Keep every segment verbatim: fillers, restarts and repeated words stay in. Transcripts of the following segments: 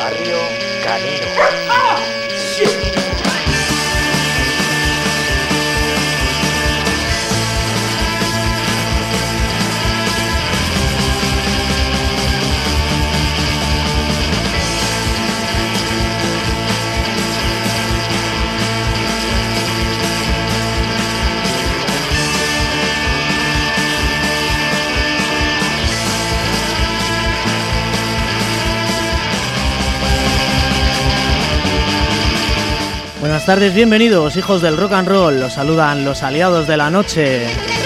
Barrio Canino. Buenas tardes, bienvenidos, hijos del rock and roll. Los saludan los aliados de la noche.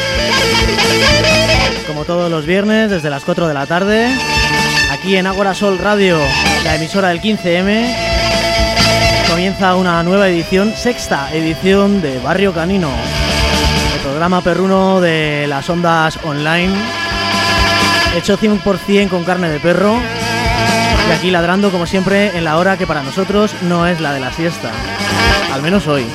Como todos los viernes, desde las cuatro de la tarde, aquí en Ágora Sol Radio, la emisora del quince eme, comienza una nueva edición, sexta edición de Barrio Canino, el programa perruno de las ondas online, hecho cien por ciento con carne de perro, y aquí ladrando como siempre en la hora que para nosotros no es la de la siesta. Al menos hoy.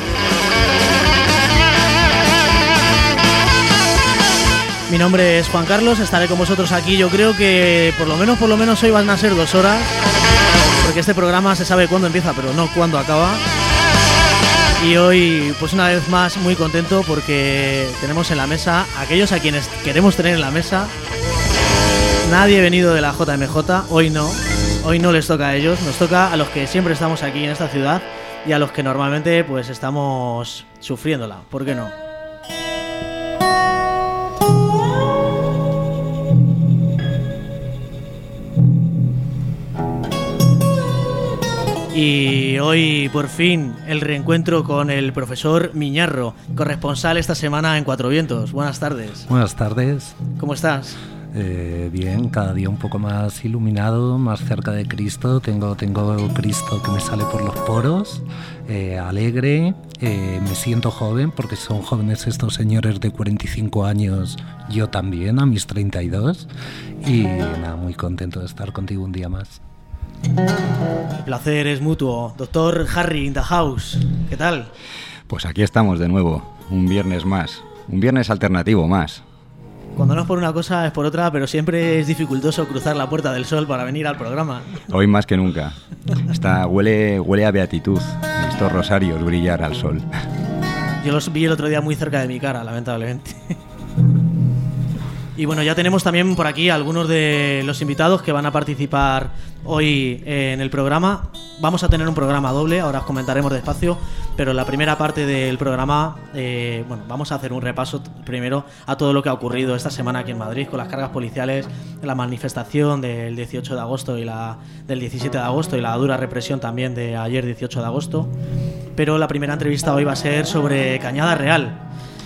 Mi nombre es Juan Carlos, estaré con vosotros aquí. Yo creo que por lo menos, por lo menos hoy van a ser dos horas, porque este programa se sabe cuándo empieza, pero no cuándo acaba. Y hoy, pues una vez más, muy contento porque tenemos en la mesa aquellos a quienes queremos tener en la mesa. Nadie ha venido de la J M J, hoy no. Hoy no les toca a ellos, nos toca a los que siempre estamos aquí en esta ciudad y a los que normalmente pues estamos sufriéndola, ¿por qué no? Y hoy por fin el reencuentro con el profesor Miñarro, corresponsal esta semana en Cuatro Vientos. Buenas tardes. Buenas tardes. ¿Cómo estás? Eh, bien, cada día un poco más iluminado, más cerca de Cristo. Tengo, tengo Cristo que me sale por los poros, eh, alegre, eh, me siento joven porque son jóvenes estos señores de cuarenta y cinco años, yo también a mis treinta y dos, y nada, muy contento de estar contigo un día más. El placer es mutuo. Doctor Harry in the house, ¿qué tal? Pues aquí estamos de nuevo, un viernes más, un viernes alternativo más. Cuando no es por una cosa es por otra, pero siempre es dificultoso cruzar la Puerta del Sol para venir al programa. Hoy más que nunca. Está, huele, huele a beatitud, estos rosarios brillar al sol. Yo los vi el otro día muy cerca de mi cara, lamentablemente. Y bueno, ya tenemos también por aquí algunos de los invitados que van a participar hoy en el programa. Vamos a tener un programa doble, ahora os comentaremos despacio, pero en la primera parte del programa, eh, bueno, vamos a hacer un repaso primero a todo lo que ha ocurrido esta semana aquí en Madrid con las cargas policiales, la manifestación del dieciocho de agosto y la del diecisiete de agosto y la dura represión también de ayer dieciocho de agosto. Pero la primera entrevista hoy va a ser sobre Cañada Real.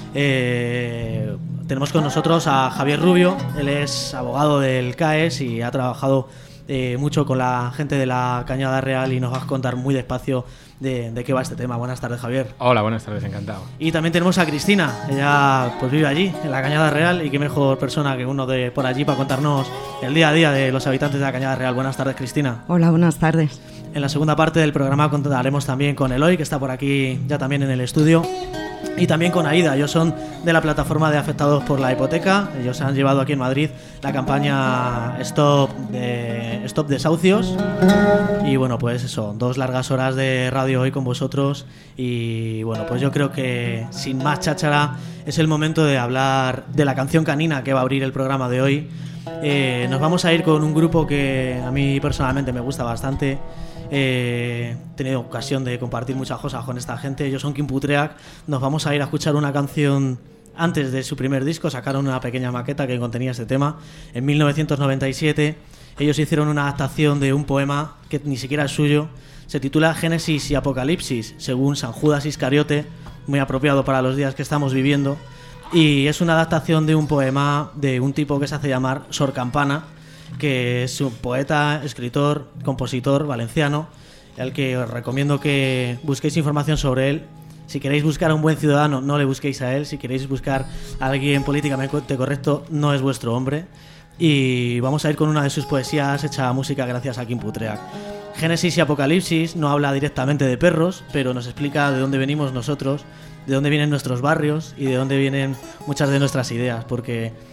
Eh... Tenemos con nosotros a Javier Rubio, él es abogado del C A E S y ha trabajado eh, mucho con la gente de la Cañada Real y nos va a contar muy despacio de, de qué va este tema. Buenas tardes, Javier. Hola, buenas tardes, encantado. Y también tenemos a Cristina, ella pues vive allí, en la Cañada Real, y qué mejor persona que uno de por allí para contarnos el día a día de los habitantes de la Cañada Real. Buenas tardes, Cristina. Hola, buenas tardes. En la segunda parte del programa contaremos también con Eloy, que está por aquí ya también en el estudio. Y también con AIDA, ellos son de la plataforma de afectados por la hipoteca. Ellos han llevado aquí en Madrid la campaña Stop de Stop Desahucios. Y bueno, pues eso, dos largas horas de radio hoy con vosotros. Y bueno, pues yo creo que sin más cháchara es el momento de hablar de la canción canina que va a abrir el programa de hoy. Eh, nos vamos a ir con un grupo que a mí personalmente me gusta bastante. Eh, he tenido ocasión de compartir muchas cosas con esta gente. Ellos son Kimputreak. Nos vamos a ir a escuchar una canción antes de su primer disco. Sacaron una pequeña maqueta que contenía este tema en mil novecientos noventa y siete. Ellos hicieron una adaptación de un poema que ni siquiera es suyo. Se titula Génesis y Apocalipsis, según San Judas Iscariote, muy apropiado para los días que estamos viviendo. Y es una adaptación de un poema de un tipo que se hace llamar Sor Campana, que es un poeta, escritor, compositor valenciano, al que os recomiendo que busquéis información sobre él. Si queréis buscar a un buen ciudadano, no le busquéis a él. Si queréis buscar a alguien políticamente correcto, no es vuestro hombre. Y vamos a ir con una de sus poesías hecha música gracias a Kimputreak. Génesis y Apocalipsis no habla directamente de perros, pero nos explica de dónde venimos nosotros, de dónde vienen nuestros barrios y de dónde vienen muchas de nuestras ideas, porque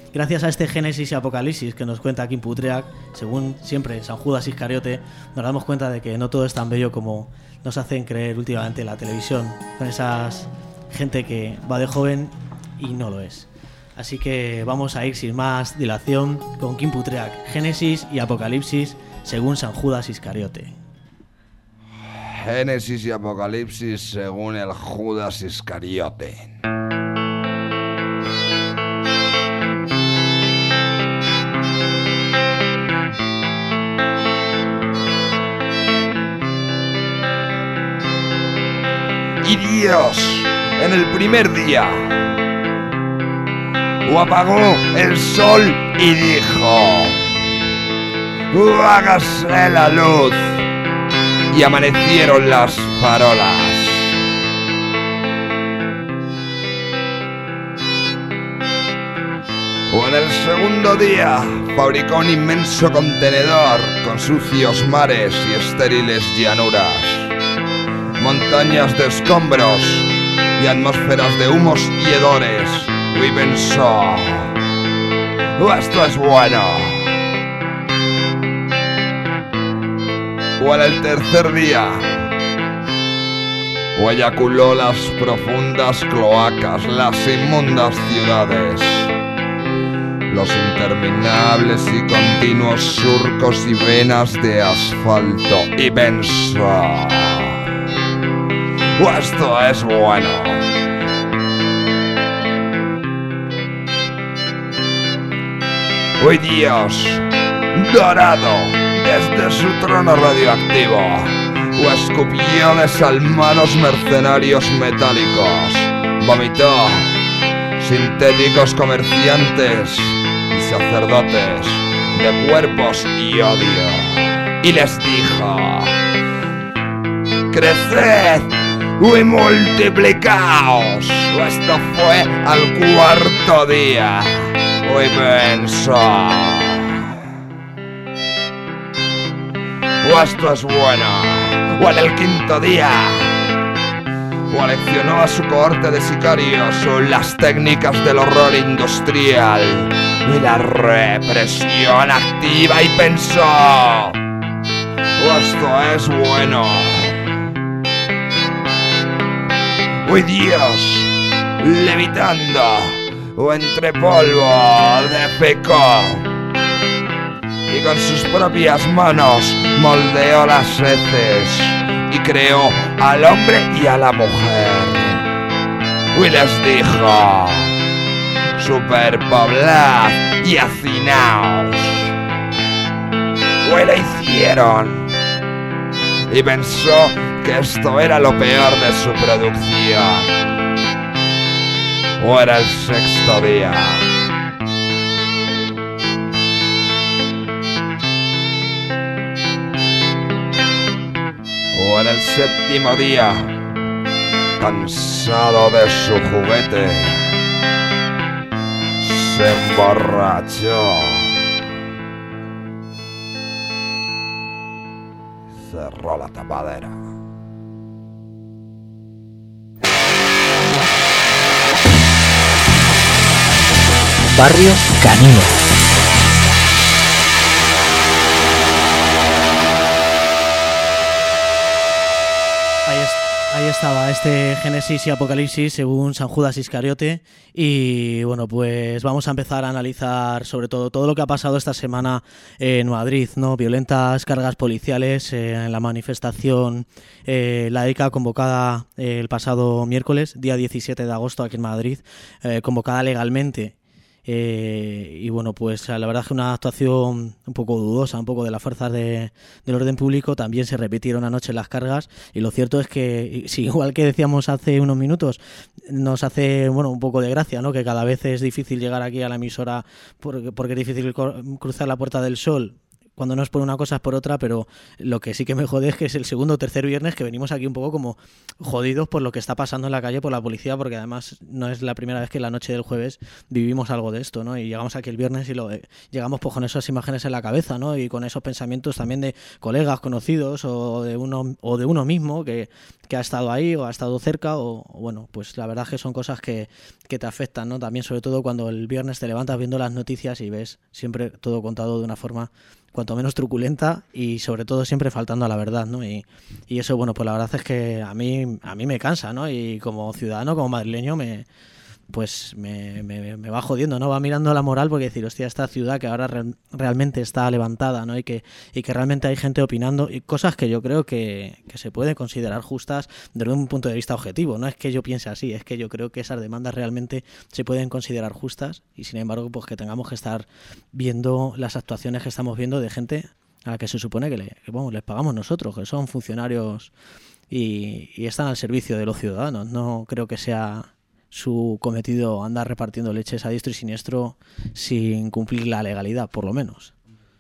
gracias a este Génesis y Apocalipsis que nos cuenta Kim Putreak, según siempre San Judas Iscariote, nos damos cuenta de que no todo es tan bello como nos hacen creer últimamente en la televisión, con esas gente que va de joven y no lo es. Así que vamos a ir sin más dilación con Kim Putreak, Génesis y Apocalipsis según San Judas Iscariote. Génesis y Apocalipsis según el Judas Iscariote. Y Dios, en el primer día, o apagó el sol y dijo: hágase la luz, y amanecieron las farolas. O en el segundo día fabricó un inmenso contenedor con sucios mares y estériles llanuras, montañas de escombros y atmósferas de humos y hedores, y pensó: esto es bueno. O en el tercer día, o eyaculó las profundas cloacas, las inmundas ciudades, los interminables y continuos surcos y venas de asfalto, y pensó: esto es bueno. Hoy Dios, dorado desde su trono radioactivo, o escupió desalmados mercenarios metálicos, vomitó sintéticos comerciantes y sacerdotes de cuerpos y odio, y les dijo: creced y multiplicaos. Esto fue al cuarto día. Hoy pensó: esto es bueno. O en el quinto día, o aleccionó a su cohorte de sicarios sobre las técnicas del horror industrial y la represión activa, y pensó: esto es bueno. Hoy Dios, levitando o entre polvo de feco, y con sus propias manos moldeó las heces y creó al hombre y a la mujer. Y les dijo: superpoblad y hacinaos. Y lo hicieron, y pensó que esto era lo peor de su producción. O era el sexto día. O en el séptimo día, cansado de su juguete, se emborrachó, cerró la tapadera. Barrio Canino. Ahí estaba este Génesis y Apocalipsis según San Judas Iscariote, y bueno, pues vamos a empezar a analizar sobre todo todo lo que ha pasado esta semana en Madrid, ¿no? Violentas cargas policiales eh, en la manifestación eh, laica convocada eh, el pasado miércoles, día diecisiete de agosto aquí en Madrid, eh, convocada legalmente. Eh, y bueno, pues la verdad es que una actuación un poco dudosa, un poco de las fuerzas de, del orden público. También se repitieron anoche las cargas, y lo cierto es que, sí, igual que decíamos hace unos minutos, nos hace bueno un poco de gracia, ¿no? Que cada vez es difícil llegar aquí a la emisora porque, porque es difícil cruzar la Puerta del Sol cuando no es por una cosa es por otra, pero lo que sí que me jode es que es el segundo o tercer viernes que venimos aquí un poco como jodidos por lo que está pasando en la calle por la policía, porque además no es la primera vez que la noche del jueves vivimos algo de esto, ¿no? Y llegamos aquí el viernes y lo, eh, llegamos pues con esas imágenes en la cabeza, ¿no? Y con esos pensamientos también de colegas conocidos o de uno o de uno mismo que, que ha estado ahí o ha estado cerca o, o bueno, pues la verdad es que son cosas que, que te afectan, ¿no? También sobre todo cuando el viernes te levantas viendo las noticias y ves siempre todo contado de una forma cuanto menos truculenta y sobre todo siempre faltando a la verdad, ¿no? Y, y eso, bueno, pues la verdad es que a mí a mí me cansa, ¿no? Y como ciudadano, como madrileño, me pues me, me, me va jodiendo, ¿no? Va mirando la moral porque decir, hostia, esta ciudad que ahora re- realmente está levantada, ¿no? Y que, y que realmente hay gente opinando y cosas que yo creo que, que se pueden considerar justas desde un punto de vista objetivo. No es que yo piense así, es que yo creo que esas demandas realmente se pueden considerar justas y sin embargo, pues que tengamos que estar viendo las actuaciones que estamos viendo de gente a la que se supone que, le, que bueno, les pagamos nosotros, que son funcionarios y, y están al servicio de los ciudadanos. No creo que sea su cometido andar repartiendo leches a diestro y siniestro sin cumplir la legalidad, por lo menos.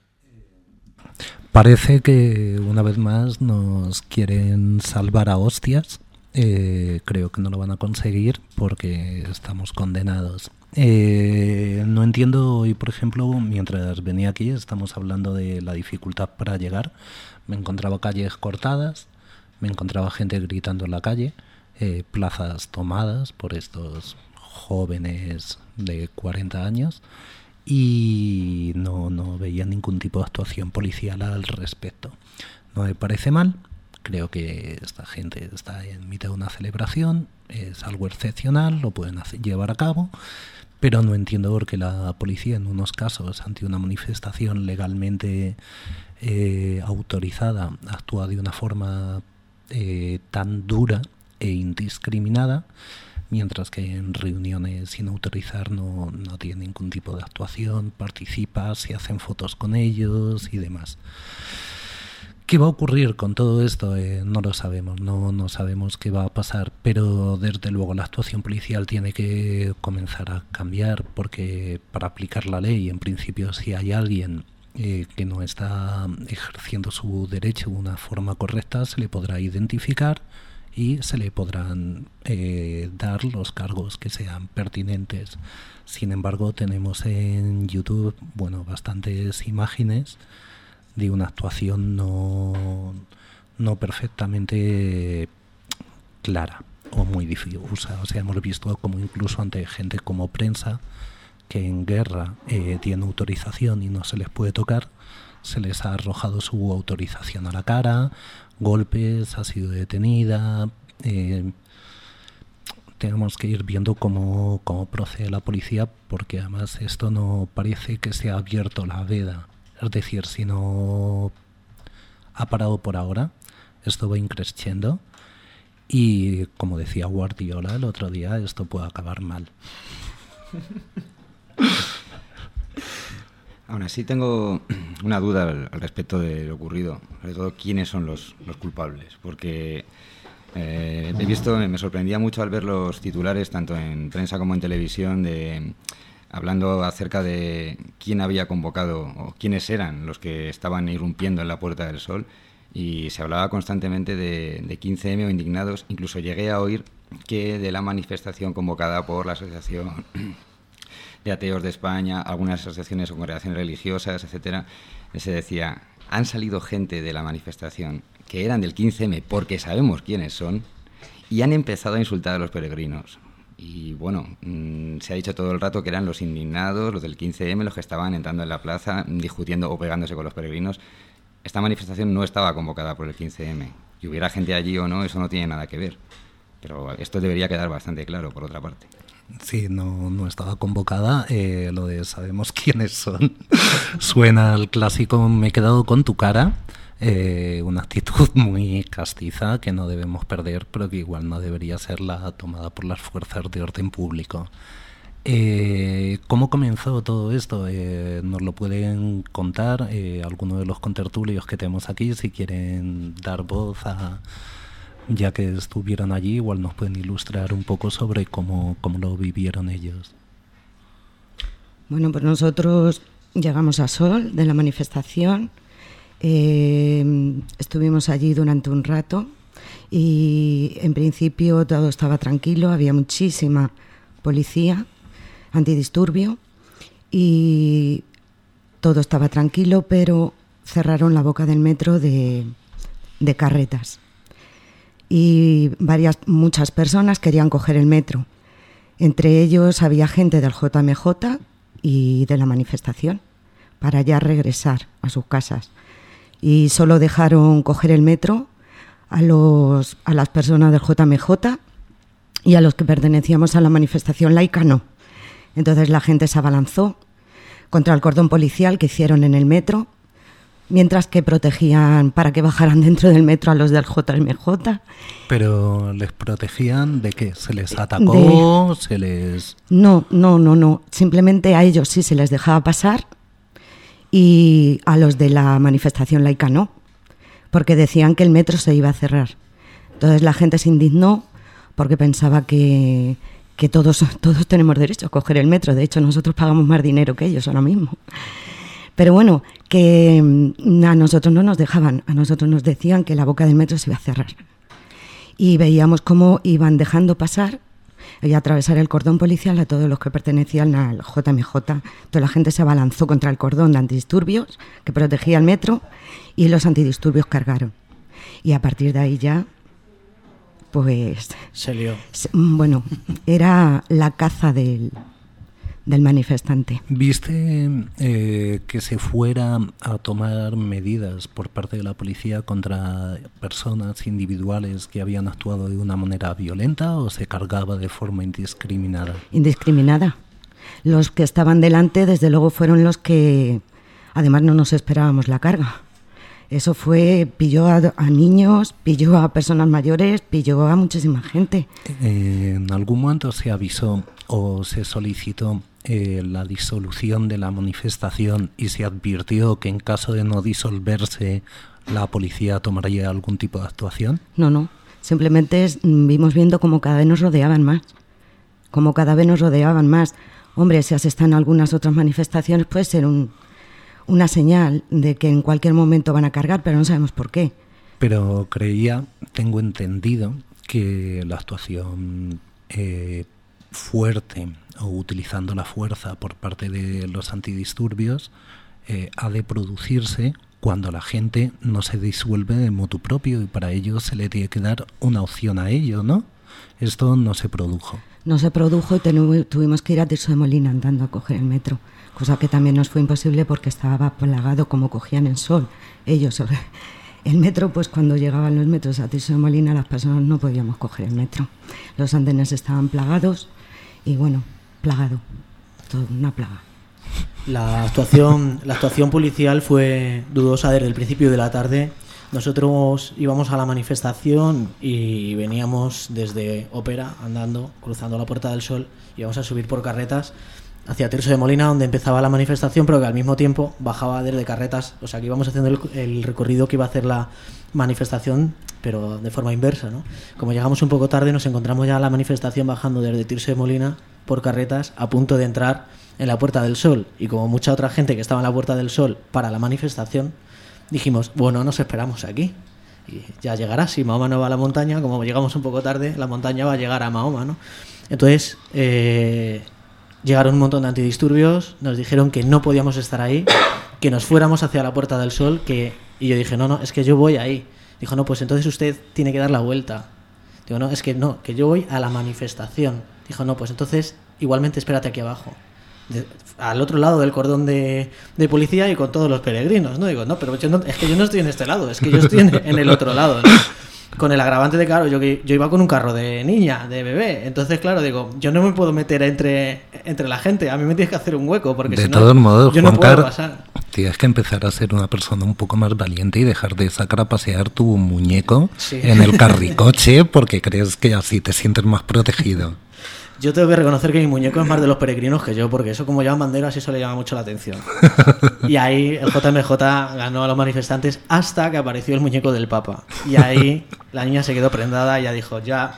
Parece que una vez más nos quieren salvar a hostias. Eh, creo que no lo van a conseguir porque estamos condenados. Eh, no entiendo hoy, por ejemplo, mientras venía aquí, estamos hablando de la dificultad para llegar. Me encontraba calles cortadas, me encontraba gente gritando en la calle. Eh, plazas tomadas por estos jóvenes de cuarenta años y no, no veía ningún tipo de actuación policial al respecto. No me parece mal, creo que esta gente está en mitad de una celebración, es algo excepcional, lo pueden hacer, llevar a cabo, pero no entiendo por qué la policía en unos casos ante una manifestación legalmente eh, autorizada actúa de una forma eh, tan dura e indiscriminada, mientras que en reuniones sin autorizar no, no tiene ningún tipo de actuación, participa, se hacen fotos con ellos y demás. ¿Qué va a ocurrir con todo esto? Eh, no lo sabemos, no, no sabemos qué va a pasar, pero desde luego la actuación policial tiene que comenzar a cambiar, porque para aplicar la ley, en principio, si hay alguien eh, que no está ejerciendo su derecho de una forma correcta, se le podrá identificar y se le podrán eh, dar los cargos que sean pertinentes. Sin embargo, tenemos en YouTube, bueno, bastantes imágenes de una actuación no, no perfectamente clara o muy difusa. O sea, hemos visto como incluso ante gente como prensa que en guerra eh, tiene autorización y no se les puede tocar, se les ha arrojado su autorización a la cara, golpes, ha sido detenida. Eh, tenemos que ir viendo cómo, cómo procede la policía, porque además esto no parece que se ha abierto la veda. Es decir, si no ha parado por ahora, esto va increciendo y, como decía Guardiola el otro día, esto puede acabar mal. Aún así tengo una duda al, al respecto de lo ocurrido, sobre todo quiénes son los, los culpables, porque eh, he visto, me sorprendía mucho al ver los titulares, tanto en prensa como en televisión, de hablando acerca de quién había convocado o quiénes eran los que estaban irrumpiendo en la Puerta del Sol, y se hablaba constantemente de, de quince eme o indignados. Incluso llegué a oír que de la manifestación convocada por la Asociación de Ateos de España, algunas asociaciones o congregaciones religiosas, etcétera, se decía, han salido gente de la manifestación que eran del quince eme porque sabemos quiénes son y han empezado a insultar a los peregrinos. Y bueno, mmm, se ha dicho todo el rato que eran los indignados, los del quince eme, los que estaban entrando en la plaza, discutiendo o pegándose con los peregrinos. Esta manifestación no estaba convocada por el quince eme. Que hubiera gente allí o no, eso no tiene nada que ver. Pero esto debería quedar bastante claro, por otra parte. Sí, no, no estaba convocada. Eh, lo de sabemos quiénes son suena al clásico me he quedado con tu cara. Eh, una actitud muy castiza que no debemos perder, pero que igual no debería ser la tomada por las fuerzas de orden público. Eh, ¿Cómo comenzó todo esto? Eh, nos lo pueden contar eh, algunos de los contertulios que tenemos aquí, si quieren dar voz a... ya que estuvieron allí, igual nos pueden ilustrar un poco sobre cómo, cómo lo vivieron ellos. Bueno, pues nosotros llegamos a Sol de la manifestación Eh, estuvimos allí durante un rato y en principio todo estaba tranquilo, había muchísima policía, antidisturbio y todo estaba tranquilo, pero cerraron la boca del metro de, de carretas y varias, muchas personas querían coger el metro. Entre ellos había gente del J M J y de la manifestación para ya regresar a sus casas y solo dejaron coger el metro a, los, a las personas del J M J y a los que pertenecíamos a la manifestación laica no. Entonces la gente se abalanzó contra el cordón policial que hicieron en el metro, mientras que protegían para que bajaran dentro del metro a los del J M J. ¿Pero les protegían de qué? ¿Se les atacó? De... ¿Se les...? No, no, no, no. Simplemente a ellos sí se les dejaba pasar y a los de la manifestación laica no, porque decían que el metro se iba a cerrar. Entonces la gente se indignó porque pensaba que, que todos, todos tenemos derecho a coger el metro. De hecho, nosotros pagamos más dinero que ellos ahora mismo. Pero bueno, que a nosotros no nos dejaban, a nosotros nos decían que la boca del metro se iba a cerrar. Y veíamos cómo iban dejando pasar y atravesar el cordón policial a todos los que pertenecían al J M J. Toda la gente se abalanzó contra el cordón de antidisturbios que protegía el metro y los antidisturbios cargaron. Y a partir de ahí ya, pues... Se lió. Bueno, era la caza del... del manifestante. ¿Viste eh, que se fuera a tomar medidas por parte de la policía contra personas individuales que habían actuado de una manera violenta o se cargaba de forma indiscriminada? Indiscriminada. Los que estaban delante, desde luego, fueron los que, además, no nos esperábamos la carga. Eso fue, pilló a, a niños, pilló a personas mayores, pilló a muchísima gente. Eh, ¿En algún momento se avisó o se solicitó eh, la disolución de la manifestación y se advirtió que en caso de no disolverse la policía tomaría algún tipo de actuación? No, no. Simplemente es, vimos viendo cómo cada vez nos rodeaban más. Como cada vez nos rodeaban más. Hombre, si asestan en algunas otras manifestaciones puede ser un... una señal de que en cualquier momento van a cargar, pero no sabemos por qué. Pero creía, tengo entendido, que la actuación eh, fuerte o utilizando la fuerza por parte de los antidisturbios eh, ha de producirse cuando la gente no se disuelve de motu propio y para ello se le tiene que dar una opción a ello, ¿no? Esto no se produjo. No se produjo y tenu- tuvimos que ir a Tirso de Molina andando a coger el metro. Cosa que también nos fue imposible porque estaba plagado como cogían el sol. Ellos, el metro, pues cuando llegaban los metros a Tirso de Molina, las personas no podíamos coger el metro. Los andenes estaban plagados y bueno, plagado, todo una plaga. La actuación, la actuación policial fue dudosa desde el principio de la tarde. Nosotros íbamos a la manifestación y veníamos desde Ópera andando, cruzando la Puerta del Sol, íbamos a subir por carretas hacia Tirso de Molina, donde empezaba la manifestación, pero que al mismo tiempo bajaba desde Carretas. O sea, que íbamos haciendo el, el recorrido que iba a hacer la manifestación, pero de forma inversa, ¿no? Como llegamos un poco tarde, nos encontramos ya la manifestación bajando desde Tirso de Molina por Carretas, a punto de entrar en la Puerta del Sol. Y como mucha otra gente que estaba en la Puerta del Sol para la manifestación, dijimos, bueno, nos esperamos aquí. Y ya llegará, si Mahoma no va a la montaña, como llegamos un poco tarde, la montaña va a llegar a Mahoma, ¿no? Entonces... Eh, llegaron un montón de antidisturbios, nos dijeron que no podíamos estar ahí, que nos fuéramos hacia la Puerta del Sol, que y yo dije, no, no, es que yo voy ahí. Dijo, no, pues entonces usted tiene que dar la vuelta. Digo, no, es que no, que yo voy a la manifestación. Dijo, no, pues entonces igualmente espérate aquí abajo, de, al otro lado del cordón de, de policía y con todos los peregrinos, ¿no? Digo, no, pero yo no, es que yo no estoy en este lado, es que yo estoy en, en el otro lado, ¿no? Con el agravante de, claro, yo, yo iba con un carro de niña, de bebé. Entonces, claro, digo, yo no me puedo meter entre, entre la gente. A mí me tienes que hacer un hueco, porque de si no, todos modos, yo Juan no puedo Car, pasar. Tienes que empezar a ser una persona un poco más valiente y dejar de sacar a pasear tu muñeco sí. en el carricoche porque crees que así te sientes más protegido. Yo tengo que reconocer que mi muñeco es más de los peregrinos que yo, porque eso como llevan banderas, eso le llama mucho la atención. Y ahí el J M J ganó a los manifestantes hasta que apareció el muñeco del Papa. Y ahí la niña se quedó prendada y ya dijo, ya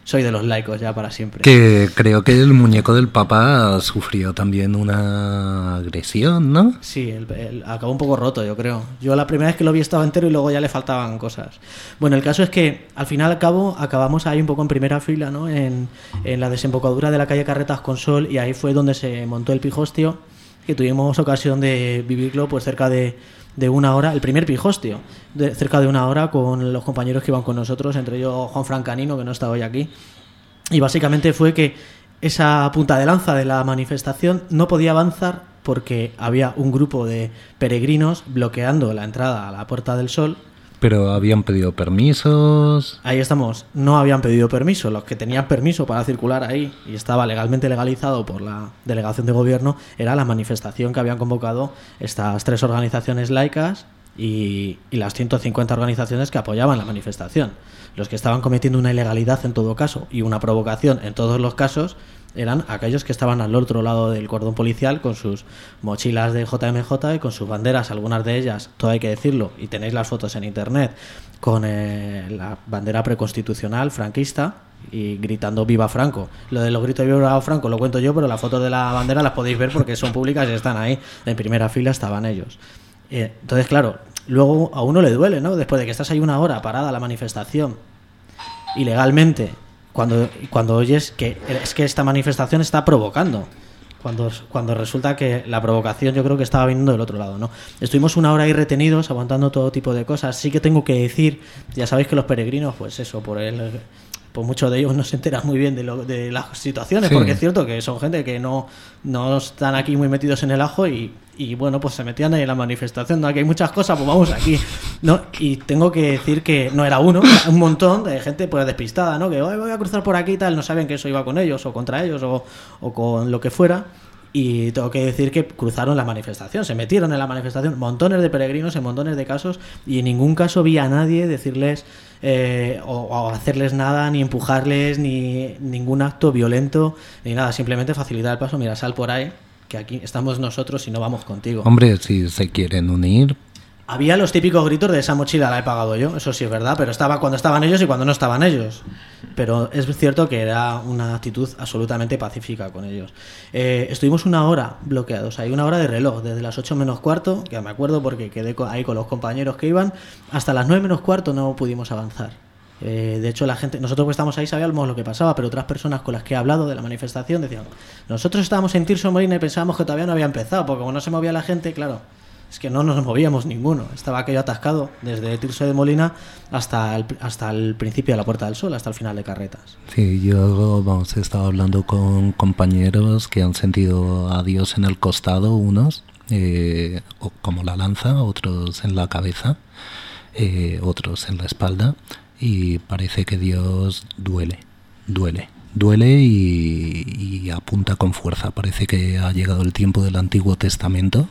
soy de los laicos ya para siempre. Que creo que el muñeco del Papa sufrió también una agresión, ¿no? Sí, el, el, acabó un poco roto, yo creo. Yo la primera vez que lo vi estaba entero y luego ya le faltaban cosas. Bueno, el caso es que al final al cabo acabamos ahí un poco en primera fila, ¿no? En, en la desembocadura de la calle Carretas con Sol, y ahí fue donde se montó el pijostio, que tuvimos ocasión de vivirlo pues cerca de... de una hora, el primer pijostio, de cerca de una hora con los compañeros que iban con nosotros, entre ellos Juan Fran Canino, que no está hoy aquí. Y básicamente fue que esa punta de lanza de la manifestación no podía avanzar porque había un grupo de peregrinos bloqueando la entrada a la Puerta del Sol. Pero habían pedido permisos. Ahí estamos, no habían pedido permiso. Los que tenían permiso para circular ahí, y estaba legalmente legalizado por la delegación de gobierno, era la manifestación que habían convocado estas tres organizaciones laicas y, y las ciento cincuenta organizaciones que apoyaban la manifestación. Los que estaban cometiendo una ilegalidad en todo caso y una provocación en todos los casos eran aquellos que estaban al otro lado del cordón policial con sus mochilas de J M J y con sus banderas, algunas de ellas, todo hay que decirlo, y tenéis las fotos en internet, con eh, la bandera preconstitucional franquista y gritando ¡Viva Franco! Lo de los gritos de ¡Viva Franco! Lo cuento yo, pero las fotos de la bandera las podéis ver porque son públicas y están ahí. En primera fila estaban ellos. Eh, entonces, claro, luego a uno le duele, ¿no? Después de que estás ahí una hora parada la manifestación ilegalmente, Cuando, cuando oyes que es que esta manifestación está provocando, cuando, cuando resulta que la provocación yo creo que estaba viniendo del otro lado, ¿no? Estuvimos una hora ahí retenidos, aguantando todo tipo de cosas. Sí que tengo que decir, ya sabéis que los peregrinos, pues eso, por el... pues muchos de ellos no se enteran muy bien de, lo, de las situaciones, sí. Porque es cierto que son gente que no, no están aquí muy metidos en el ajo y, y bueno, pues se metían ahí en la manifestación, ¿no? Aquí hay muchas cosas, pues vamos aquí, ¿no? Y tengo que decir que no era uno, era un montón de gente pues despistada, ¿no? Que voy a cruzar por aquí y tal, no sabían que eso iba con ellos o contra ellos o, o con lo que fuera. Y tengo que decir que cruzaron la manifestación, se metieron en la manifestación, montones de peregrinos en montones de casos, y en ningún caso vi a nadie decirles eh, o, o hacerles nada, ni empujarles, ni ningún acto violento, ni nada, simplemente facilitar el paso. Mira, sal por ahí, que aquí estamos nosotros y no vamos contigo. Hombre, si se quieren unir... Había los típicos gritos de esa mochila la he pagado yo, eso sí es verdad, pero estaba cuando estaban ellos y cuando no estaban ellos. Pero es cierto que era una actitud absolutamente pacífica con ellos. Eh, estuvimos una hora bloqueados, hay una hora de reloj, desde las ocho menos cuarto, que me acuerdo porque quedé ahí con los compañeros que iban, hasta las nueve menos cuarto no pudimos avanzar. Eh, de hecho, la gente, nosotros que estamos ahí sabíamos lo que pasaba, pero otras personas con las que he hablado de la manifestación decían, nosotros estábamos en Tirso Molina y pensábamos que todavía no había empezado, porque como no se movía la gente, claro, es que no nos movíamos ninguno, estaba aquello atascado desde Tirso de Molina hasta el, hasta el principio de la Puerta del Sol, hasta el final de Carretas. Sí, yo vamos, he estado hablando con compañeros que han sentido a Dios en el costado, unos eh, como la lanza, otros en la cabeza, eh, otros en la espalda, y parece que Dios duele, duele. Duele y, y apunta con fuerza. Parece que ha llegado el tiempo del Antiguo Testamento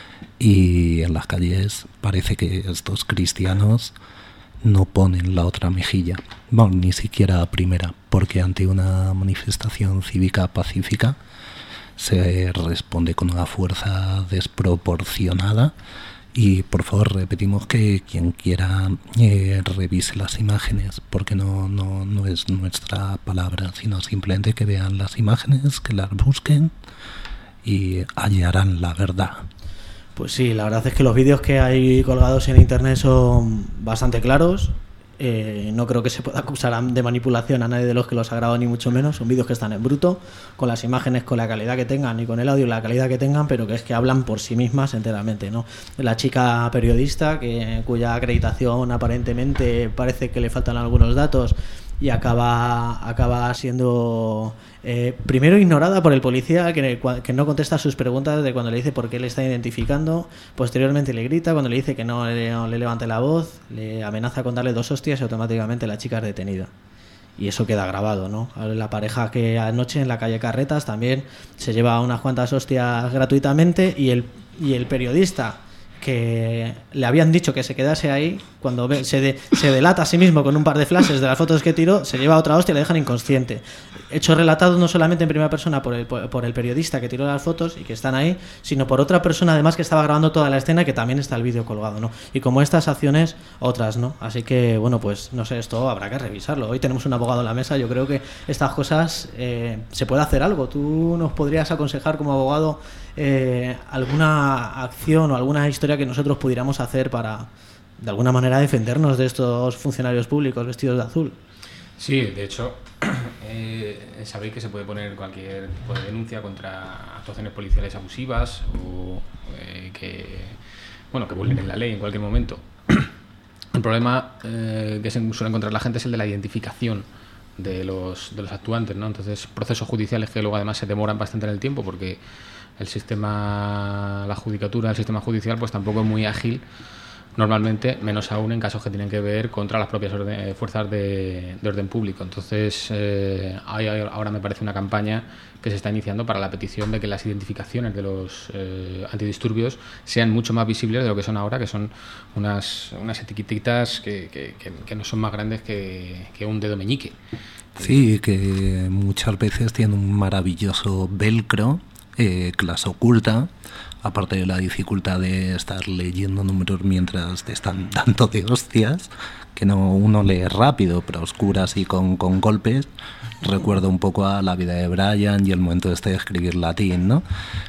y en las calles parece que estos cristianos no ponen la otra mejilla, bueno, ni siquiera primera, porque ante una manifestación cívica pacífica se responde con una fuerza desproporcionada. Y por favor, repetimos que quien quiera eh, revise las imágenes, porque no, no, no es nuestra palabra, sino simplemente que vean las imágenes, que las busquen y hallarán la verdad. Pues sí, la verdad es que los vídeos que hay colgados en internet son bastante claros. Eh, no creo que se pueda acusar de manipulación a nadie de los que los ha grabado, ni mucho menos. Son vídeos que están en bruto, con las imágenes, con la calidad que tengan y con el audio la calidad que tengan, pero que es que hablan por sí mismas enteramente, ¿no? La chica periodista, que cuya acreditación aparentemente parece que le faltan algunos datos y acaba, acaba siendo eh, primero ignorada por el policía, que, que no contesta sus preguntas de cuando le dice por qué le está identificando. Posteriormente le grita, cuando le dice que no le, no le levante la voz, le amenaza con darle dos hostias y automáticamente la chica es detenida. Y eso queda grabado, ¿no? La pareja que anoche en la calle Carretas también se lleva unas cuantas hostias gratuitamente, y el, y el periodista que le habían dicho que se quedase ahí, cuando ve, se, de, se delata a sí mismo con un par de flashes de las fotos que tiró, se lleva otra hostia y le dejan inconsciente. Hecho relatado no solamente en primera persona por el, por el periodista que tiró las fotos y que están ahí, sino por otra persona además que estaba grabando toda la escena, que también está el vídeo colgado, ¿no? Y como estas acciones, otras, ¿no? Así que, bueno, pues no sé, esto habrá que revisarlo. Hoy tenemos un abogado en la mesa, yo creo que estas cosas eh, se puede hacer algo. ¿Tú nos podrías aconsejar como abogado eh, alguna acción o alguna historia que nosotros pudiéramos hacer para, de alguna manera, defendernos de estos funcionarios públicos vestidos de azul? Sí, de hecho, eh, sabéis que se puede poner cualquier tipo de denuncia contra actuaciones policiales abusivas o eh, que, bueno, que vulneren la ley en cualquier momento. El problema eh, que se suele encontrar la gente es el de la identificación de los, de los actuantes, ¿no? Entonces, procesos judiciales que luego además se demoran bastante en el tiempo porque el sistema, la judicatura, el sistema judicial, pues tampoco es muy ágil normalmente, menos aún en casos que tienen que ver contra las propias orden, fuerzas de, de orden público. Entonces, eh, hay, ahora me parece una campaña que se está iniciando para la petición de que las identificaciones de los eh, antidisturbios sean mucho más visibles de lo que son ahora, que son unas, unas etiquetitas que, que, que, que no son más grandes que, que un dedo meñique. Sí, que muchas veces tienen un maravilloso velcro eh, que las oculta, aparte de la dificultad de estar leyendo números mientras te están dando de hostias, que no uno lee rápido, pero oscuras y con, con golpes. Recuerdo un poco a la vida de Brian y el momento este de escribir latín, ¿no?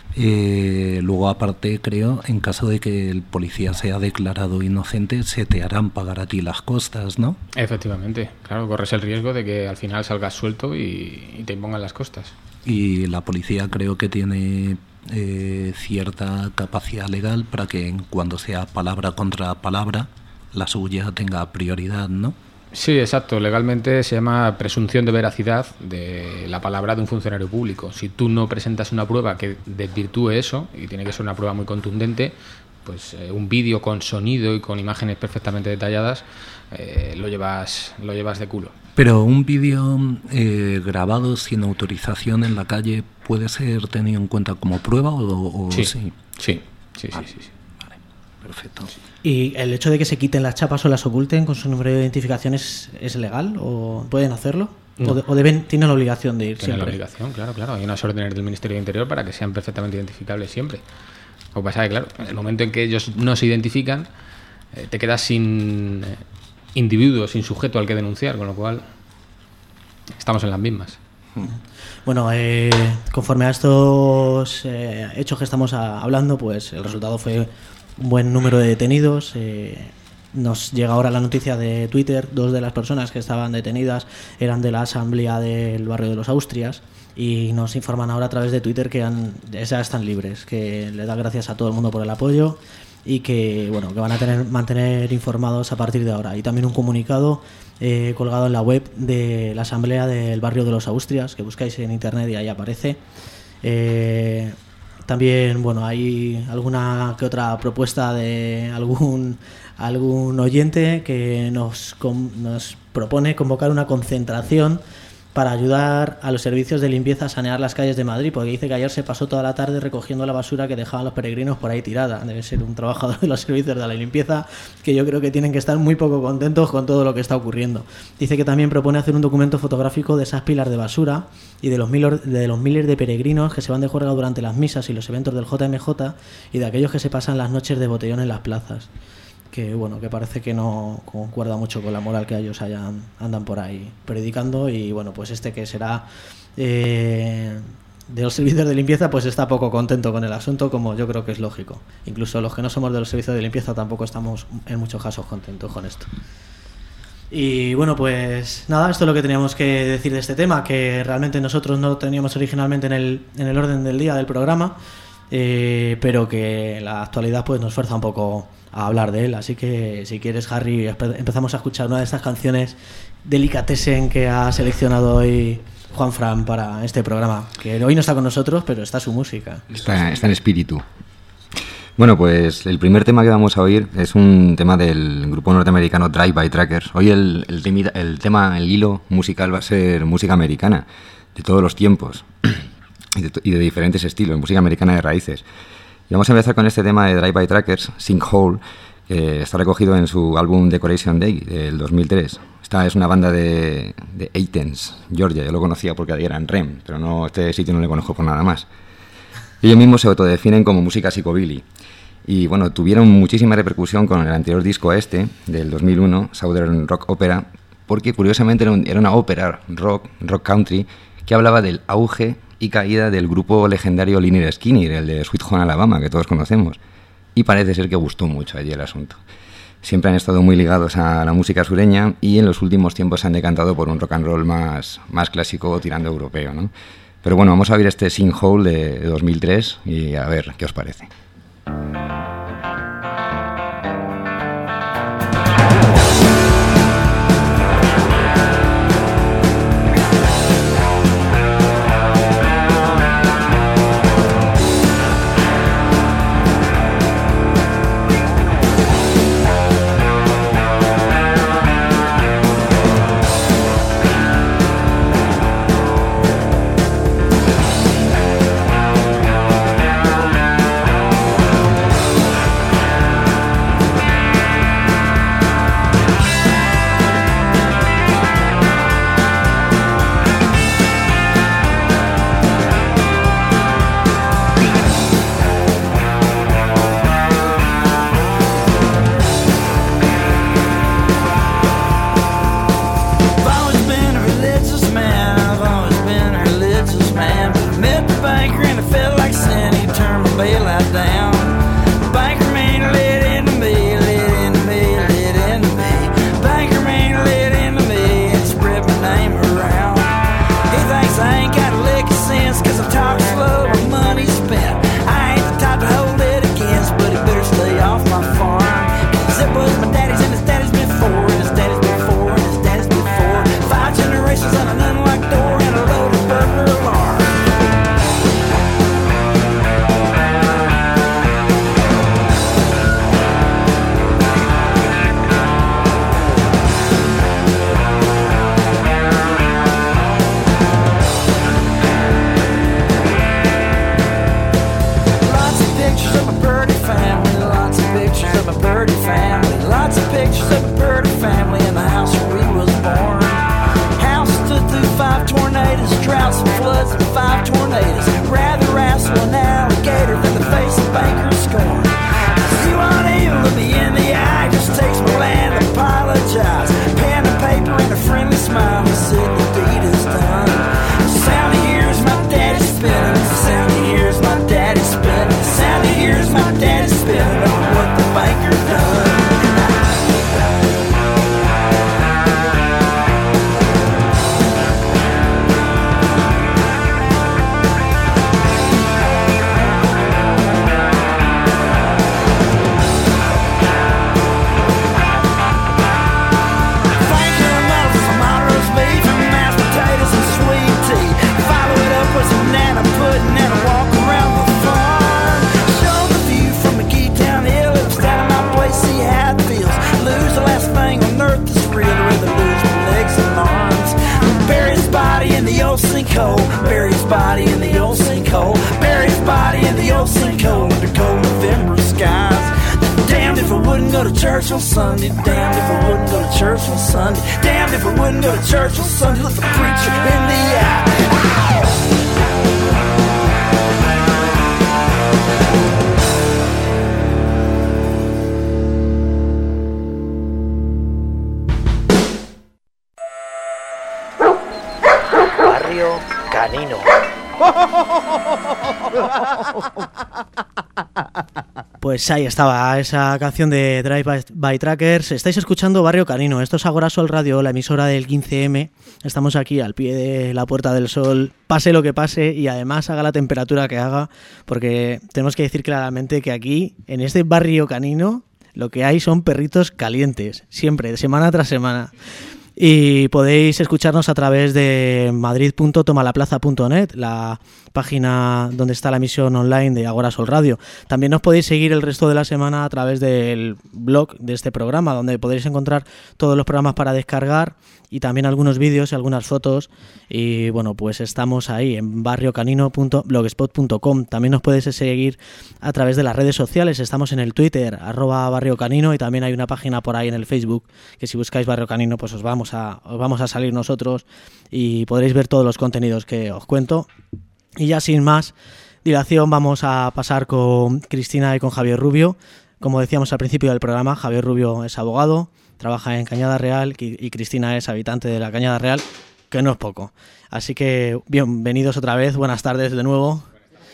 Eh, luego, aparte, creo, en caso de que el policía sea declarado inocente, se te harán pagar a ti las costas, ¿no? Efectivamente, claro, corres el riesgo de que al final salgas suelto y, y te impongan las costas. Y la policía creo que tiene eh, cierta capacidad legal para que cuando sea palabra contra palabra, la suya tenga prioridad, ¿no? Sí, exacto. Legalmente se llama presunción de veracidad de la palabra de un funcionario público. Si tú no presentas una prueba que desvirtúe eso, y tiene que ser una prueba muy contundente, pues eh, un vídeo con sonido y con imágenes perfectamente detalladas, eh, lo llevas, lo llevas de culo. Pero un vídeo eh, grabado sin autorización en la calle puede ser tenido en cuenta como prueba o, o sí, sí. Sí, sí, vale. sí, sí, sí. Vale, perfecto. ¿Y el hecho de que se quiten las chapas o las oculten con su número de identificación es, es legal o pueden hacerlo? No. ¿O, de, o deben tienen la obligación de ir Tienen siempre? la obligación, claro, claro. Hay unas órdenes del Ministerio de Interior para que sean perfectamente identificables siempre. Lo que pasa es que, claro, en el momento en que ellos no se identifican, eh, te quedas sin eh, individuo, sin sujeto al que denunciar, con lo cual estamos en las mismas. Bueno, eh, conforme a estos eh, hechos que estamos a, hablando, pues el resultado fue un buen número de detenidos. Eh, nos llega ahora la noticia de Twitter: dos de las personas que estaban detenidas eran de la asamblea del barrio de los Austrias, y nos informan ahora a través de Twitter que han, ya están libres, que le da gracias a todo el mundo por el apoyo y que bueno que van a tener mantener informados a partir de ahora. Y también un comunicado eh, colgado en la web de la asamblea del barrio de los Austrias, que buscáis en internet y ahí aparece. Eh, también bueno hay alguna que otra propuesta de algún algún oyente que nos, nos propone convocar una concentración para ayudar a los servicios de limpieza a sanear las calles de Madrid, porque dice que ayer se pasó toda la tarde recogiendo la basura que dejaban los peregrinos por ahí tirada. Debe ser un trabajador de los servicios de la limpieza que yo creo que tienen que estar muy poco contentos con todo lo que está ocurriendo. Dice que también propone hacer un documento fotográfico de esas pilas de basura y de los, mil, de los miles de peregrinos que se van de juerga durante las misas y los eventos del J M J y de aquellos que se pasan las noches de botellón en las plazas. Que bueno, que parece que no concuerda mucho con la moral que ellos hayan, andan por ahí predicando. Y bueno, pues este que será eh, de los servicios de limpieza, pues está poco contento con el asunto, como yo creo que es lógico. Incluso los que no somos de los servicios de limpieza tampoco estamos en muchos casos contentos con esto. Y bueno, pues nada, esto es lo que teníamos que decir de este tema, que realmente nosotros no teníamos originalmente en el, en el orden del día del programa, eh, pero que la actualidad pues nos fuerza un poco a hablar de él. Así que si quieres, Harry, empezamos a escuchar una de estas canciones delicatessen que ha seleccionado hoy Juan Fran para este programa, que hoy no está con nosotros, pero está su música. Está, está en espíritu. Bueno, pues el primer tema que vamos a oír es un tema del grupo norteamericano Drive By Truckers. Hoy el, el, tema, el tema, el hilo musical va a ser música americana, de todos los tiempos y de, y de diferentes estilos, música americana de raíces. Y vamos a empezar con este tema de Drive-By Truckers, Sinkhole, que está recogido en su álbum Decoration Day del dos mil tres. Esta es una banda de, de Athens, Georgia. Yo lo conocía porque ahí eran R E M, pero no, este sitio no le conozco por nada más. Ellos mismos se autodefinen como música psicobilly. Y bueno, tuvieron muchísima repercusión con el anterior disco a este, del dos mil uno, Southern Rock Opera, porque curiosamente era, un, era una ópera rock, rock country, que hablaba del auge y caída del grupo legendario Lynyrd Skynyrd, el de Sweet Home Alabama, que todos conocemos. Y parece ser que gustó mucho allí el asunto. Siempre han estado muy ligados a la música sureña y en los últimos tiempos se han decantado por un rock and roll más, más clásico tirando europeo, ¿no? Pero bueno, vamos a oír este Sinkhole de, de dos mil tres y a ver qué os parece. Pues ahí estaba esa canción de Drive-By Truckers. Estáis escuchando Barrio Canino. Esto es Agora Sol Radio, la emisora del quince eme. Estamos aquí al pie de la Puerta del Sol, pase lo que pase y además haga la temperatura que haga, porque tenemos que decir claramente que aquí, en este Barrio Canino, lo que hay son perritos calientes, siempre, de semana tras semana. Y podéis escucharnos a través de madrid punto tomalaplaza punto net, la página donde está la emisión online de Agora Sol Radio. También os podéis seguir el resto de la semana a través del blog de este programa, donde podréis encontrar todos los programas para descargar y también algunos vídeos y algunas fotos. Y bueno, pues estamos ahí en barrio canino punto blogspot punto com. También nos podéis seguir a través de las redes sociales. Estamos en el Twitter, arroba Barrio Canino, y también hay una página por ahí en el Facebook, que si buscáis Barrio Canino, pues os vamos a, os vamos a salir nosotros y podréis ver todos los contenidos que os cuento. Y ya sin más dilación vamos a pasar con Cristina y con Javier Rubio. Como decíamos al principio del programa, Javier Rubio es abogado, trabaja en Cañada Real y Cristina es habitante de la Cañada Real, que no es poco. Así que bienvenidos otra vez, buenas tardes de nuevo.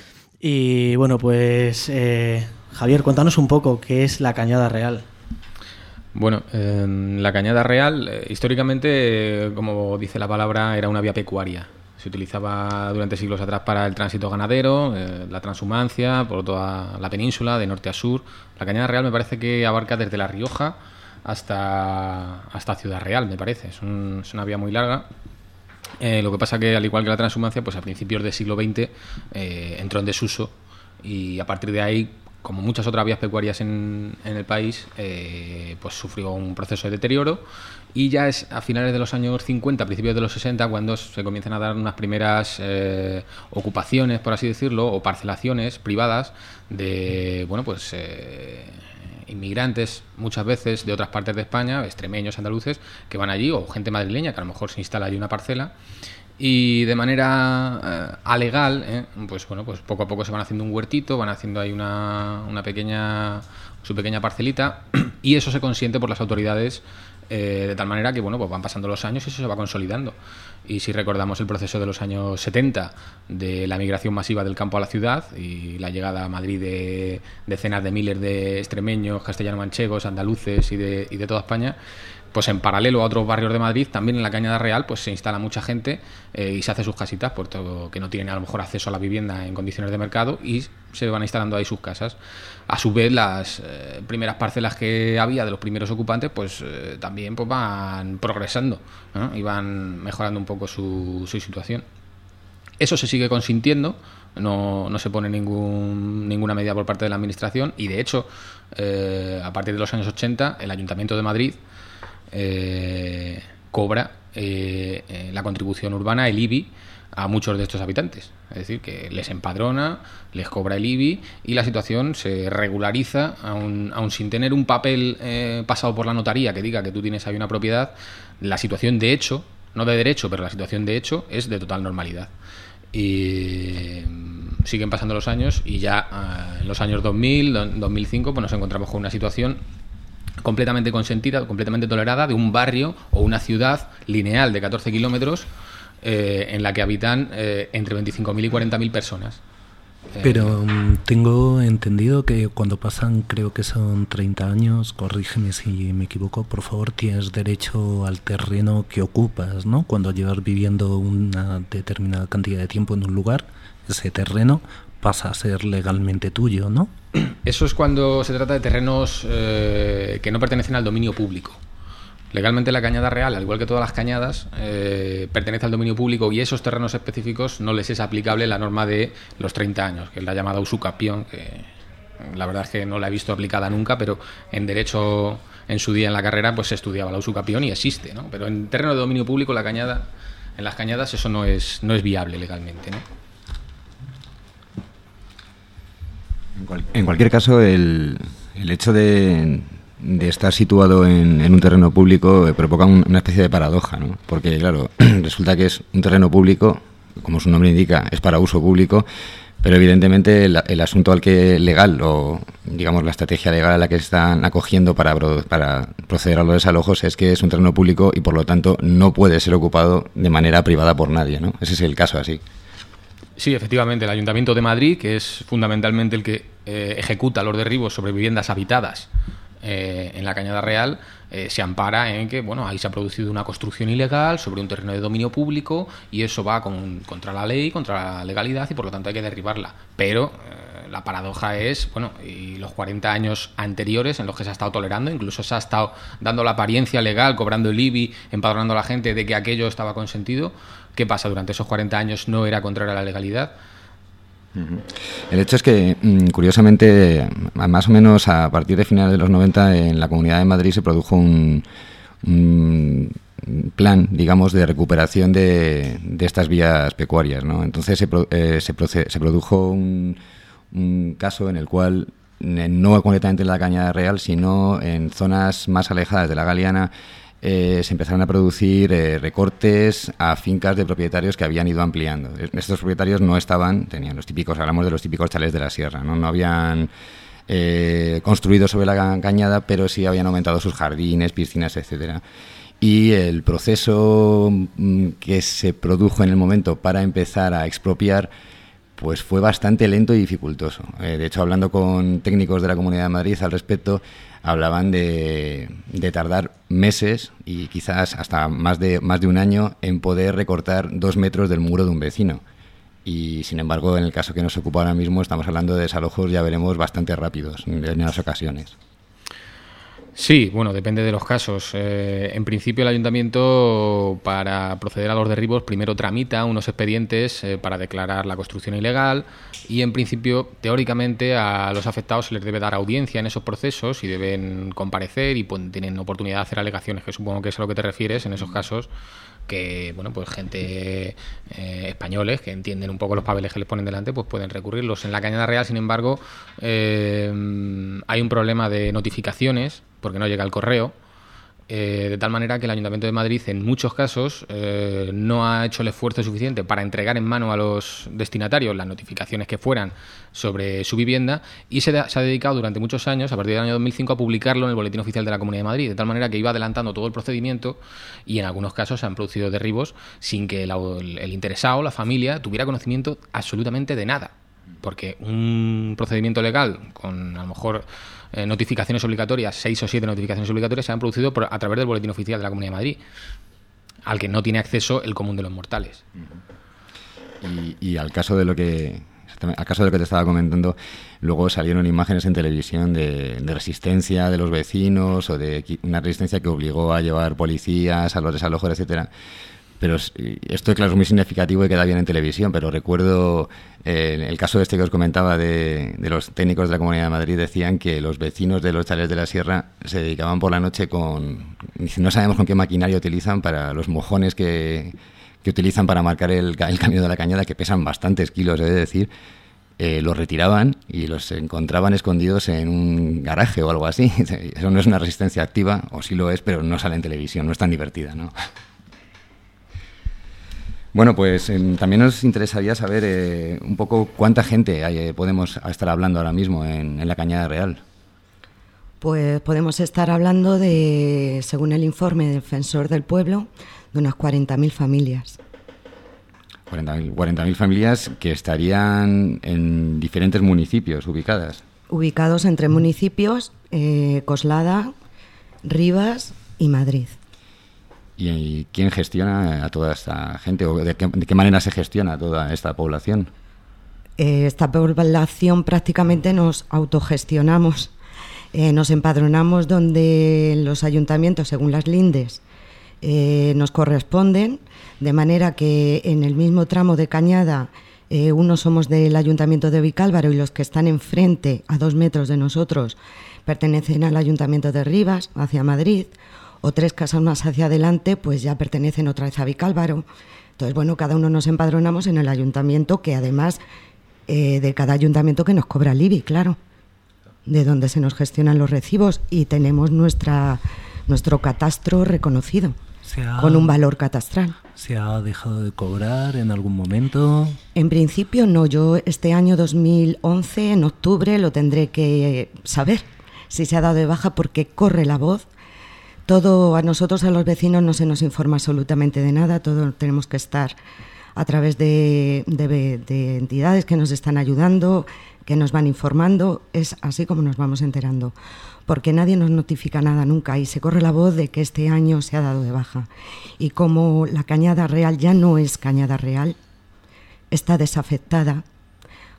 Y bueno, pues eh, Javier, cuéntanos un poco qué es la Cañada Real. Bueno, eh, la Cañada Real, eh, históricamente, eh, como dice la palabra, era una vía pecuaria. Se utilizaba durante siglos atrás para el tránsito ganadero, eh, la transhumancia, por toda la península, de norte a sur. La Cañada Real me parece que abarca desde La Rioja hasta, hasta Ciudad Real, me parece. Es, un, es una vía muy larga. Eh, lo que pasa que, al igual que la transhumancia, pues a principios del siglo veinte eh, entró en desuso y a partir de ahí, como muchas otras vías pecuarias en, en el país, eh, pues sufrió un proceso de deterioro y ya es a finales de los años cincuenta, a principios de los sesenta, cuando se comienzan a dar unas primeras eh, ocupaciones, por así decirlo, o parcelaciones privadas de, bueno, pues eh, inmigrantes, muchas veces de otras partes de España, extremeños, andaluces, que van allí, o gente madrileña que a lo mejor se instala allí una parcela. Y de manera eh, alegal, eh, pues bueno, pues poco a poco se van haciendo un huertito, van haciendo ahí una, una pequeña, su pequeña parcelita, y eso se consiente por las autoridades eh, de tal manera que bueno, pues van pasando los años y eso se va consolidando. Y si recordamos el proceso de los años setenta de la migración masiva del campo a la ciudad y la llegada a Madrid de decenas de miles de extremeños, castellano-manchegos, andaluces y de, y de toda España, pues en paralelo a otros barrios de Madrid, también en la Cañada Real, pues se instala mucha gente eh, y se hace sus casitas, puesto que no tienen a lo mejor acceso a la vivienda en condiciones de mercado, y se van instalando ahí sus casas. A su vez, las eh, primeras parcelas que había de los primeros ocupantes, pues eh, también pues van progresando, ¿no? Y van mejorando un poco su, su situación. Eso se sigue consintiendo, no, no se pone ningún, ninguna medida por parte de la Administración, y de hecho, eh, a partir de los años ochenta, el Ayuntamiento de Madrid Eh, cobra eh, eh, la contribución urbana, el I B I, a muchos de estos habitantes. Es decir, que les empadrona, les cobra el I B I y la situación se regulariza, aun, aun sin tener un papel eh, pasado por la notaría que diga que tú tienes ahí una propiedad. La situación de hecho, no de derecho, pero la situación de hecho es de total normalidad. Y siguen pasando los años y ya uh, en los años dos mil, dos mil cinco, pues nos encontramos con una situación completamente consentida, completamente tolerada, de un barrio o una ciudad lineal de catorce kilómetros eh, en la que habitan eh, entre veinticinco mil y cuarenta mil personas. Pero um, tengo entendido que cuando pasan, creo que son treinta años, corrígeme si me equivoco, por favor, tienes derecho al terreno que ocupas, ¿no? Cuando llevas viviendo una determinada cantidad de tiempo en un lugar, ese terreno pasa a ser legalmente tuyo, ¿no? Eso es cuando se trata de terrenos eh, que no pertenecen al dominio público. Legalmente la Cañada Real, al igual que todas las cañadas, eh, pertenece al dominio público, y esos terrenos específicos no les es aplicable la norma de los treinta años, que es la llamada usucapión, que la verdad es que no la he visto aplicada nunca, pero en derecho, en su día en la carrera, pues se estudiaba la usucapión y existe, ¿no? Pero en terreno de dominio público, la cañada, en las cañadas, eso no es, no es viable legalmente, ¿no? En, cual, en cualquier caso, el, el hecho de, de estar situado en, en un terreno público eh, provoca un, una especie de paradoja, ¿no? Porque, claro, resulta que es un terreno público, como su nombre indica, es para uso público, pero evidentemente el, el asunto al que legal, o digamos la estrategia legal a la que están acogiendo para, para proceder a los desalojos, es que es un terreno público y por lo tanto no puede ser ocupado de manera privada por nadie, ¿no? Ese es el caso así. Sí, efectivamente, el Ayuntamiento de Madrid, que es fundamentalmente el que eh, ejecuta los derribos sobre viviendas habitadas eh, en la Cañada Real, eh, se ampara en que, bueno, ahí se ha producido una construcción ilegal sobre un terreno de dominio público y eso va con, contra la ley, contra la legalidad, y por lo tanto hay que derribarla. Pero la paradoja es, bueno, y los cuarenta años anteriores en los que se ha estado tolerando, incluso se ha estado dando la apariencia legal, cobrando el I B I, empadronando a la gente de que aquello estaba consentido. ¿Qué pasa? Durante esos cuarenta años no era contrario a la legalidad. El hecho es que, curiosamente, más o menos a partir de finales de los noventa, en la Comunidad de Madrid se produjo un, un plan, digamos, de recuperación de, de estas vías pecuarias, ¿no? Entonces se, pro, eh, se, proce, se produjo un, un caso en el cual, no completamente en la Cañada Real, sino en zonas más alejadas de la Galiana, Eh, se empezaron a producir eh, recortes a fincas de propietarios que habían ido ampliando. Estos propietarios no estaban, tenían los típicos, hablamos de los típicos chalés de la sierra, no, no habían eh, construido sobre la cañada, pero sí habían aumentado sus jardines, piscinas, etcétera. Y el proceso que se produjo en el momento para empezar a expropiar pues fue bastante lento y dificultoso. Eh, de hecho, hablando con técnicos de la Comunidad de Madrid al respecto, hablaban de, de tardar meses y quizás hasta más de, más de un año en poder recortar dos metros del muro de un vecino. Y, sin embargo, en el caso que nos ocupa ahora mismo, estamos hablando de desalojos, ya veremos, bastante rápidos en las ocasiones. Sí, bueno, depende de los casos. Eh, en principio, el ayuntamiento, para proceder a los derribos, primero tramita unos expedientes eh, para declarar la construcción ilegal y, en principio, teóricamente, a los afectados se les debe dar audiencia en esos procesos y deben comparecer y pues, tienen oportunidad de hacer alegaciones, que supongo que es a lo que te refieres en esos casos, que, bueno, pues gente eh, españoles que entienden un poco los papeles que les ponen delante, pues pueden recurrirlos. En la Cañada Real, sin embargo, eh, hay un problema de notificaciones, porque no llega el correo, eh, de tal manera que el Ayuntamiento de Madrid, en muchos casos, eh, no ha hecho el esfuerzo suficiente para entregar en mano a los destinatarios las notificaciones que fueran sobre su vivienda y se, de, se ha dedicado durante muchos años, a partir del año dos mil cinco, a publicarlo en el Boletín Oficial de la Comunidad de Madrid, de tal manera que iba adelantando todo el procedimiento y en algunos casos se han producido derribos sin que el, el, el interesado, la familia, tuviera conocimiento absolutamente de nada. Porque un procedimiento legal con, a lo mejor, eh, notificaciones obligatorias, seis o siete notificaciones obligatorias, se han producido por, a través del Boletín Oficial de la Comunidad de Madrid, al que no tiene acceso el común de los mortales. Y, y al caso de lo que al caso de lo que te estaba comentando, luego salieron imágenes en televisión de, de resistencia de los vecinos o de una resistencia que obligó a llevar policías a los desalojos, etcétera. Pero esto, claro, es muy significativo y queda bien en televisión, pero recuerdo eh, el caso este que os comentaba de, de los técnicos de la Comunidad de Madrid. Decían que los vecinos de los chalés de la sierra se dedicaban por la noche con... No sabemos con qué maquinaria utilizan para los mojones que, que utilizan para marcar el, el camino de la cañada, que pesan bastantes kilos, he de decir. Eh, los retiraban y los encontraban escondidos en un garaje o algo así. Eso no es una resistencia activa, o sí lo es, pero no sale en televisión, no es tan divertida, ¿no? Bueno, pues eh, también nos interesaría saber eh, un poco cuánta gente hay, eh, podemos estar hablando ahora mismo en, en la Cañada Real. Pues podemos estar hablando de, según el informe del Defensor del Pueblo, de unas cuarenta mil familias. cuarenta mil familias que estarían en diferentes municipios ubicadas. Ubicados entre municipios, eh, Coslada, Rivas y Madrid. ¿Y quién gestiona a toda esta gente? ¿O de qué, de qué manera se gestiona toda esta población? Eh, esta población prácticamente nos autogestionamos. Eh, nos empadronamos donde los ayuntamientos, según las lindes, eh, nos corresponden, de manera que en el mismo tramo de cañada, eh, unos somos del Ayuntamiento de Vicálvaro y los que están enfrente, a dos metros de nosotros, pertenecen al Ayuntamiento de Rivas, hacia Madrid, o tres casas más hacia adelante, pues ya pertenecen otra vez a Vicálvaro. Entonces, bueno, cada uno nos empadronamos en el ayuntamiento, que además eh, de cada ayuntamiento que nos cobra el I B I, claro, de donde se nos gestionan los recibos y tenemos nuestra nuestro catastro reconocido, ha, con un valor catastral. ¿Se ha dejado de cobrar en algún momento? En principio no, yo este año dos mil once, en octubre, lo tendré que saber si se ha dado de baja, porque corre la voz. Todo, a nosotros, a los vecinos, no se nos informa absolutamente de nada, todo tenemos que estar a través de, de, de entidades que nos están ayudando, que nos van informando, es así como nos vamos enterando, porque nadie nos notifica nada nunca y se corre la voz de que este año se ha dado de baja. Y como la Cañada Real ya no es Cañada Real, está desafectada,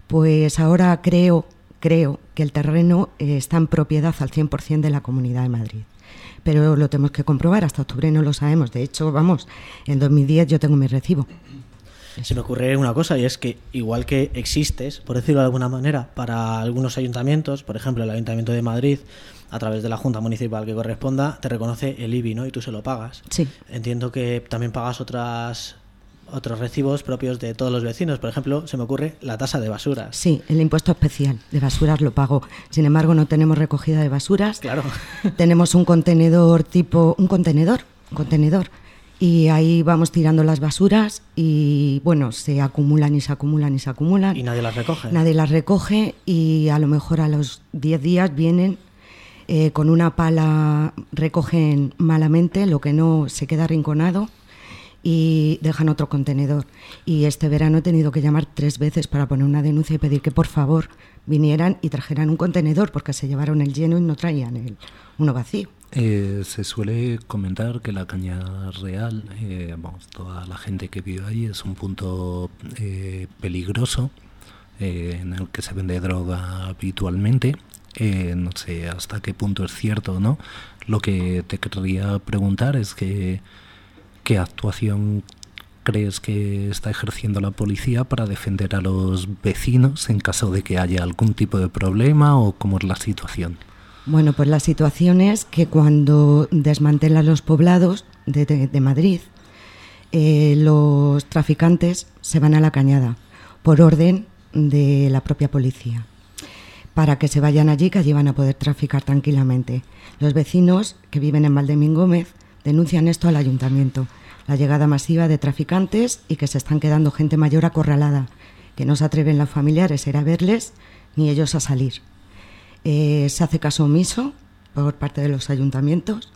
Pues ahora creo, creo que el terreno eh, está en propiedad al cien por ciento de la Comunidad de Madrid. Pero lo tenemos que comprobar, hasta octubre no lo sabemos. De hecho, vamos, en dos mil diez yo tengo mi recibo. Se me ocurre una cosa, y es que igual que existes, por decirlo de alguna manera, para algunos ayuntamientos, por ejemplo el Ayuntamiento de Madrid, a través de la Junta Municipal que corresponda, te reconoce el I B I, ¿no? Y tú se lo pagas. Sí. Entiendo que también pagas otras otros recibos propios de todos los vecinos. Por ejemplo, se me ocurre la tasa de basuras. Sí, el impuesto especial de basuras lo pago. Sin embargo, no tenemos recogida de basuras. Claro. Tenemos un contenedor tipo... Un contenedor, un contenedor. Y ahí vamos tirando las basuras y, bueno, se acumulan y se acumulan y se acumulan. ¿Y nadie las recoge? Nadie las recoge y a lo mejor a los diez días vienen eh, con una pala, recogen malamente, lo que no se queda arrinconado y dejan otro contenedor. Y este verano he tenido que llamar tres veces para poner una denuncia y pedir que por favor vinieran y trajeran un contenedor porque se llevaron el lleno y no traían el uno vacío. Eh, se suele comentar que la Cañada Real, eh, vamos, toda la gente que vive allí, es un punto eh, peligroso eh, en el que se vende droga habitualmente. Eh, no sé hasta qué punto es cierto o no. Lo que te querría preguntar es que ¿qué actuación crees que está ejerciendo la policía para defender a los vecinos en caso de que haya algún tipo de problema o cómo es la situación? Bueno, pues la situación es que cuando desmantelan los poblados de, de, de Madrid, eh, los traficantes se van a la Cañada por orden de la propia policía, para que se vayan allí, que allí van a poder traficar tranquilamente. Los vecinos que viven en Valdemín Gómez denuncian esto al ayuntamiento, la llegada masiva de traficantes y que se están quedando gente mayor acorralada, que no se atreven los familiares a ir a verles ni ellos a salir. Eh, se hace caso omiso por parte de los ayuntamientos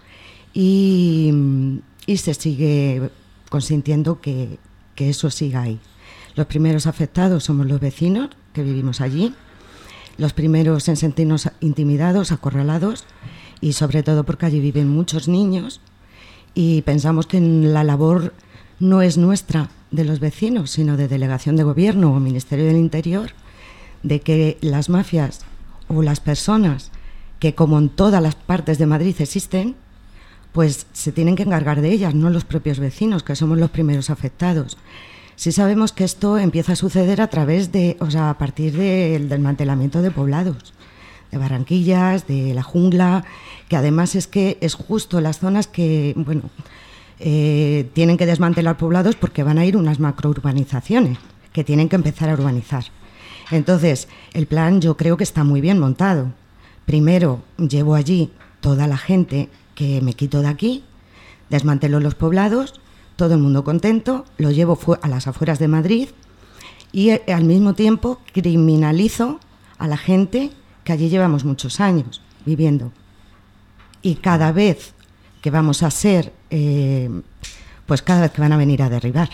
y, y se sigue consintiendo que, que eso siga ahí. Los primeros afectados somos los vecinos que vivimos allí, los primeros en sentirnos intimidados, acorralados y sobre todo porque allí viven muchos niños y pensamos que la labor no es nuestra de los vecinos, sino de Delegación de Gobierno o Ministerio del Interior, de que las mafias o las personas que, como en todas las partes de Madrid existen, pues se tienen que encargar de ellas, no los propios vecinos, que somos los primeros afectados. Sí sabemos que esto empieza a suceder a través de, o sea, a partir del desmantelamiento de poblados, de Barranquillas, de la jungla, que además es que es justo las zonas que, bueno, eh, tienen que desmantelar poblados porque van a ir unas macrourbanizaciones que tienen que empezar a urbanizar. Entonces, el plan yo creo que está muy bien montado. Primero, llevo allí toda la gente que me quito de aquí, desmantelo los poblados, todo el mundo contento, lo llevo a las afueras de Madrid y eh, al mismo tiempo criminalizo a la gente que allí llevamos muchos años viviendo. Y cada vez que vamos a ser, eh, pues cada vez que van a venir a derribar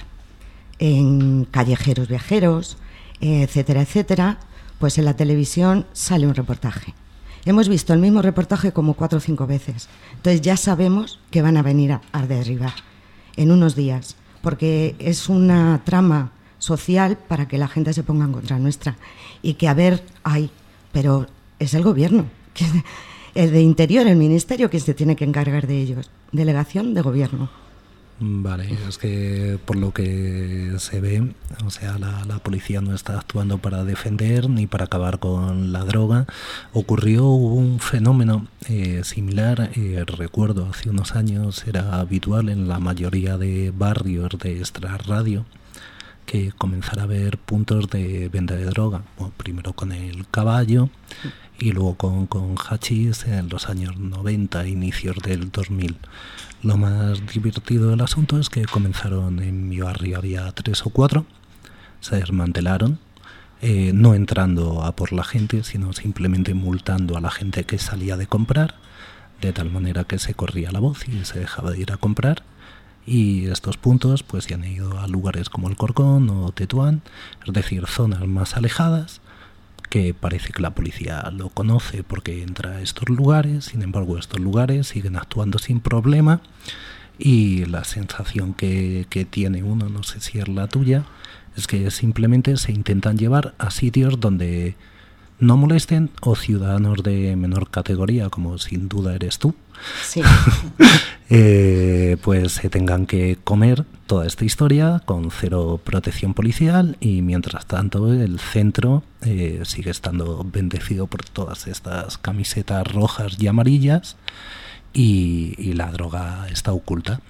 en callejeros viajeros, etcétera, etcétera, pues en la televisión sale un reportaje. Hemos visto el mismo reportaje como cuatro o cinco veces. Entonces ya sabemos que van a venir a, a derribar en unos días, porque es una trama social para que la gente se ponga en contra nuestra. Y que, a ver, hay, pero es el gobierno, que, el de Interior, el Ministerio, quien se tiene que encargar de ellos. Delegación de Gobierno. Vale, es que por lo que se ve, o sea, la, la policía no está actuando para defender ni para acabar con la droga. Ocurrió un fenómeno eh, similar, eh, recuerdo, hace unos años era habitual en la mayoría de barrios de esta radio que comenzara a haber puntos de venta de droga. Bueno, primero con el Caballo y luego con, con hachís en los años noventa, inicios del dos mil. Lo más divertido del asunto es que comenzaron en mi barrio, había tres o cuatro, se desmantelaron, eh, no entrando a por la gente, sino simplemente multando a la gente que salía de comprar, de tal manera que se corría la voz y se dejaba de ir a comprar. Y estos puntos pues se han ido a lugares como el Corcón o Tetuán, es decir, zonas más alejadas, que parece que la policía lo conoce porque entra a estos lugares. Sin embargo, estos lugares siguen actuando sin problema y la sensación que, que tiene uno, no sé si es la tuya, es que simplemente se intentan llevar a sitios donde no molesten o ciudadanos de menor categoría, como sin duda eres tú, sí. eh, pues se tengan que comer toda esta historia con cero protección policial, y mientras tanto el centro eh, sigue estando bendecido por todas estas camisetas rojas y amarillas, y, y la droga está oculta.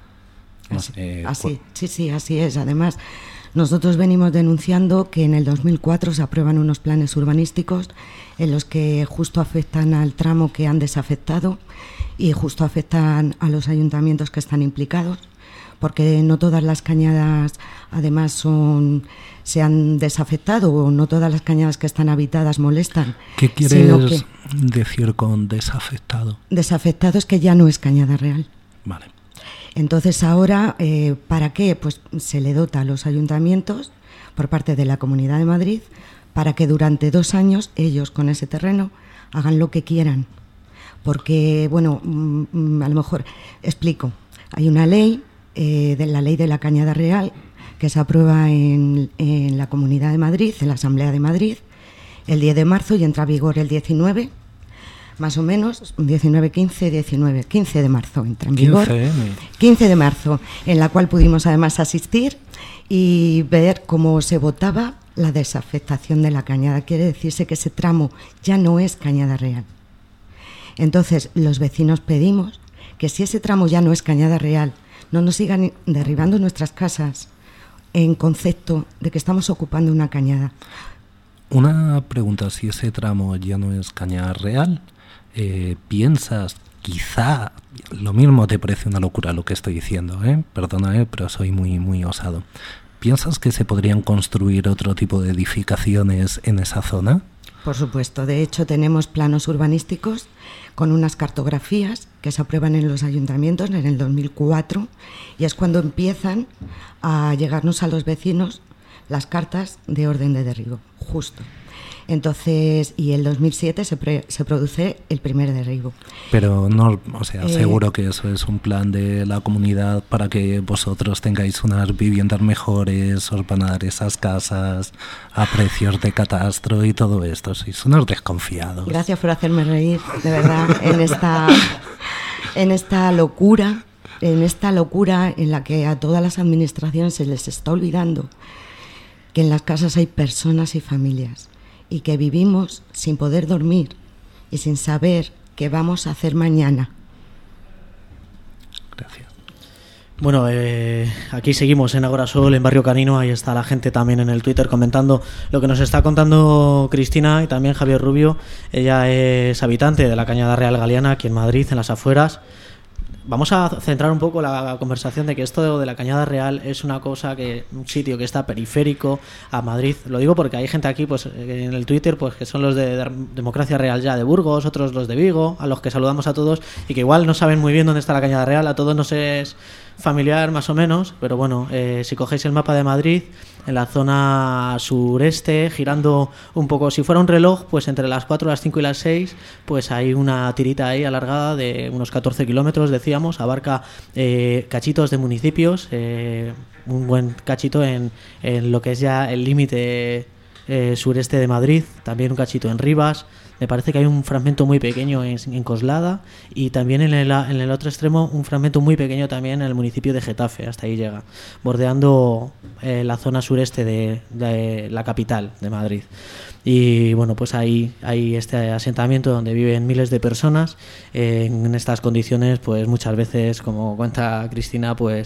No así, sé, así, sí, sí, así es. Además, nosotros venimos denunciando que en el dos mil cuatro se aprueban unos planes urbanísticos en los que justo afectan al tramo que han desafectado y justo afectan a los ayuntamientos que están implicados, porque no todas las cañadas además son se han desafectado, o no todas las cañadas que están habitadas molestan. ¿Qué quieres que decir con desafectado? Desafectado es que ya no es cañada real. Vale. Entonces ahora, eh, ¿para qué? Pues se le dota a los ayuntamientos por parte de la Comunidad de Madrid para que durante dos años ellos con ese terreno hagan lo que quieran. Porque, bueno, mm, a lo mejor explico. Hay una ley, eh, de la ley de la Cañada Real, que se aprueba en, en la Comunidad de Madrid, en la Asamblea de Madrid, el diez de marzo y entra a vigor el diecinueve. Más o menos, diecinueve, quince, diecinueve, quince de marzo entra en vigor. quince de marzo, en la cual pudimos además asistir y ver cómo se votaba la desafectación de la cañada. Quiere decirse que ese tramo ya no es cañada real. Entonces, los vecinos pedimos que si ese tramo ya no es cañada real, no nos sigan derribando nuestras casas en concepto de que estamos ocupando una cañada. Una pregunta, si ese tramo ya no es cañada real, Eh, piensas, quizá, lo mismo te parece una locura lo que estoy diciendo, ¿eh? Perdona, pero soy muy, muy osado. ¿Piensas que se podrían construir otro tipo de edificaciones en esa zona? Por supuesto, de hecho tenemos planos urbanísticos con unas cartografías que se aprueban en los ayuntamientos en el dos mil cuatro, y es cuando empiezan a llegarnos a los vecinos las cartas de orden de derribo, justo. Entonces, y el dos mil siete se, pre, se produce el primer derribo. Pero no, o sea, eh, seguro que eso es un plan de la comunidad para que vosotros tengáis unas viviendas mejores, os van a dar esas casas a precios de catastro y todo esto. Sois unos desconfiados. Gracias por hacerme reír, de verdad, en esta, en esta locura, en esta locura en la que a todas las administraciones se les está olvidando que en las casas hay personas y familias, y que vivimos sin poder dormir y sin saber qué vamos a hacer mañana. Gracias. Bueno, eh, aquí seguimos en Agora Sol, en Barrio Canino. Ahí está la gente también en el Twitter comentando lo que nos está contando Cristina y también Javier Rubio. Ella es habitante de la Cañada Real Galeana, aquí en Madrid, en las afueras. Vamos a centrar un poco la conversación de que esto de la Cañada Real es una cosa que un sitio que está periférico a Madrid. Lo digo porque hay gente aquí, pues en el Twitter, pues que son los de Democracia Real ya de Burgos, otros los de Vigo, a los que saludamos a todos y que igual no saben muy bien dónde está la Cañada Real. A todos nos es familiar más o menos, pero bueno, eh, si cogéis el mapa de Madrid, en la zona sureste, girando un poco, si fuera un reloj, pues entre las cuatro, las cinco y las seis, pues hay una tirita ahí alargada de unos catorce kilómetros, decíamos, abarca eh, cachitos de municipios, eh, un buen cachito en, en lo que es ya el límite eh, sureste de Madrid, también un cachito en Rivas. Me parece que hay un fragmento muy pequeño en, en Coslada, y también en el, en el otro extremo un fragmento muy pequeño también en el municipio de Getafe, hasta ahí llega, bordeando eh, la zona sureste de, de la capital de Madrid. Y bueno, pues ahí hay este asentamiento donde viven miles de personas eh, en estas condiciones, pues muchas veces, como cuenta Cristina, pues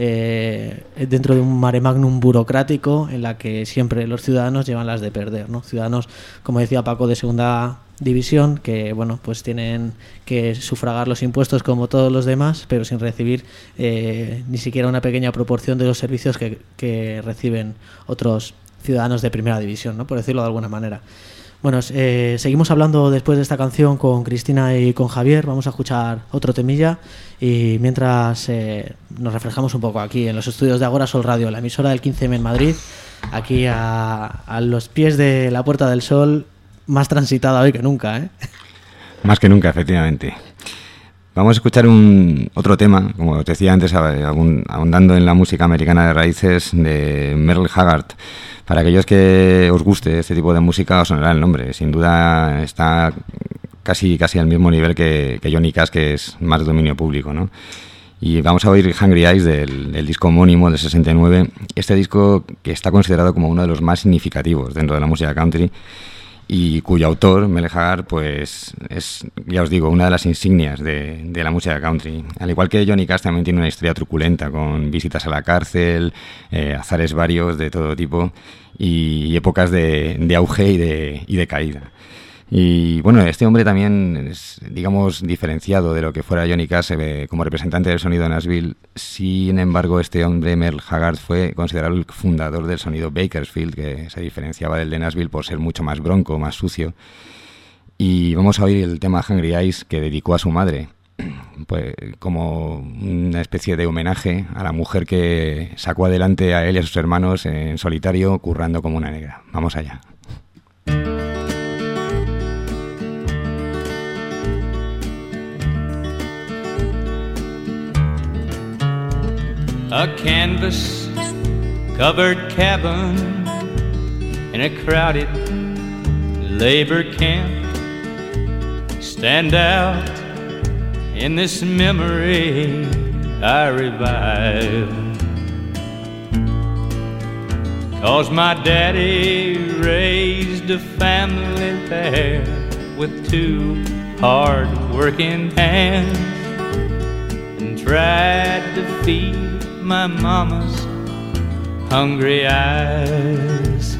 eh, dentro de un mare magnum burocrático en la que siempre los ciudadanos llevan las de perder, ¿no? Ciudadanos, como decía Paco, de segunda división, que bueno, pues tienen que sufragar los impuestos como todos los demás, pero sin recibir eh, ni siquiera una pequeña proporción de los servicios que, que reciben otros ciudadanos de primera división, ¿no? Por decirlo de alguna manera. Bueno, eh, seguimos hablando después de esta canción con Cristina y con Javier. Vamos a escuchar otro temilla y mientras eh, nos refrescamos un poco aquí en los estudios de Agora Sol Radio, la emisora del quince eme en Madrid, aquí a, a los pies de la Puerta del Sol, más transitada hoy que nunca, ¿eh? Más que nunca, efectivamente. Vamos a escuchar un otro tema, como te decía antes, ahondando en la música americana de raíces de Merle Haggard. Para aquellos que os guste este tipo de música os sonará el nombre. Sin duda está casi casi al mismo nivel que, que Johnny Cash, que es más de dominio público, ¿no? Y vamos a oír Hungry Eyes del, del disco homónimo del sesenta y nueve. Este disco que está considerado como uno de los más significativos dentro de la música country, y cuyo autor, Merle Haggard, pues es, ya os digo, una de las insignias de, de la música country. Al igual que Johnny Cash, también tiene una historia truculenta, con visitas a la cárcel, eh, azares varios de todo tipo, y, y épocas de, de auge y de, y de caída. Y bueno, este hombre también es, digamos, diferenciado de lo que fuera Johnny Cash eh, como representante del sonido de Nashville. Sin embargo, este hombre, Merle Haggard, fue considerado el fundador del sonido Bakersfield, que se diferenciaba del de Nashville por ser mucho más bronco, más sucio. Y vamos a oír el tema Hungry Eyes, que dedicó a su madre, pues como una especie de homenaje a la mujer que sacó adelante a él y a sus hermanos en solitario, currando como una negra. Vamos allá. A canvas-covered cabin in a crowded labor camp stand out in this memory I revive. 'Cause my daddy raised a family there with two hard-working hands and tried to feed my mama's hungry eyes.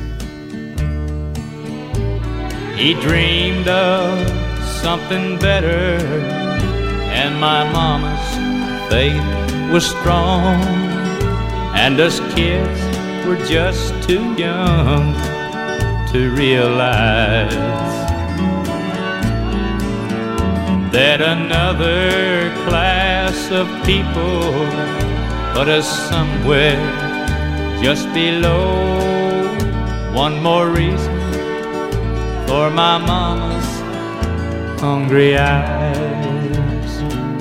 He dreamed of something better, and my mama's faith was strong, and us kids were just too young to realize that another class of people put us somewhere just below. One more reason for my mama's hungry eyes.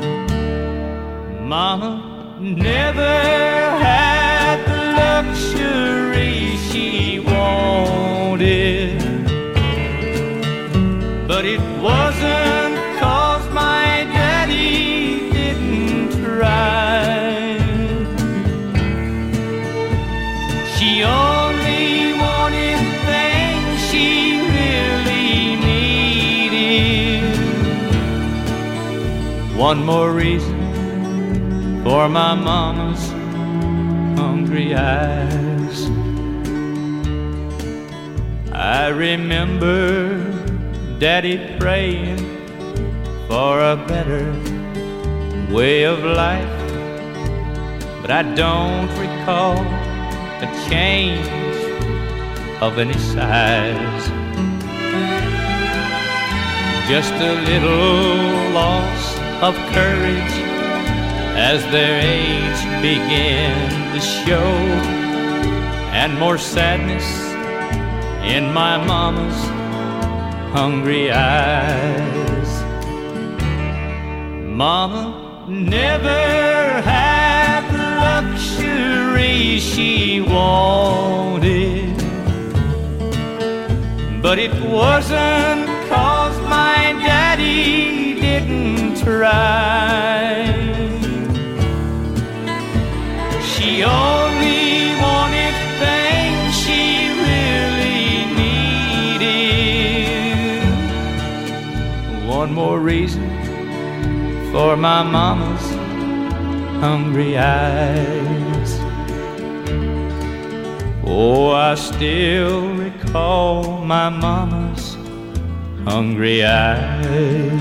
Mama never had the luxury she wanted, but it wasn't 'cause my daddy didn't try. She only wanted things she really needed. One more reason for my mama's hungry eyes. I remember Daddy praying for a better way of life, but I don't recall a change of any size. Just a little loss of courage as their age began to show, and more sadness in my mama's hungry eyes. Mama never had the luxury she wanted, but it wasn't 'cause my daddy didn't try. She only wanted things she really needed. One more reason for my mama's hungry eyes. Oh, I still recall my mama's hungry eyes.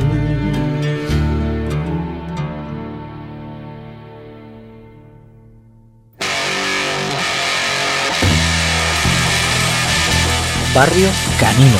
Barrio Canino.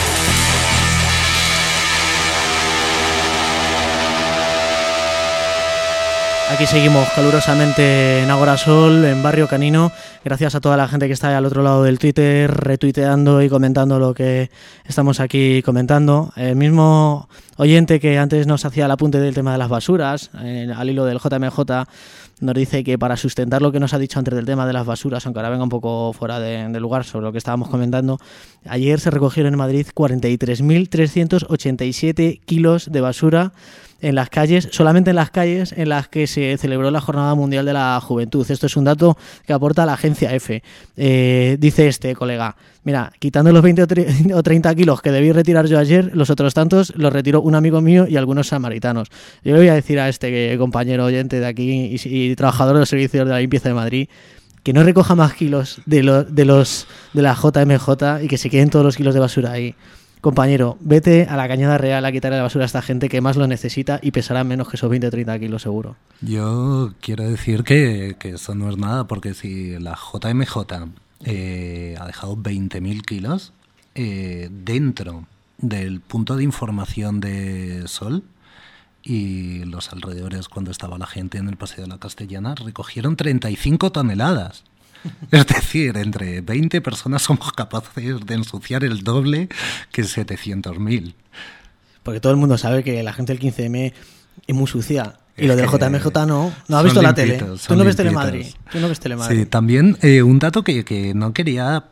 Aquí seguimos calurosamente en Agora Sol, en Barrio Canino. Gracias a toda la gente que está al otro lado del Twitter, retuiteando y comentando lo que estamos aquí comentando. El mismo oyente que antes nos hacía el apunte del tema de las basuras, eh, al hilo del J M J, nos dice que para sustentar lo que nos ha dicho antes del tema de las basuras, aunque ahora venga un poco fuera de, de lugar sobre lo que estábamos comentando, ayer se recogieron en Madrid cuarenta y tres mil trescientos ochenta y siete kilos de basura en las calles, solamente en las calles en las que se celebró la Jornada Mundial de la Juventud. Esto es un dato que aporta la agencia EFE. Eh, dice este colega, mira, quitando los veinte o treinta kilos que debí retirar yo ayer, los otros tantos los retiró un amigo mío y algunos samaritanos. Yo le voy a decir a este compañero oyente de aquí y, y trabajador de los servicios de la limpieza de Madrid que no recoja más kilos de, lo, de, los, de la J M J y que se queden todos los kilos de basura ahí. Compañero, vete a la Cañada Real a quitarle la basura a esta gente que más lo necesita y pesará menos que esos veinte o treinta kilos seguro. Yo quiero decir que, que eso no es nada, porque si la J M J eh, ha dejado veinte mil kilos eh, dentro del punto de información de Sol y los alrededores, cuando estaba la gente en el Paseo de la Castellana, recogieron treinta y cinco toneladas. Es decir, entre veinte personas somos capaces de ensuciar el doble que setecientos mil. Porque todo el mundo sabe que la gente del quince eme es muy sucia. Y lo del J M J no. No ha visto la tele. Tú no ves Telemadrid. Tú no ves Telemadrid. Sí, también eh, un dato que, que no quería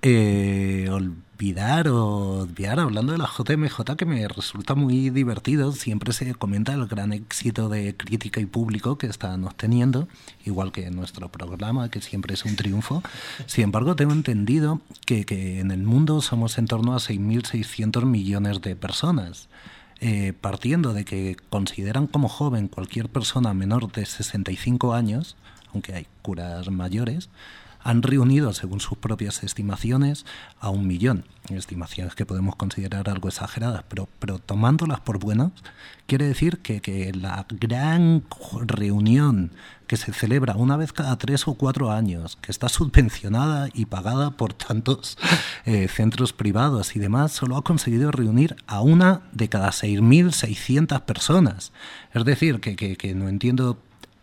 eh, olvidar o obviar hablando de la J M J, que me resulta muy divertido. Siempre se comenta el gran éxito de crítica y público que están obteniendo, igual que nuestro programa, que siempre es un triunfo. Sin embargo, tengo entendido que, que en el mundo somos en torno a seis mil seiscientos millones de personas. Eh, partiendo de que consideran como joven cualquier persona menor de sesenta y cinco años, aunque hay curas mayores, han reunido, según sus propias estimaciones, a un millón. Estimaciones que podemos considerar algo exageradas, pero, pero tomándolas por buenas, quiere decir que, que la gran reunión que se celebra una vez cada tres o cuatro años, que está subvencionada y pagada por tantos eh, centros privados y demás, solo ha conseguido reunir a una de cada seis mil seiscientas personas. Es decir, que, que, que no entiendo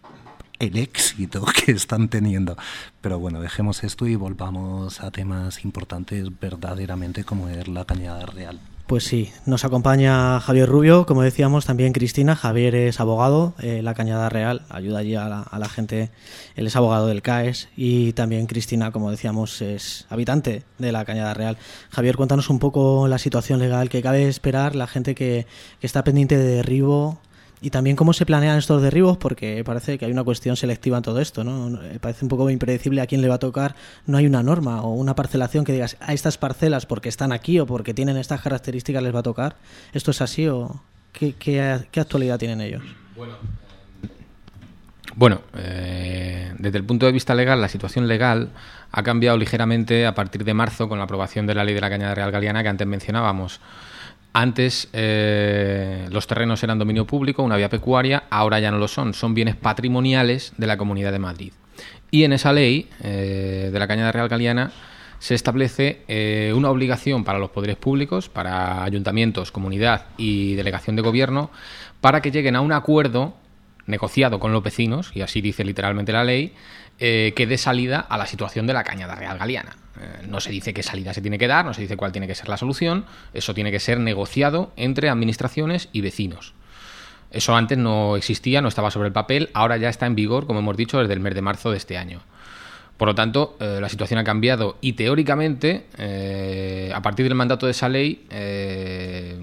el éxito que están teniendo. Pero bueno, dejemos esto y volvamos a temas importantes verdaderamente como es la Cañada Real. Pues sí, nos acompaña Javier Rubio, como decíamos, también Cristina. Javier es abogado, eh, la Cañada Real, ayuda allí a la, a la gente, él es abogado del CAES, y también Cristina, como decíamos, es habitante de la Cañada Real. Javier, cuéntanos un poco la situación legal que cabe esperar, la gente que, que está pendiente de derribo, y también cómo se planean estos derribos, porque parece que hay una cuestión selectiva en todo esto, ¿no? Parece un poco impredecible a quién le va a tocar. No hay una norma o una parcelación que digas a estas parcelas porque están aquí o porque tienen estas características les va a tocar. ¿Esto es así o qué, qué, qué actualidad tienen ellos? Bueno, eh, bueno eh, desde el punto de vista legal, la situación legal ha cambiado ligeramente a partir de marzo con la aprobación de la ley de la Cañada Real Galiana que antes mencionábamos. Antes eh, los terrenos eran dominio público, una vía pecuaria, ahora ya no lo son, son bienes patrimoniales de la Comunidad de Madrid. Y en esa ley eh, de la Cañada Real Galiana se establece eh, una obligación para los poderes públicos, para ayuntamientos, comunidad y delegación de gobierno, para que lleguen a un acuerdo negociado con los vecinos, y así dice literalmente la ley, eh, que dé salida a la situación de la Cañada Real Galiana. Eh, no se dice qué salida se tiene que dar, no se dice cuál tiene que ser la solución, eso tiene que ser negociado entre administraciones y vecinos. Eso antes no existía, no estaba sobre el papel, ahora ya está en vigor, como hemos dicho, desde el mes de marzo de este año. Por lo tanto, eh, la situación ha cambiado y teóricamente, eh, a partir del mandato de esa ley, eh,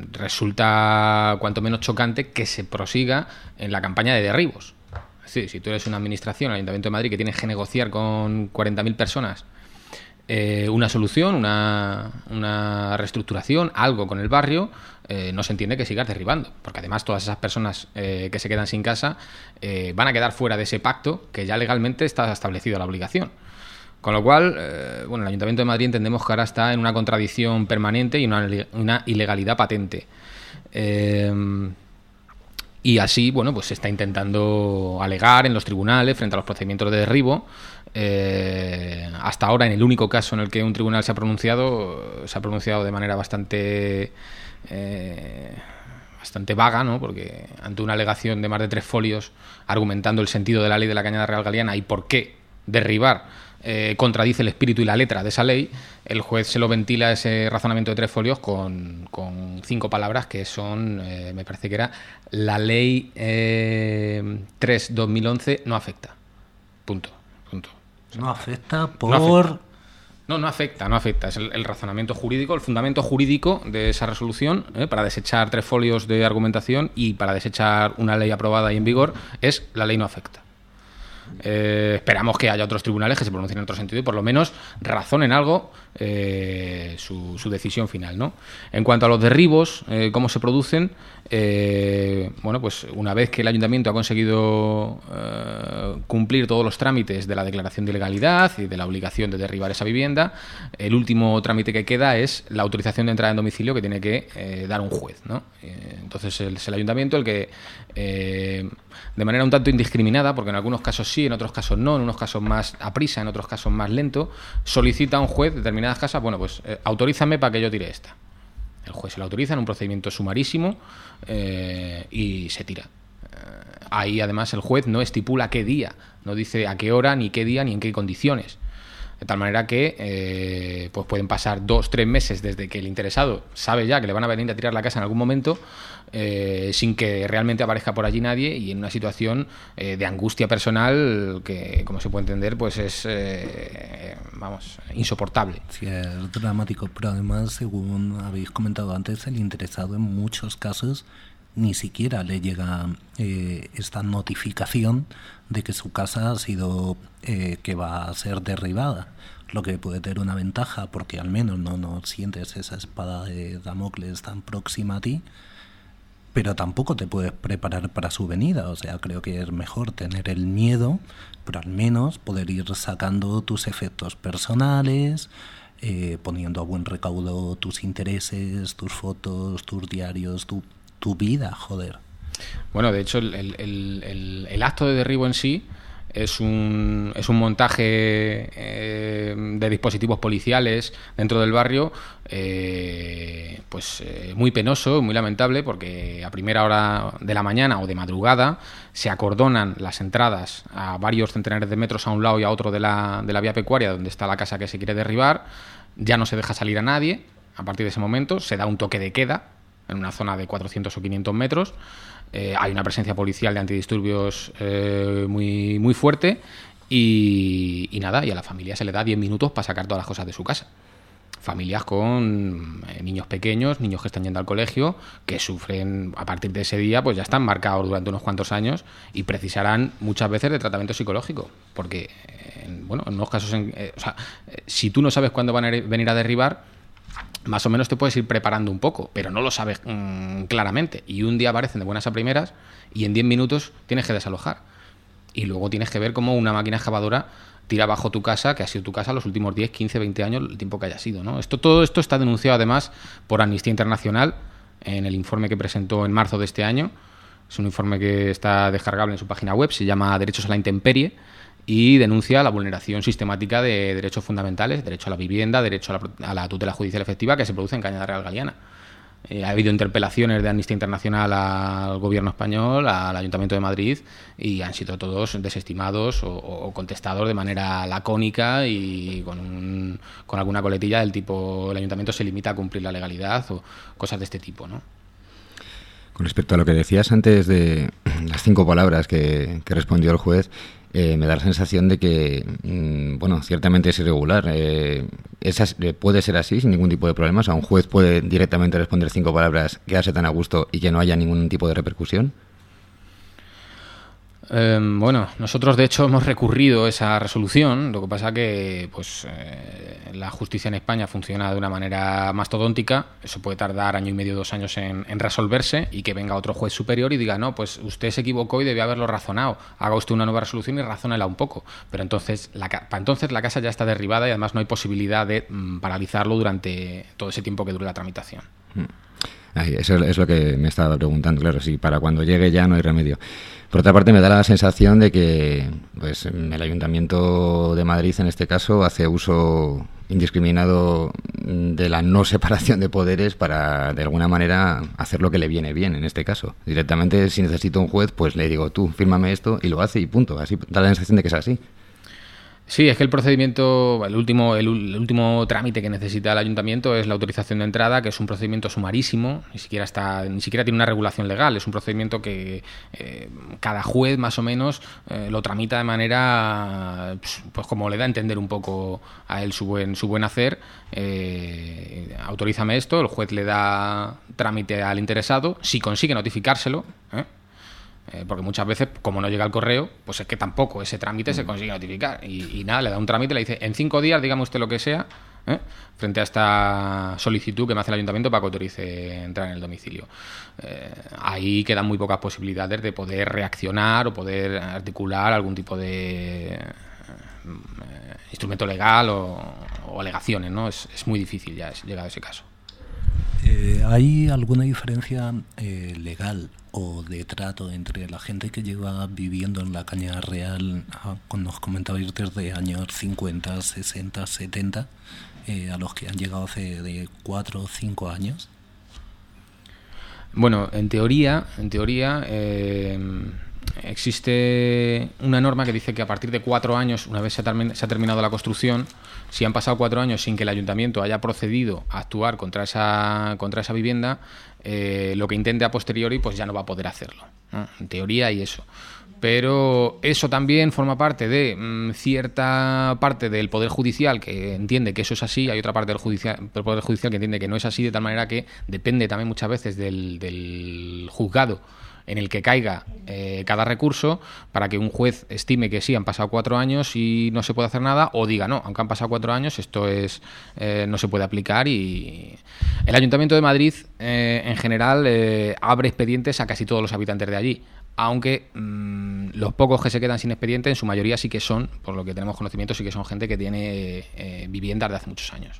resulta cuanto menos chocante que se prosiga en la campaña de derribos. Es decir, si tú eres una administración, el Ayuntamiento de Madrid, que tienes que negociar con cuarenta mil personas eh, una solución, una, una reestructuración, algo con el barrio, eh, no se entiende que sigas derribando, porque además todas esas personas eh, que se quedan sin casa eh, van a quedar fuera de ese pacto que ya legalmente está establecido la obligación. Con lo cual, eh, bueno, el Ayuntamiento de Madrid entendemos que ahora está en una contradicción permanente y una, una ilegalidad patente. Eh, y así, bueno, pues se está intentando alegar en los tribunales frente a los procedimientos de derribo. Eh, hasta ahora, en el único caso en el que un tribunal se ha pronunciado, se ha pronunciado de manera bastante... Eh, bastante vaga, ¿no? Porque ante una alegación de más de tres folios argumentando el sentido de la ley de la Cañada Real Galiana y por qué derribar eh, contradice el espíritu y la letra de esa ley, el juez se lo ventila ese razonamiento de tres folios con, con cinco palabras que son, eh, me parece que era, la ley eh, tres dos mil once no afecta. Punto. Punto. No afecta por... No afecta. No, no afecta, no afecta. Es el, el razonamiento jurídico, el fundamento jurídico de esa resolución, ¿eh? para desechar tres folios de argumentación y para desechar una ley aprobada y en vigor, es la ley no afecta. Eh, esperamos que haya otros tribunales que se pronuncien en otro sentido y por lo menos razonen algo eh, su, su decisión final, ¿no? En cuanto a los derribos, eh, cómo se producen, eh, bueno, pues una vez que el ayuntamiento ha conseguido eh, cumplir todos los trámites de la declaración de ilegalidad y de la obligación de derribar esa vivienda, el último trámite que queda es la autorización de entrada en domicilio que tiene que eh, dar un juez, ¿no? Eh, entonces es el ayuntamiento el que eh, de manera un tanto indiscriminada, porque en algunos casos sí, en otros casos no, en unos casos más a prisa, en otros casos más lento, solicita a un juez determinadas casas, bueno, pues eh, autorízame para que yo tire esta. El juez se la autoriza en un procedimiento sumarísimo eh, y se tira. Eh, ahí además el juez no estipula qué día, no dice a qué hora, ni qué día, ni en qué condiciones. De tal manera que eh, pues pueden pasar dos, tres meses desde que el interesado sabe ya que le van a venir a tirar la casa en algún momento eh, sin que realmente aparezca por allí nadie y en una situación eh, de angustia personal que, como se puede entender, pues es, eh, vamos, insoportable. Sí, es dramático, pero además, según habéis comentado antes, el interesado en muchos casos ni siquiera le llega eh, esta notificación de que su casa ha sido, eh, que va a ser derribada, lo que puede tener una ventaja porque al menos no, no sientes esa espada de Damocles tan próxima a ti, pero tampoco te puedes preparar para su venida. O sea, creo que es mejor tener el miedo, pero al menos poder ir sacando tus efectos personales, eh, poniendo a buen recaudo tus intereses, tus fotos, tus diarios, tu tu vida, joder. Bueno, de hecho, el, el, el, el acto de derribo en sí es un, es un montaje eh, de dispositivos policiales dentro del barrio eh, pues eh, muy penoso, muy lamentable, porque a primera hora de la mañana o de madrugada se acordonan las entradas a varios centenares de metros a un lado y a otro de la, de la vía pecuaria donde está la casa que se quiere derribar. Ya no se deja salir a nadie a partir de ese momento, se da un toque de queda en una zona de cuatrocientos o quinientos metros. Eh, hay una presencia policial de antidisturbios eh, muy, muy fuerte y, y nada, y a la familia se le da diez minutos para sacar todas las cosas de su casa. Familias con eh, niños pequeños, niños que están yendo al colegio, que sufren a partir de ese día, pues ya están marcados durante unos cuantos años y precisarán muchas veces de tratamiento psicológico, porque eh, bueno, en unos casos, en, eh, o sea, eh, si tú no sabes cuándo van a venir a derribar, más o menos te puedes ir preparando un poco, pero no lo sabes mmm, claramente. Y un día aparecen de buenas a primeras y en diez minutos tienes que desalojar. Y luego tienes que ver cómo una máquina excavadora tira abajo tu casa, que ha sido tu casa los últimos diez, quince, veinte años, el tiempo que haya sido, ¿no? Esto, todo esto está denunciado además por Amnistía Internacional en el informe que presentó en marzo de este año. Es un informe que está descargable en su página web, se llama Derechos a la Intemperie, y denuncia la vulneración sistemática de derechos fundamentales, derecho a la vivienda, derecho a la, a la tutela judicial efectiva que se produce en Cañada Real Galiana. Eh, ha habido interpelaciones de Amnistía Internacional al gobierno español, al Ayuntamiento de Madrid, y han sido todos desestimados o, o contestados de manera lacónica y con, un, con alguna coletilla del tipo el Ayuntamiento se limita a cumplir la legalidad o cosas de este tipo, ¿no? Con respecto a lo que decías antes de las cinco palabras que, que respondió el juez, eh, me da la sensación de que, mmm, bueno, ciertamente es irregular. Eh, es, puede ser así sin ningún tipo de problema. O sea, un juez puede directamente responder cinco palabras, quedarse tan a gusto y que no haya ningún tipo de repercusión. Eh, bueno, nosotros de hecho hemos recurrido a esa resolución. Lo que pasa que pues eh, la justicia en España funciona de una manera mastodóntica. Eso puede tardar año y medio, dos años en, en resolverse y que venga otro juez superior y diga, no, pues usted se equivocó y debió haberlo razonado. Haga usted una nueva resolución y razónela un poco. Pero entonces la, para entonces la casa ya está derribada y además no hay posibilidad de mm, paralizarlo durante todo ese tiempo que dure la tramitación. Mm. Ay, eso es lo que me estaba preguntando, claro, si para cuando llegue ya no hay remedio. Por otra parte, me da la sensación de que pues el Ayuntamiento de Madrid, en este caso, hace uso indiscriminado de la no separación de poderes para, de alguna manera, hacer lo que le viene bien en este caso. Directamente, si necesito un juez, pues le digo, tú, fírmame esto, y lo hace y punto. Así da la sensación de que es así. Sí, es que el procedimiento, el último, el, el último trámite que necesita el ayuntamiento es la autorización de entrada, que es un procedimiento sumarísimo, ni siquiera está, ni siquiera tiene una regulación legal, es un procedimiento que eh, cada juez más o menos eh, lo tramita de manera, pues como le da a entender un poco a él su buen, su buen hacer. Eh, autorízame esto, el juez le da trámite al interesado, si consigue notificárselo, ¿eh? Eh, porque muchas veces, como no llega el correo, pues es que tampoco ese trámite se consigue notificar. Y, y nada, le da un trámite, le dice, en cinco días, dígame usted lo que sea, ¿eh? frente a esta solicitud que me hace el ayuntamiento para que autorice entrar en el domicilio. Eh, ahí quedan muy pocas posibilidades de poder reaccionar o poder articular algún tipo de eh, instrumento legal o, o alegaciones, ¿no? Es, es muy difícil ya es, llegado a ese caso. Eh, ¿Hay alguna diferencia eh, legal o de trato entre la gente que lleva viviendo en la Cañada Real, cuando os comentabais desde años cincuenta, sesenta, setenta, eh, a los que han llegado hace de cuatro o cinco años? Bueno, en teoría, en teoría eh, existe una norma que dice que a partir de cuatro años, una vez se ha, termi- se ha terminado la construcción, si han pasado cuatro años sin que el ayuntamiento haya procedido a actuar contra esa, contra esa vivienda, eh, lo que intente a posteriori pues ya no va a poder hacerlo, ¿no? En teoría y eso. Pero eso también forma parte de mmm, cierta parte del Poder Judicial que entiende que eso es así, hay otra parte del, judicial, del Poder Judicial que entiende que no es así, de tal manera que depende también muchas veces del, del juzgado en el que caiga eh, cada recurso, para que un juez estime que sí, han pasado cuatro años y no se puede hacer nada, o diga no, aunque han pasado cuatro años, esto es eh, no se puede aplicar. Y el Ayuntamiento de Madrid, eh, en general, eh, abre expedientes a casi todos los habitantes de allí, aunque mmm, los pocos que se quedan sin expediente, en su mayoría sí que son, por lo que tenemos conocimiento, sí que son gente que tiene eh, viviendas de hace muchos años.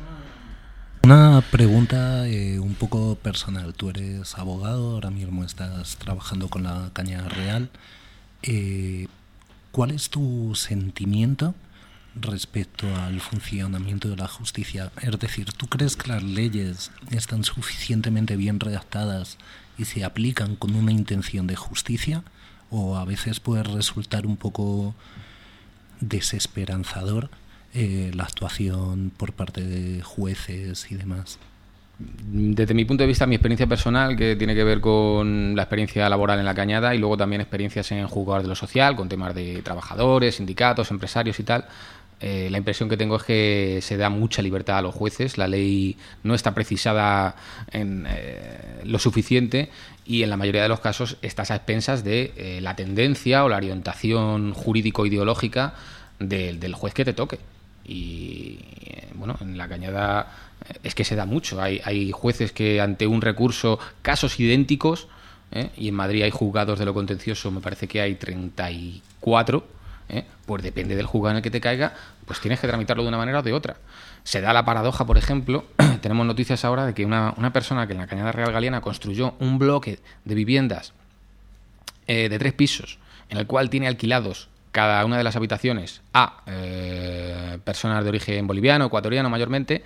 Una pregunta eh, un poco personal. Tú eres abogado, ahora mismo estás trabajando con la Cañada Real. Eh, ¿Cuál es tu sentimiento respecto al funcionamiento de la justicia? Es decir, ¿tú crees que las leyes están suficientemente bien redactadas y se aplican con una intención de justicia? ¿O a veces puede resultar un poco desesperanzador Eh, la actuación por parte de jueces y demás? Desde mi punto de vista, mi experiencia personal, que tiene que ver con la experiencia laboral en la Cañada y luego también experiencias en juzgados de lo social, con temas de trabajadores, sindicatos, empresarios y tal, eh, la impresión que tengo es que se da mucha libertad a los jueces, la ley no está precisada en eh, lo suficiente y en la mayoría de los casos estás a expensas de eh, la tendencia o la orientación jurídico-ideológica de, del juez que te toque. Y bueno, en la Cañada es que se da mucho. Hay, hay jueces que ante un recurso, casos idénticos, ¿eh? y en Madrid hay juzgados de lo contencioso, me parece que hay treinta y cuatro, ¿eh? pues depende del juzgado en el que te caiga, pues tienes que tramitarlo de una manera o de otra. Se da la paradoja, por ejemplo, tenemos noticias ahora de que una, una persona que en la Cañada Real Galiana construyó un bloque de viviendas eh, de tres pisos, en el cual tiene alquilados cada una de las habitaciones a eh, personas de origen boliviano, ecuatoriano mayormente,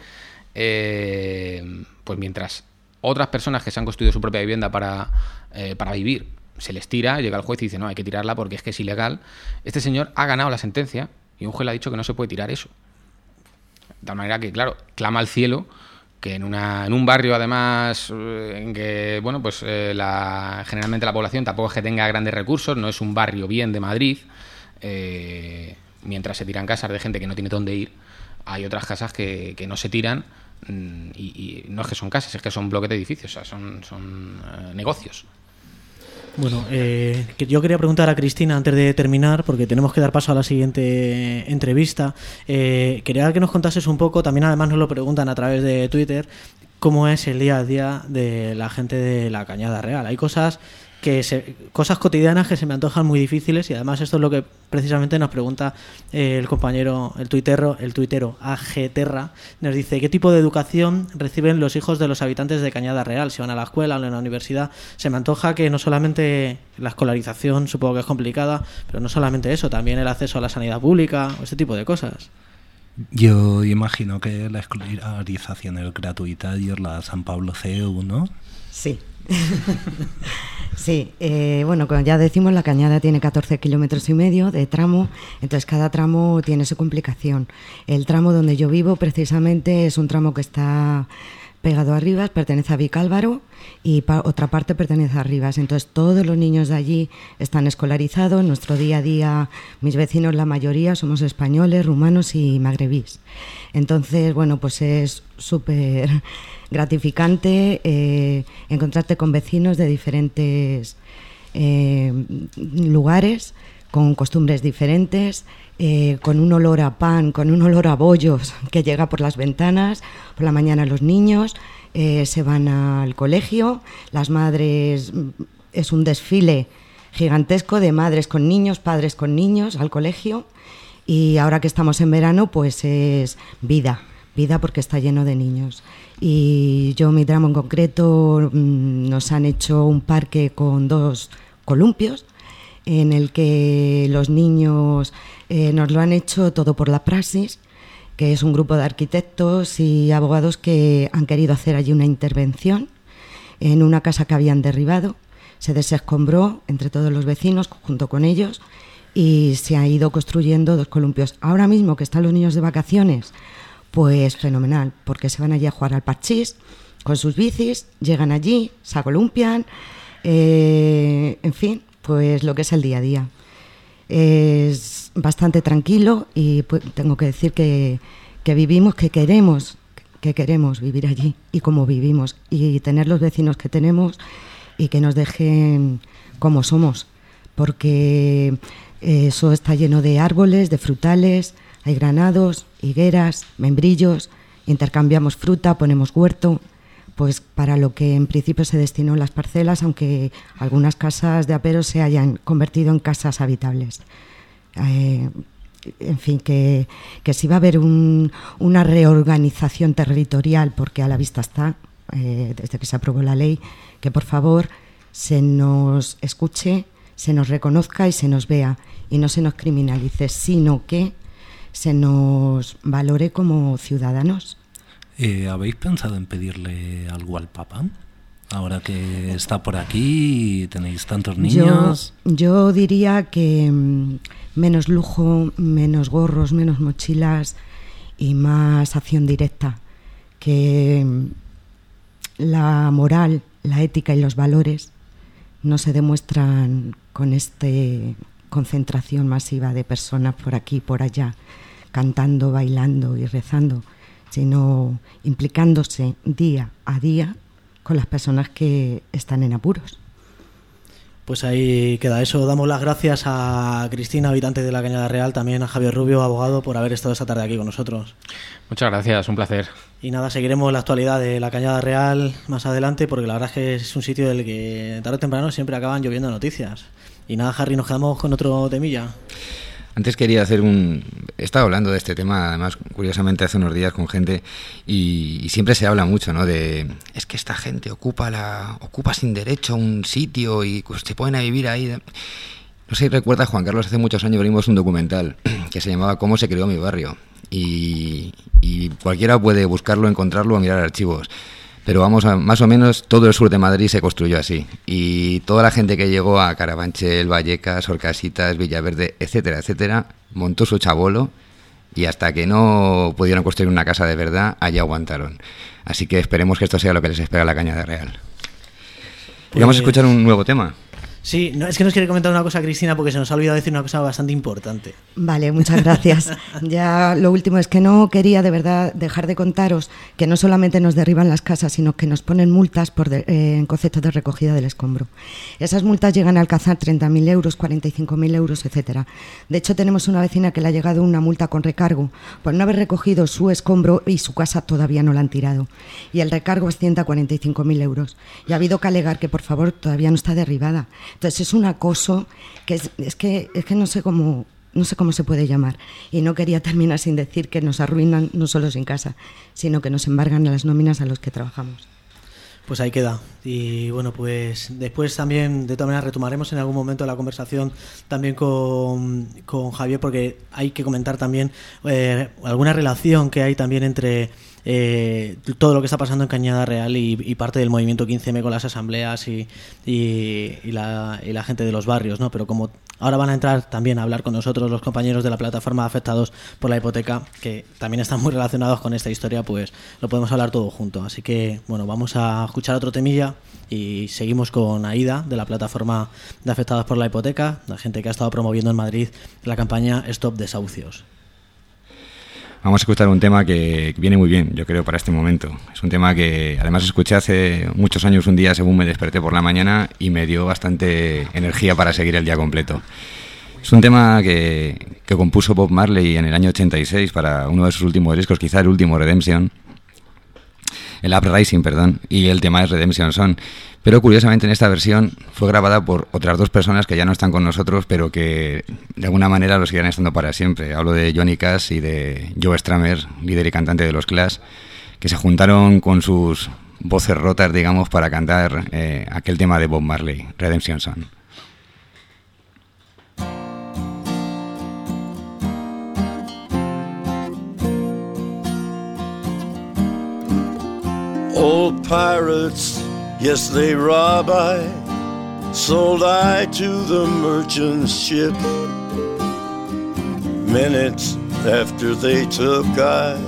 eh, pues mientras otras personas que se han construido su propia vivienda para, eh, para vivir, se les tira, llega el juez y dice no, hay que tirarla porque es que es ilegal. Este señor ha ganado la sentencia y un juez le ha dicho que no se puede tirar eso. De tal manera que, claro, clama al cielo que en, una, en un barrio, además, en que, bueno, pues eh, la, generalmente la población tampoco es que tenga grandes recursos, no es un barrio bien de Madrid. Eh, mientras se tiran casas de gente que no tiene dónde ir, hay otras casas que, que no se tiran y, y no es que son casas, es que son bloques de edificios, o sea, son, son eh, negocios. Bueno, eh, yo quería preguntar a Cristina antes de terminar, porque tenemos que dar paso a la siguiente entrevista. Eh, quería que nos contases un poco, también además nos lo preguntan a través de Twitter, cómo es el día a día de la gente de la Cañada Real. Hay cosas que se, cosas cotidianas que se me antojan muy difíciles y además esto es lo que precisamente nos pregunta eh, el compañero, el tuitero, el tuitero A G Terra, nos dice ¿qué tipo de educación reciben los hijos de los habitantes de Cañada Real? Si van a la escuela o a la universidad. Se me antoja que no solamente la escolarización, supongo que es complicada, pero no solamente eso, también el acceso a la sanidad pública o este tipo de cosas. Yo imagino que la escolarización es gratuita y es la San Pablo C E U, ¿no? Sí. Sí, eh, bueno, como ya decimos, la Cañada tiene catorce kilómetros y medio de tramo, entonces cada tramo tiene su complicación. El tramo donde yo vivo precisamente es un tramo que está pegado a Rivas, pertenece a Vicálvaro, y pa- otra parte pertenece a Rivas. Entonces todos los niños de allí están escolarizados. Nuestro día a día, mis vecinos, la mayoría somos españoles, rumanos y magrebís. Entonces, bueno, pues es súper gratificante eh, encontrarte con vecinos de diferentes eh, lugares, con costumbres diferentes, eh, con un olor a pan, con un olor a bollos que llega por las ventanas. Por la mañana los niños eh, se van al colegio, las madres, es un desfile gigantesco de madres con niños, padres con niños al colegio, y ahora que estamos en verano pues es vida, vida porque está lleno de niños. Y yo, mi tramo en concreto, nos han hecho un parque con dos columpios en el que los niños eh, nos lo han hecho todo por la praxis, que es un grupo de arquitectos y abogados que han querido hacer allí una intervención en una casa que habían derribado. Se desescombró entre todos los vecinos junto con ellos y se ha ido construyendo dos columpios. Ahora mismo que están los niños de vacaciones, pues fenomenal, porque se van allí a jugar al parchís con sus bicis, llegan allí, se acolumpian, eh, en fin, pues lo que es el día a día. Es bastante tranquilo y pues, tengo que decir que, que vivimos, que queremos, que queremos vivir allí y como vivimos, y tener los vecinos que tenemos y que nos dejen como somos, porque eso está lleno de árboles, de frutales, hay granados, higueras, membrillos, intercambiamos fruta, ponemos huerto, pues para lo que en principio se destinó las parcelas, aunque algunas casas de aperos se hayan convertido en casas habitables. Eh, en fin, que, que sí va a haber un, una reorganización territorial, porque a la vista está, eh, desde que se aprobó la ley, que por favor se nos escuche, se nos reconozca y se nos vea, y no se nos criminalice, sino que se nos valore como ciudadanos. Eh, ¿Habéis pensado en pedirle algo al Papa? Ahora que está por aquí y tenéis tantos niños. Yo, yo diría que mmm, menos lujo, menos gorros, menos mochilas y más acción directa. Que mmm, la moral, la ética y los valores no se demuestran con esta concentración masiva de personas por aquí y por allá, cantando, bailando y rezando, sino implicándose día a día con las personas que están en apuros. Pues ahí queda eso. Damos las gracias a Cristina, habitante de la Cañada Real, también a Javier Rubio, abogado, por haber estado esta tarde aquí con nosotros. Muchas gracias, un placer. Y nada, seguiremos la actualidad de la Cañada Real más adelante, porque la verdad es que es un sitio del que tarde o temprano siempre acaban lloviendo noticias. Y nada, Harry, nos quedamos con otro temilla. Antes quería hacer un... He estado hablando de este tema, además, curiosamente, hace unos días con gente, y, y siempre se habla mucho, ¿no? De... Es que esta gente ocupa la ocupa sin derecho un sitio y pues, se ponen a vivir ahí. No sé si recuerdas, Juan Carlos, hace muchos años vimos un documental que se llamaba ¿Cómo se creó mi barrio? Y, y cualquiera puede buscarlo, encontrarlo o mirar archivos. Pero vamos, a, más o menos todo el sur de Madrid se construyó así. Y toda la gente que llegó a Carabanchel, Vallecas, Orcasitas, Villaverde, etcétera, etcétera, montó su chabolo y hasta que no pudieron construir una casa de verdad, allí aguantaron. Así que esperemos que esto sea lo que les espera a la Cañada Real. Pues... Y vamos a escuchar un nuevo tema. Sí, no, es que nos quiere comentar una cosa, Cristina, porque se nos ha olvidado decir una cosa bastante importante. Vale, muchas gracias. Ya lo último es que no quería de verdad dejar de contaros que no solamente nos derriban las casas, sino que nos ponen multas por de, eh, en concepto de recogida del escombro. Esas multas llegan a alcanzar treinta mil euros, cuarenta y cinco mil euros, etcétera. De hecho, tenemos una vecina que le ha llegado una multa con recargo por no haber recogido su escombro y su casa todavía no la han tirado. Y el recargo asciende a cuarenta y cinco mil euros. Y ha habido que alegar que, por favor, todavía no está derribada. Entonces es un acoso que es, es que es que no sé cómo no sé cómo se puede llamar, y no quería terminar sin decir que nos arruinan no solo sin casa, sino que nos embargan a las nóminas a los que trabajamos. Pues ahí queda. Y bueno, pues después también, de todas maneras, retomaremos en algún momento la conversación también con, con Javier, porque hay que comentar también eh, alguna relación que hay también entre eh, todo lo que está pasando en Cañada Real y, y parte del movimiento quince eme con las asambleas y, y, y, la, y la gente de los barrios, ¿no? Pero como ahora van a entrar también a hablar con nosotros los compañeros de la plataforma afectados por la hipoteca, que también están muy relacionados con esta historia, pues lo podemos hablar todo junto. Así que, bueno, vamos a escuchar otro temilla y seguimos con Aida, de la plataforma de afectados por la hipoteca, la gente que ha estado promoviendo en Madrid la campaña Stop Desahucios. Vamos a escuchar un tema que viene muy bien, yo creo, para este momento. Es un tema que además escuché hace muchos años un día según me desperté por la mañana y me dio bastante energía para seguir el día completo. Es un tema que, que compuso Bob Marley en el año ochenta y seis para uno de sus últimos discos, quizá el último, Redemption. El Uprising, perdón, y el tema es Redemption Song. Pero curiosamente en esta versión fue grabada por otras dos personas que ya no están con nosotros, pero que de alguna manera lo seguirán estando para siempre. Hablo de Johnny Cash y de Joe Strummer, líder y cantante de los Clash, que se juntaron con sus voces rotas, digamos, para cantar eh, aquel tema de Bob Marley, Redemption Song. Old pirates, yes, they rob I, sold I to the merchant ship. Minutes after they took I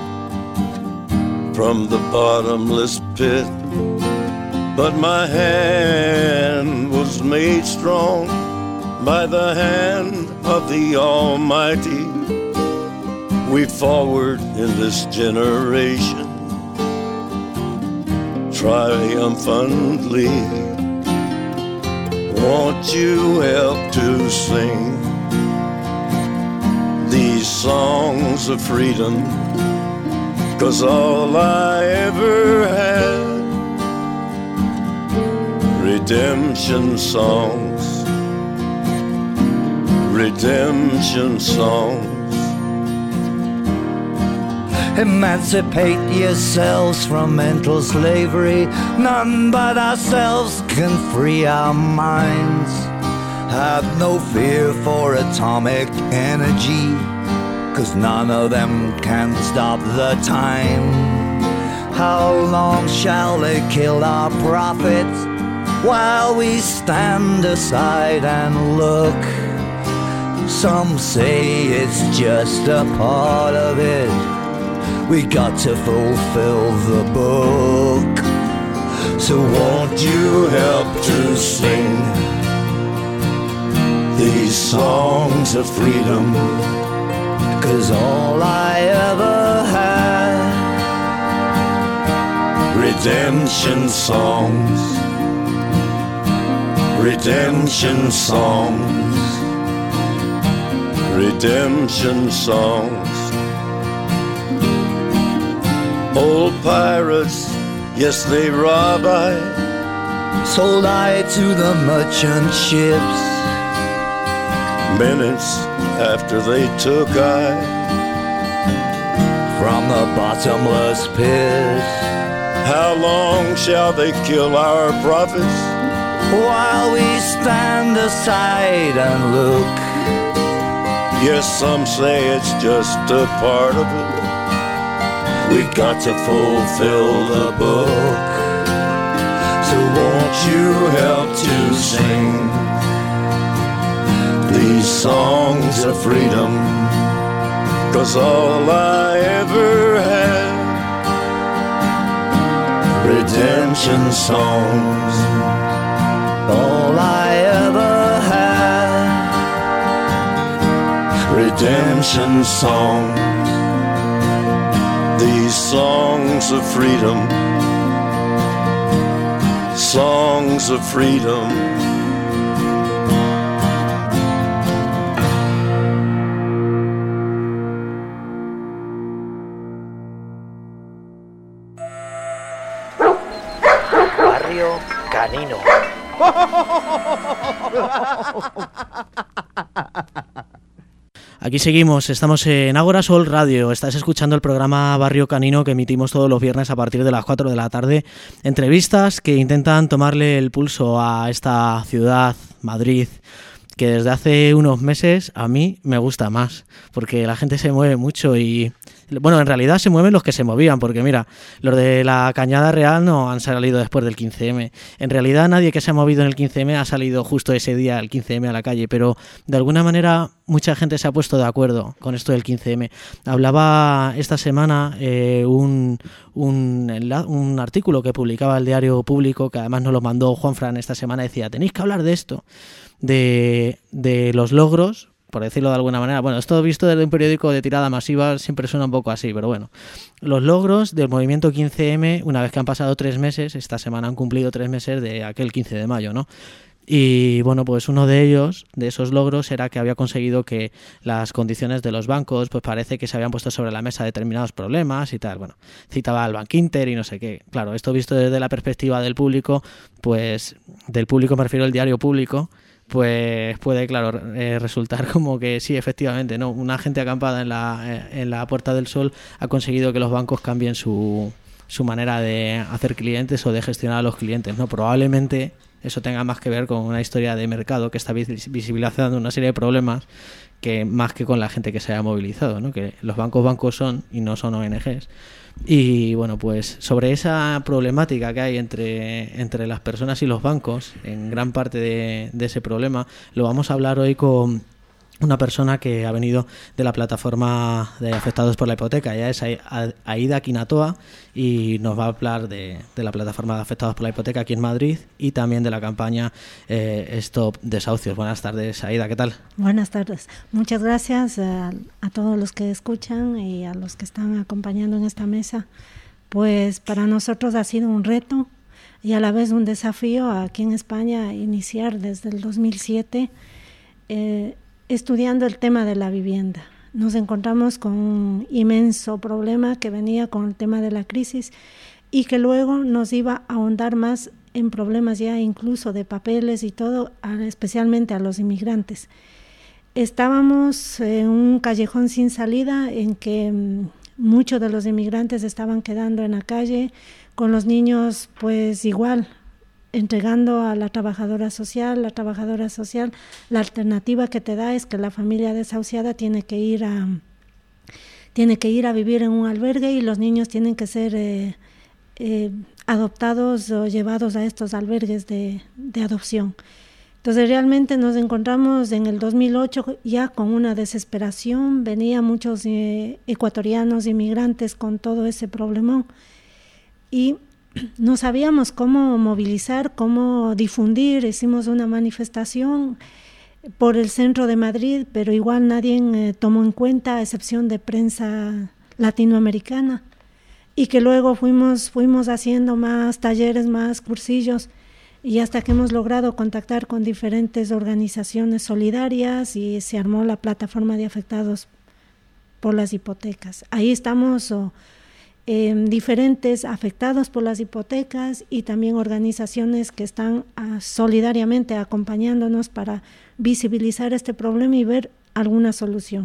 from the bottomless pit. But my hand was made strong by the hand of the Almighty. We forward in this generation triumphantly. Won't you help to sing these songs of freedom? 'Cause all I ever had, redemption songs, redemption songs. Emancipate yourselves from mental slavery. None but ourselves can free our minds. Have no fear for atomic energy, 'cause none of them can stop the time. How long shall they kill our prophets while we stand aside and look? Some say it's just a part of it. We got to fulfill the book. So won't you help to sing these songs of freedom? 'Cause all I ever had, redemption songs, redemption songs, redemption songs. Old pirates, yes, they rob I, sold I to the merchant ships. Minutes after they took I from the bottomless pit. How long shall they kill our prophets while we stand aside and look? Yes, some say it's just a part of it. We've got to fulfill the book. So won't you help to sing these songs of freedom? 'Cause all I ever had, redemption songs. All I ever had, redemption songs. These songs of freedom, songs of freedom. Barrio Canino. Aquí seguimos, estamos en Ágora Sol Radio, estás escuchando el programa Barrio Canino que emitimos todos los viernes a partir de las cuatro de la tarde. Entrevistas que intentan tomarle el pulso a esta ciudad, Madrid, que desde hace unos meses a mí me gusta más, porque la gente se mueve mucho y... Bueno, en realidad se mueven los que se movían, porque mira, los de la Cañada Real no han salido después del quince eme. En realidad nadie que se ha movido en el quince eme ha salido justo ese día, el quince eme, a la calle, pero de alguna manera mucha gente se ha puesto de acuerdo con esto del quince eme. Hablaba esta semana eh, un, un, un artículo que publicaba el Diario Público, que además nos lo mandó Juanfran esta semana, decía, tenéis que hablar de esto, de, de los logros, por decirlo de alguna manera. Bueno, esto visto desde un periódico de tirada masiva siempre suena un poco así, pero bueno. Los logros del movimiento quince eme, una vez que han pasado tres meses, esta semana han cumplido tres meses de aquel quince de mayo, ¿no? Y bueno, pues uno de ellos, de esos logros, era que había conseguido que las condiciones de los bancos, pues parece que se habían puesto sobre la mesa determinados problemas y tal. Bueno, citaba al Bankinter y no sé qué. Claro, esto visto desde la perspectiva del público, pues del público me refiero al Diario Público, pues puede, claro, eh, resultar como que sí, efectivamente, no, una gente acampada en la, eh, en la Puerta del Sol ha conseguido que los bancos cambien su, su manera de hacer clientes o de gestionar a los clientes, ¿no? Probablemente eso tenga más que ver con una historia de mercado que está visibilizando una serie de problemas que más que con la gente que se haya movilizado, ¿no? Que los bancos bancos son y no son O N Ges. Y bueno, pues sobre esa problemática que hay entre, entre las personas y los bancos, en gran parte de, de ese problema, lo vamos a hablar hoy con una persona que ha venido de la plataforma de afectados por la hipoteca. Ella es Aida Quinatoa y nos va a hablar de, de la plataforma de afectados por la hipoteca aquí en Madrid y también de la campaña eh, Stop Desahucios. Buenas tardes, Aida, ¿qué tal? Buenas tardes. Muchas gracias a, a todos los que escuchan y a los que están acompañando en esta mesa. Pues para nosotros ha sido un reto y a la vez un desafío aquí en España iniciar desde el dos mil siete eh, estudiando el tema de la vivienda. Nos encontramos con un inmenso problema que venía con el tema de la crisis y que luego nos iba a ahondar más en problemas ya incluso de papeles y todo, especialmente a los inmigrantes. Estábamos en un callejón sin salida en que muchos de los inmigrantes estaban quedando en la calle, con los niños pues igual, entregando a la trabajadora social. La trabajadora social, la alternativa que te da es que la familia desahuciada tiene que ir a tiene que ir a vivir en un albergue y los niños tienen que ser eh, eh, adoptados o llevados a estos albergues de, de adopción. Entonces realmente nos encontramos en el dos mil ocho ya con una desesperación, venían muchos eh, ecuatorianos inmigrantes con todo ese problemón y no sabíamos cómo movilizar, cómo difundir. Hicimos una manifestación por el centro de Madrid, pero igual nadie eh, tomó en cuenta, a excepción de prensa latinoamericana, y que luego fuimos, fuimos haciendo más talleres, más cursillos, y hasta que hemos logrado contactar con diferentes organizaciones solidarias y se armó la plataforma de afectados por las hipotecas. Ahí estamos... Oh, Eh, diferentes afectados por las hipotecas y también organizaciones que están uh, solidariamente acompañándonos para visibilizar este problema y ver alguna solución.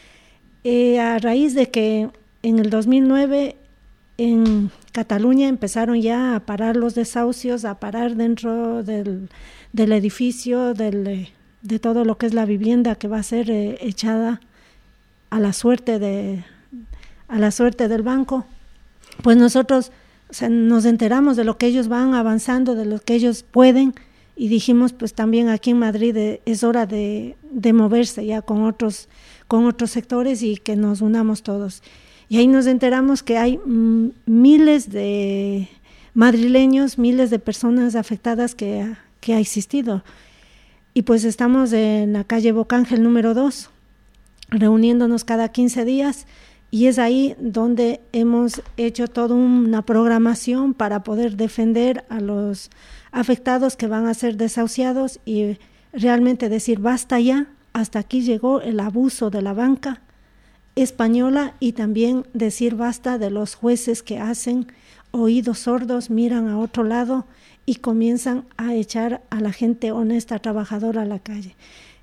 Eh, a raíz de que en el dos mil nueve en Cataluña empezaron ya a parar los desahucios, a parar dentro del, del edificio, del, de todo lo que es la vivienda que va a ser eh, echada a la suerte de, a la suerte del banco. Pues nosotros o sea, nos enteramos de lo que ellos van avanzando, de lo que ellos pueden y dijimos pues también aquí en Madrid de, es hora de, de moverse ya con otros, con otros sectores y que nos unamos todos. Y ahí nos enteramos que hay mm, miles de madrileños, miles de personas afectadas que, que ha existido. Y pues estamos en la calle Bocángel número dos, reuniéndonos cada quince días. Y es ahí donde hemos hecho toda una programación para poder defender a los afectados que van a ser desahuciados y realmente decir basta ya, hasta aquí llegó el abuso de la banca española y también decir basta de los jueces que hacen oídos sordos, miran a otro lado y comienzan a echar a la gente honesta, trabajadora a la calle.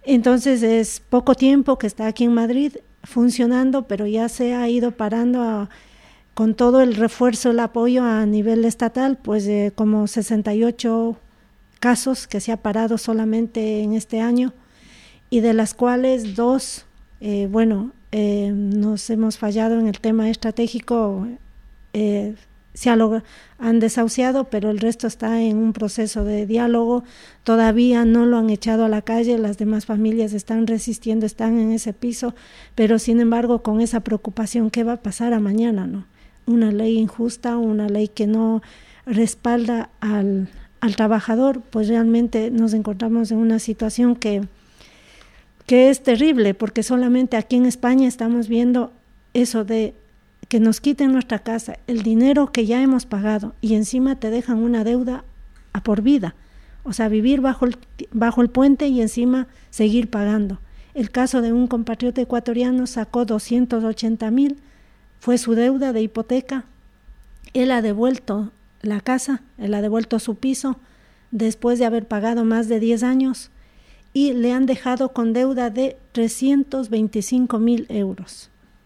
Entonces es poco tiempo que está aquí en Madrid funcionando, pero ya se ha ido parando a, con todo el refuerzo, el apoyo a nivel estatal, pues eh, como sesenta y ocho casos que se ha parado solamente en este año, y de las cuales dos, eh, bueno, eh, nos hemos fallado en el tema estratégico, eh, se ha logrado, han desahuciado, pero el resto está en un proceso de diálogo, todavía no lo han echado a la calle, las demás familias están resistiendo, están en ese piso, pero sin embargo con esa preocupación, ¿qué va a pasar a mañana, no? Una ley injusta, una ley que no respalda al, al trabajador, pues realmente nos encontramos en una situación que, que es terrible, porque solamente aquí en España estamos viendo eso de que nos quiten nuestra casa, el dinero que ya hemos pagado, y encima te dejan una deuda a por vida, o sea, vivir bajo el, bajo el puente y encima seguir pagando. El caso de un compatriota ecuatoriano, sacó doscientos ochenta mil, fue su deuda de hipoteca, él ha devuelto la casa, él ha devuelto su piso después de haber pagado más de diez años, y le han dejado con deuda de trescientos veinticinco mil euros.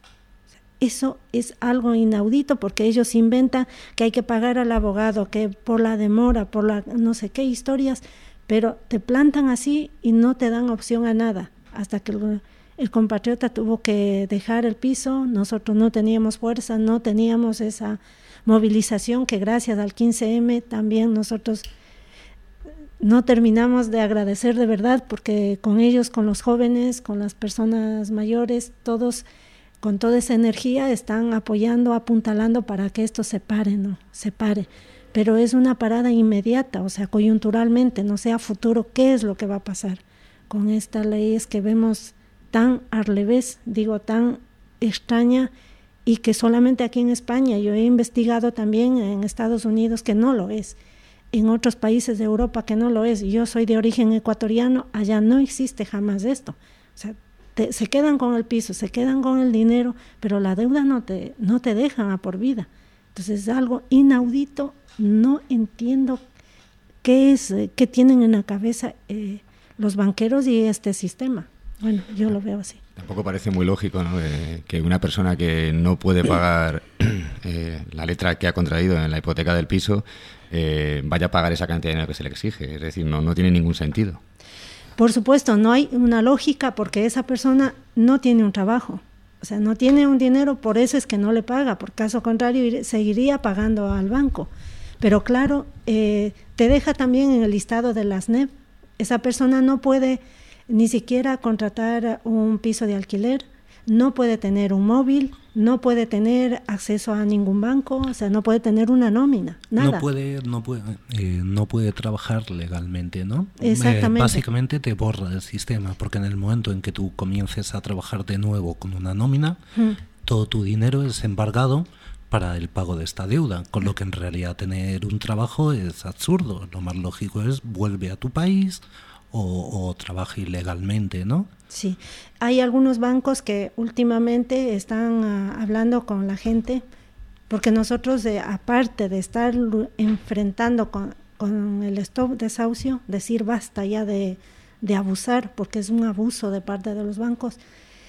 Eso es algo inaudito, porque ellos inventan que hay que pagar al abogado, que por la demora, por la no sé qué historias, pero te plantan así y no te dan opción a nada, hasta que el, el compatriota tuvo que dejar el piso. Nosotros no teníamos fuerza, no teníamos esa movilización que gracias al quince eme también nosotros no terminamos de agradecer de verdad, porque con ellos, con los jóvenes, con las personas mayores, todos con toda esa energía están apoyando, apuntalando para que esto se pare, ¿no? Se pare. Pero es una parada inmediata, o sea, coyunturalmente, no sé a futuro qué es lo que va a pasar con estas leyes que vemos tan al revés, digo, tan extraña, y que solamente aquí en España, yo he investigado también en Estados Unidos que no lo es, en otros países de Europa que no lo es. Yo soy de origen ecuatoriano, allá no existe jamás esto, o sea, Te, se quedan con el piso, se quedan con el dinero, pero la deuda no te, no te dejan a por vida. Entonces es algo inaudito, no entiendo qué es, qué tienen en la cabeza eh, los banqueros y este sistema. Bueno, yo lo veo así. Tampoco parece muy lógico, ¿no?, eh, que una persona que no puede pagar eh, la letra que ha contraído en la hipoteca del piso eh, vaya a pagar esa cantidad de dinero que se le exige. Es decir, no, no tiene ningún sentido. Por supuesto, no hay una lógica, porque esa persona no tiene un trabajo, o sea, no tiene un dinero, por eso es que no le paga, por caso contrario seguiría pagando al banco. Pero claro, eh, te deja también en el listado de las N E P. Esa persona no puede ni siquiera contratar un piso de alquiler, no puede tener un móvil, no puede tener acceso a ningún banco, o sea, no puede tener una nómina, nada. No puede, no puede, eh, no puede trabajar legalmente, ¿no? Exactamente. Eh, básicamente te borra el sistema, porque en el momento en que tú comiences a trabajar de nuevo con una nómina, mm. todo tu dinero es embargado para el pago de esta deuda, con lo que en realidad tener un trabajo es absurdo. Lo más lógico es vuelve a tu país o, o trabaja ilegalmente, ¿no? Sí, hay algunos bancos que últimamente están uh, hablando con la gente, porque nosotros, eh, aparte de estar enfrentando con, con el stop desahucio, decir basta ya de, de abusar, porque es un abuso de parte de los bancos,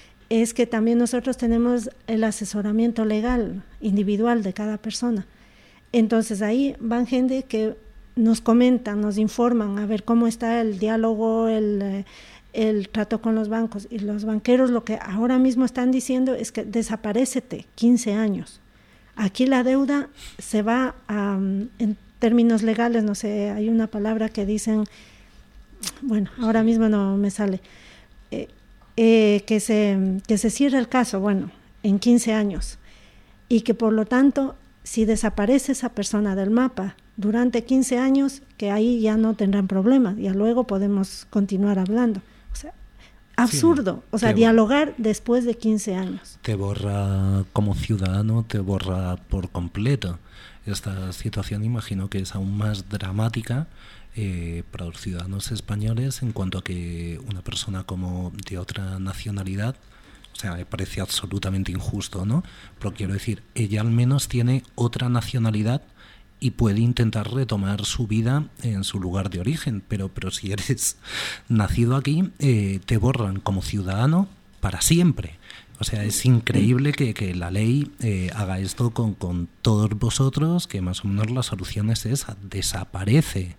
es que también nosotros tenemos el asesoramiento legal individual de cada persona. Entonces ahí van gente que nos comentan, nos informan a ver cómo está el diálogo, el... Eh, el trato con los bancos, y los banqueros lo que ahora mismo están diciendo es que desaparécete quince años. Aquí la deuda se va a, en términos legales, no sé, hay una palabra que dicen, bueno, ahora mismo no me sale, eh, eh, que se que se cierra el caso, bueno, en quince años, y que por lo tanto, si desaparece esa persona del mapa durante quince años, que ahí ya no tendrán problemas, ya luego podemos continuar hablando. Absurdo, sí, o sea, dialogar después de quince años. Te borra como ciudadano, te borra por completo. Esta situación imagino que es aún más dramática eh, para los ciudadanos españoles en cuanto a que una persona como de otra nacionalidad, o sea, me parece absolutamente injusto, ¿no? Pero quiero decir, ella al menos tiene otra nacionalidad y puede intentar retomar su vida en su lugar de origen, pero, pero si eres nacido aquí, eh, te borran como ciudadano para siempre. O sea, es increíble que, que la ley eh, haga esto con, con todos vosotros, que más o menos la solución es esa, desaparece.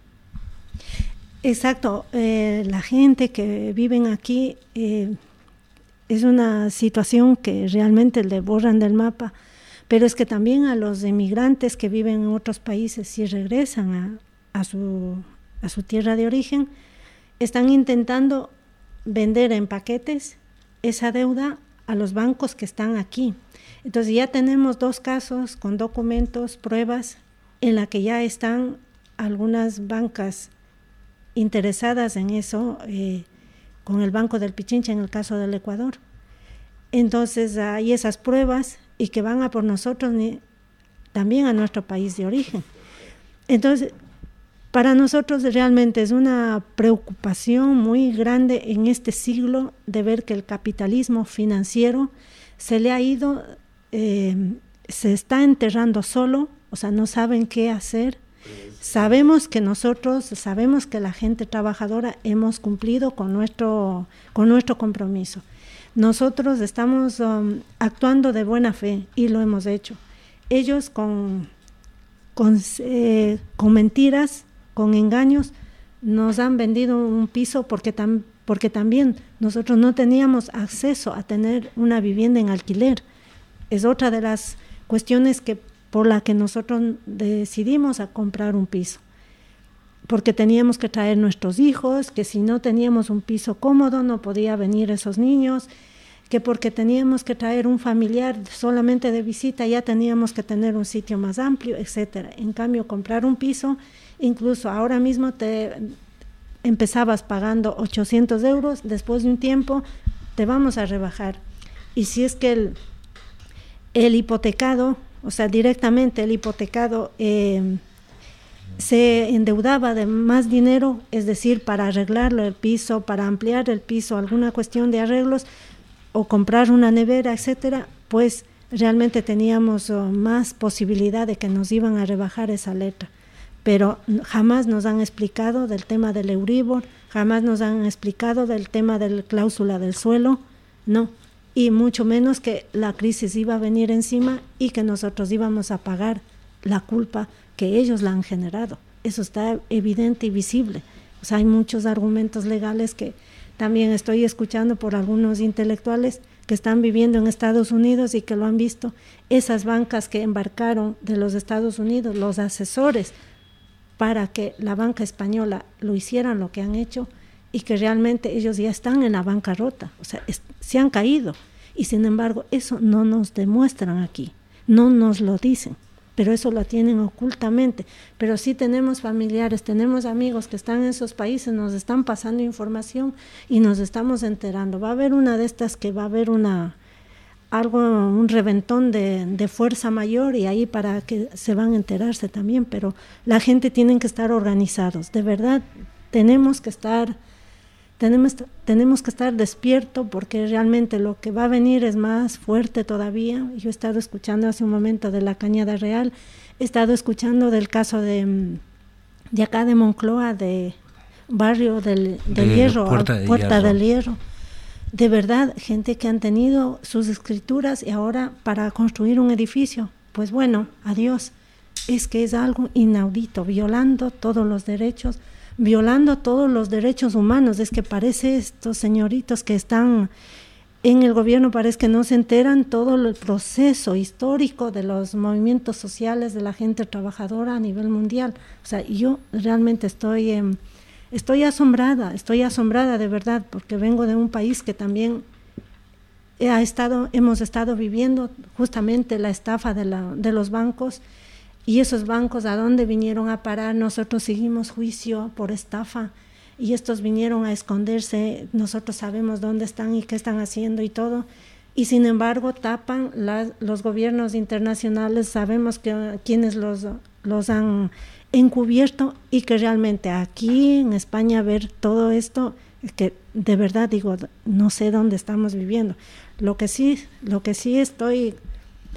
Exacto, eh, la gente que viven aquí eh, es una situación que realmente le borran del mapa. Pero es que también a los emigrantes que viven en otros países, si regresan a, a, su, a su tierra de origen, están intentando vender en paquetes esa deuda a los bancos que están aquí. Entonces ya tenemos dos casos con documentos, pruebas, en la que ya están algunas bancas interesadas en eso, eh, con el Banco del Pichincha en el caso del Ecuador. Entonces hay esas pruebas y que van a por nosotros ni, también a nuestro país de origen. Entonces, para nosotros realmente es una preocupación muy grande en este siglo de ver que el capitalismo financiero se le ha ido, eh, se está enterrando solo, o sea, no saben qué hacer. Sabemos que nosotros, sabemos que la gente trabajadora hemos cumplido con nuestro, con nuestro compromiso. Nosotros estamos um, actuando de buena fe y lo hemos hecho. Ellos con, con, eh, con mentiras, con engaños, nos han vendido un piso porque, tam, porque también nosotros no teníamos acceso a tener una vivienda en alquiler. Es otra de las cuestiones que, por la que nosotros decidimos a comprar un piso. Porque teníamos que traer nuestros hijos, que si no teníamos un piso cómodo no podía venir esos niños, que porque teníamos que traer un familiar solamente de visita ya teníamos que tener un sitio más amplio, etcétera. En cambio, comprar un piso, incluso ahora mismo te empezabas pagando ochocientos euros, después de un tiempo te vamos a rebajar. Y si es que el, el hipotecado, o sea, directamente el hipotecado eh, se endeudaba de más dinero, es decir, para arreglarlo el piso, para ampliar el piso, alguna cuestión de arreglos, o comprar una nevera, etcétera, pues realmente teníamos oh, más posibilidad de que nos iban a rebajar esa letra. Pero jamás nos han explicado del tema del Euribor, jamás nos han explicado del tema de la cláusula del suelo, no, y mucho menos que la crisis iba a venir encima y que nosotros íbamos a pagar la culpa que ellos la han generado. Eso está evidente y visible. O sea, hay muchos argumentos legales que también estoy escuchando por algunos intelectuales que están viviendo en Estados Unidos y que lo han visto. Esas bancas que embarcaron de los Estados Unidos, los asesores para que la banca española lo hicieran lo que han hecho y que realmente ellos ya están en la bancarrota, o sea, es, se han caído. Y sin embargo, eso no nos demuestran aquí, no nos lo dicen, pero eso lo tienen ocultamente. Pero sí tenemos familiares, tenemos amigos que están en esos países, nos están pasando información y nos estamos enterando. Va a haber una de estas que va a haber una algo, un reventón de, de fuerza mayor y ahí para que se van a enterarse también, pero la gente tiene que estar organizados, de verdad tenemos que estar tenemos, tenemos que estar despierto porque realmente lo que va a venir es más fuerte todavía. Yo he estado escuchando hace un momento de la Cañada Real, he estado escuchando del caso de, de acá de Moncloa, de barrio del, del de Hierro, Puerta, de Puerta Hierro. del Hierro. De verdad, gente que han tenido sus escrituras y ahora para construir un edificio, pues bueno, adiós. Es que es algo inaudito, violando todos los derechos, violando todos los derechos humanos. Es que parece estos señoritos que están en el gobierno, parece que no se enteran todo el proceso histórico de los movimientos sociales de la gente trabajadora a nivel mundial. O sea, yo realmente estoy... Eh, Estoy asombrada, estoy asombrada de verdad, porque vengo de un país que también ha estado, hemos estado viviendo justamente la estafa de, la, de los bancos, y esos bancos a dónde vinieron a parar. Nosotros seguimos juicio por estafa y estos vinieron a esconderse, nosotros sabemos dónde están y qué están haciendo y todo, y sin embargo tapan la, los gobiernos internacionales, sabemos que quienes los, los han encubierto, y que realmente aquí en España ver todo esto, que de verdad digo, no sé dónde estamos viviendo. Lo que sí, lo que sí estoy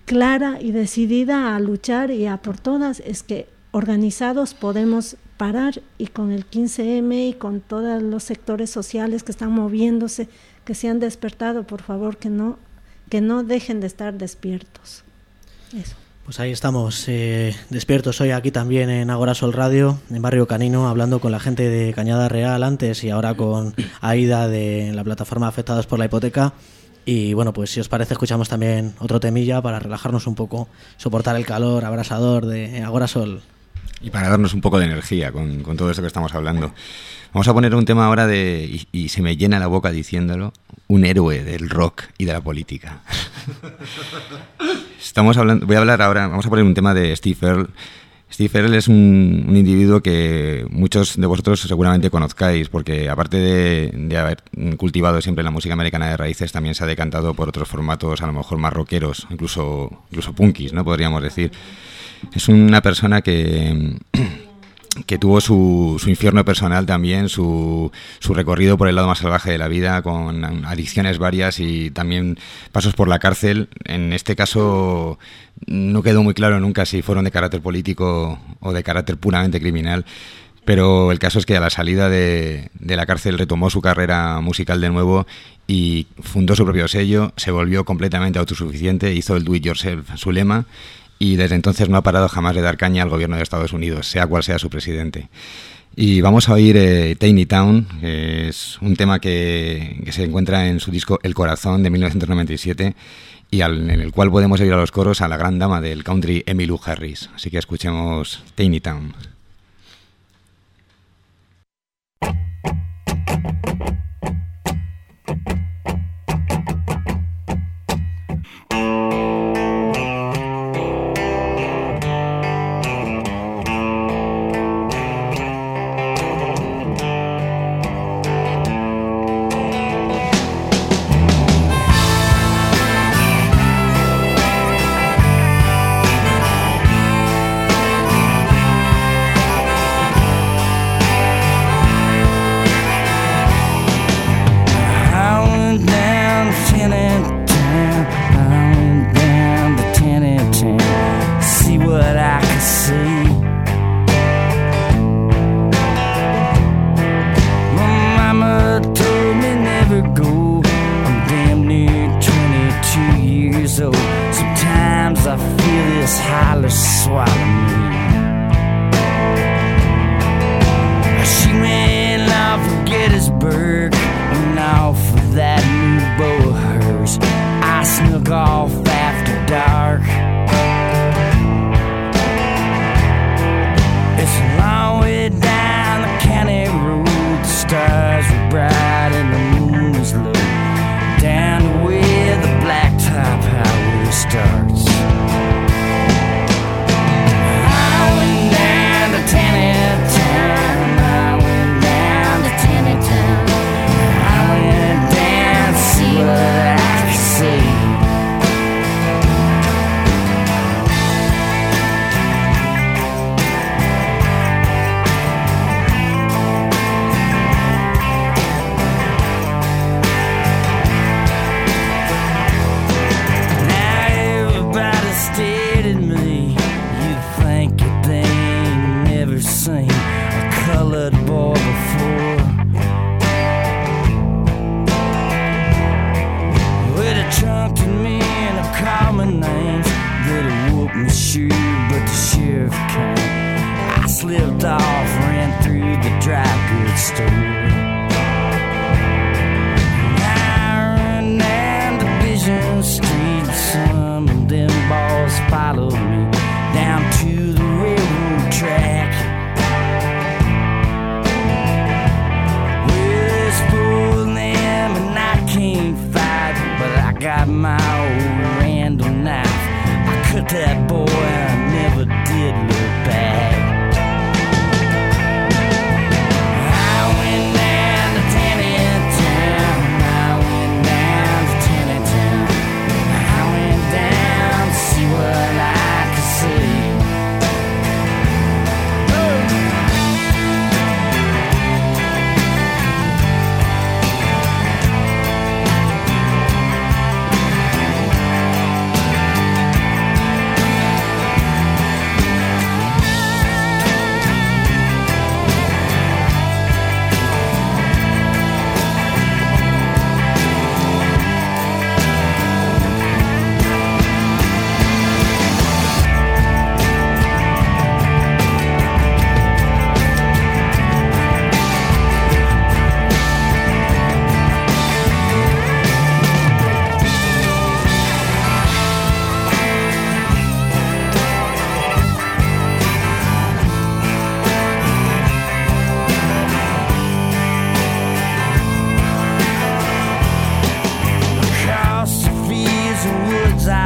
clara y decidida a luchar y a por todas, es que organizados podemos parar, y con el quince eme y con todos los sectores sociales que están moviéndose, que se han despertado, por favor, que no, que no dejen de estar despiertos. Eso. Pues ahí estamos, eh, despiertos hoy aquí también en Agora Sol Radio, en Barrio Canino, hablando con la gente de Cañada Real antes y ahora con Aida de la plataforma Afectados por la Hipoteca. Y bueno, pues si os parece escuchamos también otro temilla para relajarnos un poco, soportar el calor abrasador de Agora Sol. Y para darnos un poco de energía con, con todo esto que estamos hablando. Vamos a poner un tema ahora de, y, y se me llena la boca diciéndolo, un héroe del rock y de la política. Estamos hablando, voy a hablar ahora, vamos a poner un tema de Steve Earle. Steve Earle es un, un individuo que muchos de vosotros seguramente conozcáis, porque aparte de, de haber cultivado siempre la música americana de raíces, también se ha decantado por otros formatos a lo mejor más rockeros, incluso, incluso punkis, ¿no? Podríamos decir. Es una persona que, que tuvo su, su infierno personal también, su, su recorrido por el lado más salvaje de la vida, con adicciones varias y también pasos por la cárcel. En este caso no quedó muy claro nunca si fueron de carácter político o de carácter puramente criminal, pero el caso es que a la salida de, de la cárcel retomó su carrera musical de nuevo y fundó su propio sello, se volvió completamente autosuficiente, hizo el do it yourself su lema, y desde entonces no ha parado jamás de dar caña al gobierno de Estados Unidos, sea cual sea su presidente. Y vamos a oír eh, Tiny Town, que es un tema que, que se encuentra en su disco El Corazón de mil novecientos noventa y siete y al, en el cual podemos oír a los coros a la gran dama del country, Emmylou Harris. Así que escuchemos Tiny Town.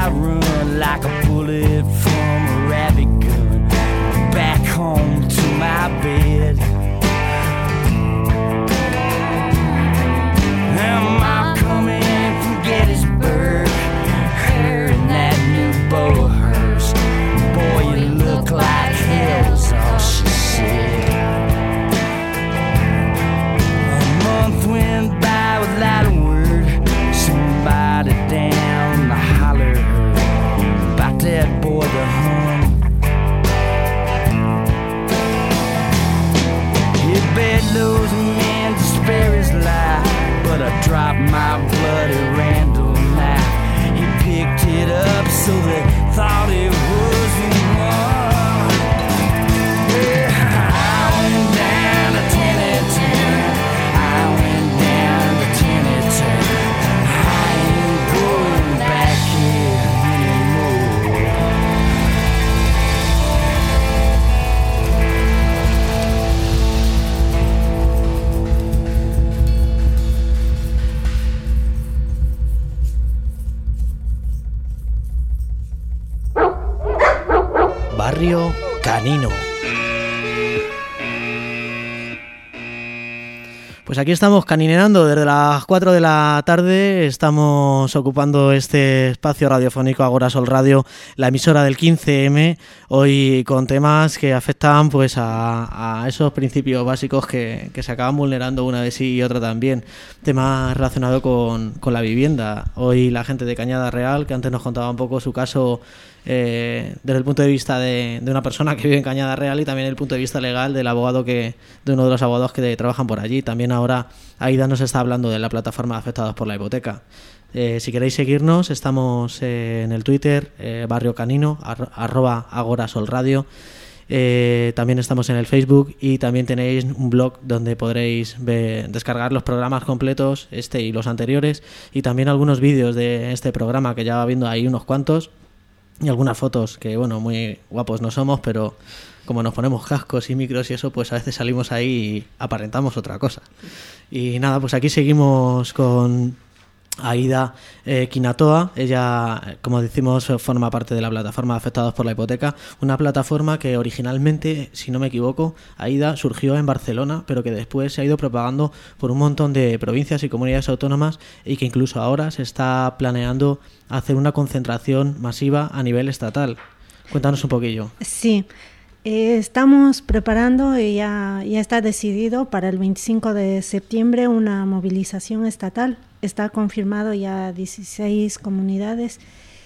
I run like a bullet from a rabbit gun back home to my bed. Am I coming from Gettysburg? Hearing that new Bohurst. Boy, you look like hell's all she said. A month went by without a word. Somebody down the holler heard about that boy the hum. He bet those men to spare his life, but I dropped my bloody Randall knife. He picked it up so they thought it wasn't one. Yeah, I went down to Tennessee. I went down to Tennessee. I ain't going back here anymore. Barrio Canino. Pues aquí estamos canineando desde las cuatro de la tarde, estamos ocupando este espacio radiofónico Agora Sol Radio, la emisora del quince eme, hoy con temas que afectan pues a, a esos principios básicos que, que se acaban vulnerando una vez sí y otra también, temas relacionados con, con la vivienda. Hoy la gente de Cañada Real, que antes nos contaba un poco su caso Eh, desde el punto de vista de, de una persona que vive en Cañada Real y también el punto de vista legal del abogado que de uno de los abogados que trabajan por allí. También ahora Aida nos está hablando de la plataforma de afectados por la hipoteca. Eh, si queréis seguirnos, estamos eh, en el Twitter, eh, Barrio Canino, ar, arroba Agora Sol Radio. Eh, también estamos en el Facebook y también tenéis un blog donde podréis ver, descargar los programas completos, este y los anteriores, y también algunos vídeos de este programa, que ya va viendo ahí unos cuantos. Y algunas fotos que, bueno, muy guapos no somos, pero como nos ponemos cascos y micros y eso, pues a veces salimos ahí y aparentamos otra cosa. Y nada, pues aquí seguimos con Aida eh, Quinatoa. Ella, como decimos, forma parte de la plataforma de afectados por la hipoteca, una plataforma que originalmente, si no me equivoco, Aida surgió en Barcelona, pero que después se ha ido propagando por un montón de provincias y comunidades autónomas, y que incluso ahora se está planeando hacer una concentración masiva a nivel estatal. Cuéntanos un poquillo. Sí, eh, estamos preparando y ya, ya está decidido para el veinticinco de septiembre una movilización estatal. Está confirmado ya dieciséis comunidades.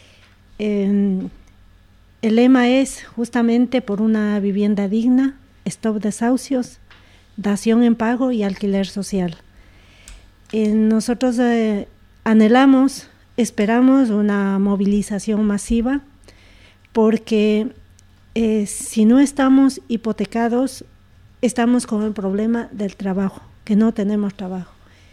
Eh, el lema es justamente por una vivienda digna, stop desahucios, dación en pago y alquiler social. Eh, nosotros eh, anhelamos, esperamos una movilización masiva, porque eh, si no estamos hipotecados, estamos con el problema del trabajo, que no tenemos trabajo.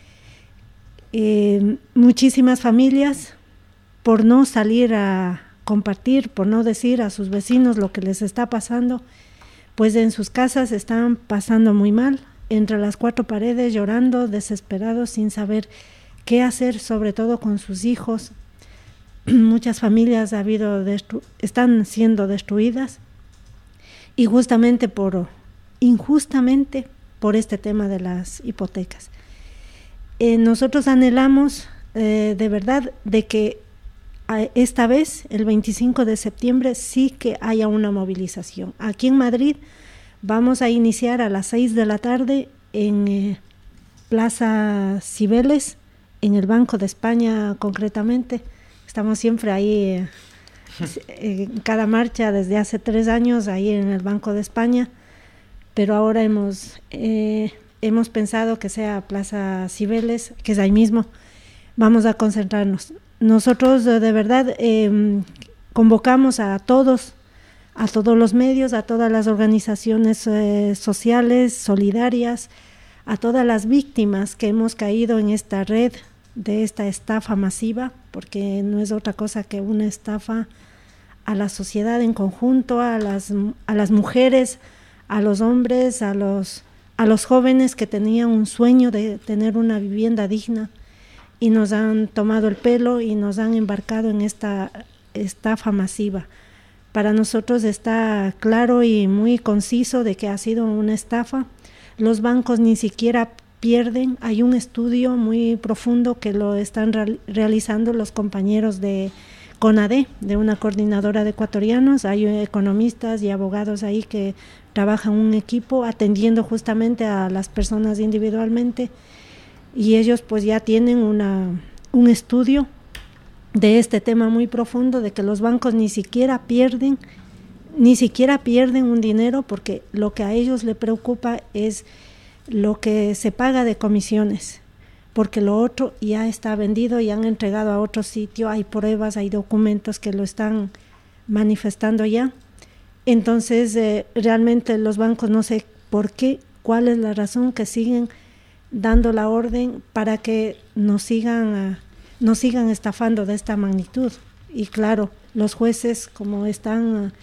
Eh, muchísimas familias, por no salir a compartir, por no decir a sus vecinos lo que les está pasando, pues en sus casas están pasando muy mal, entre las cuatro paredes, llorando, desesperados, sin saber qué hacer, sobre todo con sus hijos. Muchas familias ha habido destru- están siendo destruidas, y justamente por injustamente por este tema de las hipotecas. Eh, nosotros anhelamos eh, de verdad de que a esta vez, el veinticinco de septiembre, sí que haya una movilización. Aquí en Madrid vamos a iniciar a las seis de la tarde en eh, Plaza Cibeles, en el Banco de España concretamente. Estamos siempre ahí, eh, en cada marcha desde hace tres años, ahí en el Banco de España, pero ahora hemos... Eh, hemos pensado que sea Plaza Cibeles, que es ahí mismo. Vamos a concentrarnos. Nosotros de verdad eh, convocamos a todos, a todos los medios, a todas las organizaciones eh, sociales, solidarias, a todas las víctimas que hemos caído en esta red de esta estafa masiva, porque no es otra cosa que una estafa a la sociedad en conjunto, a las, a las mujeres, a los hombres, a los... a los jóvenes que tenían un sueño de tener una vivienda digna, y nos han tomado el pelo y nos han embarcado en esta estafa masiva. Para nosotros está claro y muy conciso de que ha sido una estafa. Los bancos ni siquiera pierden. Hay un estudio muy profundo que lo están real, realizando los compañeros de CONADE, de una coordinadora de ecuatorianos. Hay economistas y abogados ahí que trabajan un equipo atendiendo justamente a las personas individualmente, y ellos pues ya tienen una, un estudio de este tema muy profundo, de que los bancos ni siquiera pierden, ni siquiera pierden un dinero, porque lo que a ellos les preocupa es lo que se paga de comisiones, porque lo otro ya está vendido y han entregado a otro sitio, hay pruebas, hay documentos que lo están manifestando ya. Entonces eh, realmente los bancos, no sé por qué, cuál es la razón que siguen dando la orden para que nos sigan, uh, nos sigan estafando de esta magnitud. Y claro, los jueces, como están, uh,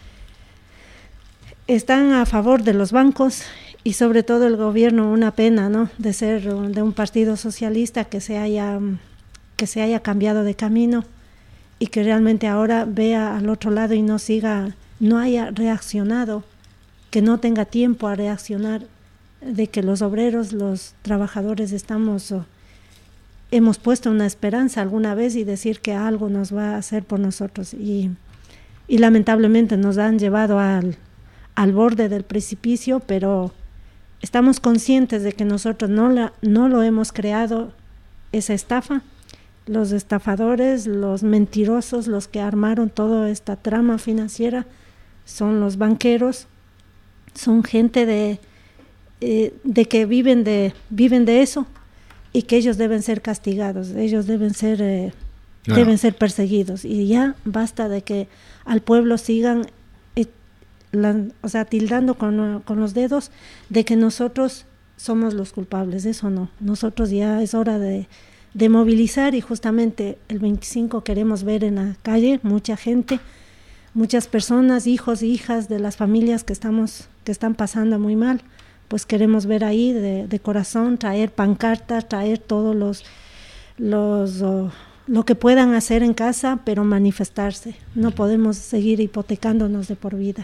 están a favor de los bancos, y sobre todo el gobierno, una pena, ¿no?, de ser uh, de un partido socialista que se haya, um, que se haya cambiado de camino y que realmente ahora vea al otro lado y no siga, no haya reaccionado, que no tenga tiempo a reaccionar, de que los obreros, los trabajadores estamos, oh, hemos puesto una esperanza alguna vez y decir que algo nos va a hacer por nosotros, y, y lamentablemente nos han llevado al, al borde del precipicio, pero estamos conscientes de que nosotros no, la, no lo hemos creado, esa estafa. Los estafadores, los mentirosos, los que armaron toda esta trama financiera son los banqueros, son gente de, eh, de que viven de, viven de eso, y que ellos deben ser castigados, ellos deben ser, eh, bueno. deben ser perseguidos, y ya basta de que al pueblo sigan eh, la, o sea, tildando con, con los dedos de que nosotros somos los culpables. Eso no, nosotros ya es hora de, de movilizar, y justamente el veinticinco queremos ver en la calle mucha gente, muchas personas, hijos e hijas de las familias que estamos, que están pasando muy mal, pues queremos ver ahí de, de corazón, traer pancartas, traer todos los, los oh, lo que puedan hacer en casa, pero manifestarse. No podemos seguir hipotecándonos de por vida.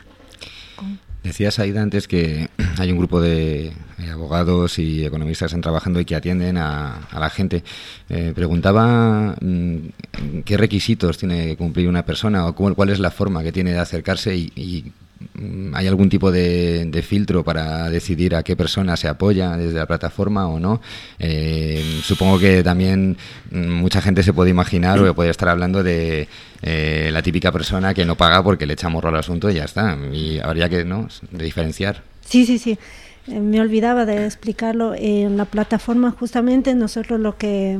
Decías, Aida, antes que hay un grupo de abogados y economistas que están trabajando y que atienden a, a la gente. Eh, preguntaba mmm, qué requisitos tiene que cumplir una persona, o cómo, cuál es la forma que tiene de acercarse, y, y ¿hay algún tipo de, de filtro para decidir a qué persona se apoya desde la plataforma o no? Eh, supongo que también mucha gente se puede imaginar o puede estar hablando de eh, la típica persona que no paga porque le echa morro al asunto y ya está. Y habría que, ¿no?, de diferenciar. Sí, sí, sí. Eh, me olvidaba de explicarlo. En la plataforma justamente nosotros lo que,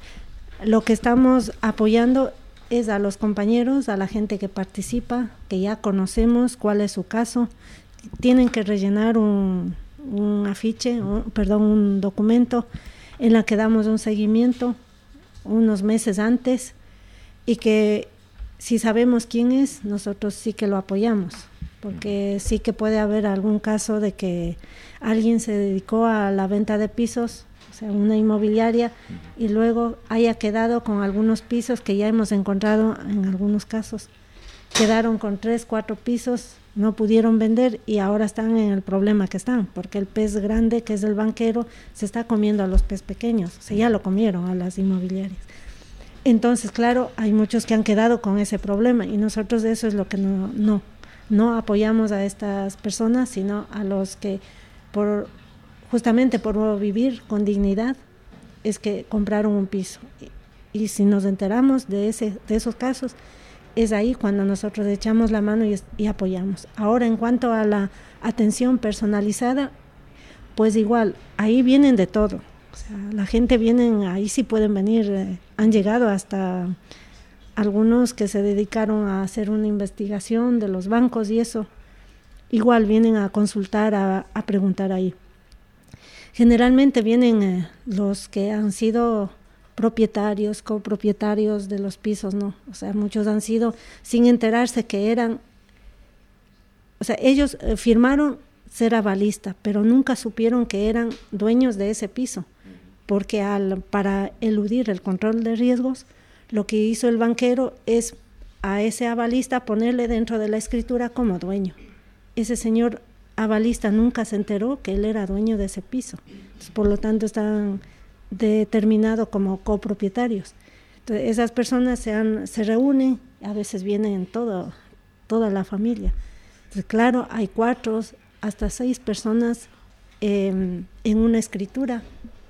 lo que estamos apoyando es a los compañeros, a la gente que participa, que ya conocemos cuál es su caso. Tienen que rellenar un, un afiche, un, perdón, un documento en la que damos un seguimiento unos meses antes, y que si sabemos quién es, nosotros sí que lo apoyamos, porque sí que puede haber algún caso de que alguien se dedicó a la venta de pisos, o sea, una inmobiliaria, y luego haya quedado con algunos pisos que ya hemos encontrado en algunos casos. Quedaron con tres, cuatro pisos, no pudieron vender y ahora están en el problema que están, porque el pez grande, que es el banquero, se está comiendo a los pez pequeños, o sea, ya lo comieron a las inmobiliarias. Entonces, claro, hay muchos que han quedado con ese problema, y nosotros eso es lo que no, no, no apoyamos a estas personas, sino a los que por... justamente por vivir con dignidad, es que compraron un piso. Y, y si nos enteramos de, ese, de esos casos, es ahí cuando nosotros echamos la mano y, y apoyamos. Ahora, en cuanto a la atención personalizada, pues igual, ahí vienen de todo. O sea, la gente viene, ahí sí pueden venir, eh, han llegado hasta algunos que se dedicaron a hacer una investigación de los bancos y eso. Igual vienen a consultar, a, a preguntar ahí. Generalmente vienen eh, los que han sido propietarios, copropietarios de los pisos, ¿no? O sea, muchos han sido sin enterarse que eran, o sea, ellos eh, firmaron ser avalista, pero nunca supieron que eran dueños de ese piso, porque al, para eludir el control de riesgos, lo que hizo el banquero es a ese avalista ponerle dentro de la escritura como dueño. Ese señor avalista nunca se enteró que él era dueño de ese piso. Entonces, por lo tanto, están determinados como copropietarios. Entonces, esas personas se, han, se reúnen, a veces vienen todo, toda la familia. Entonces, claro, hay cuatro hasta seis personas eh, en una escritura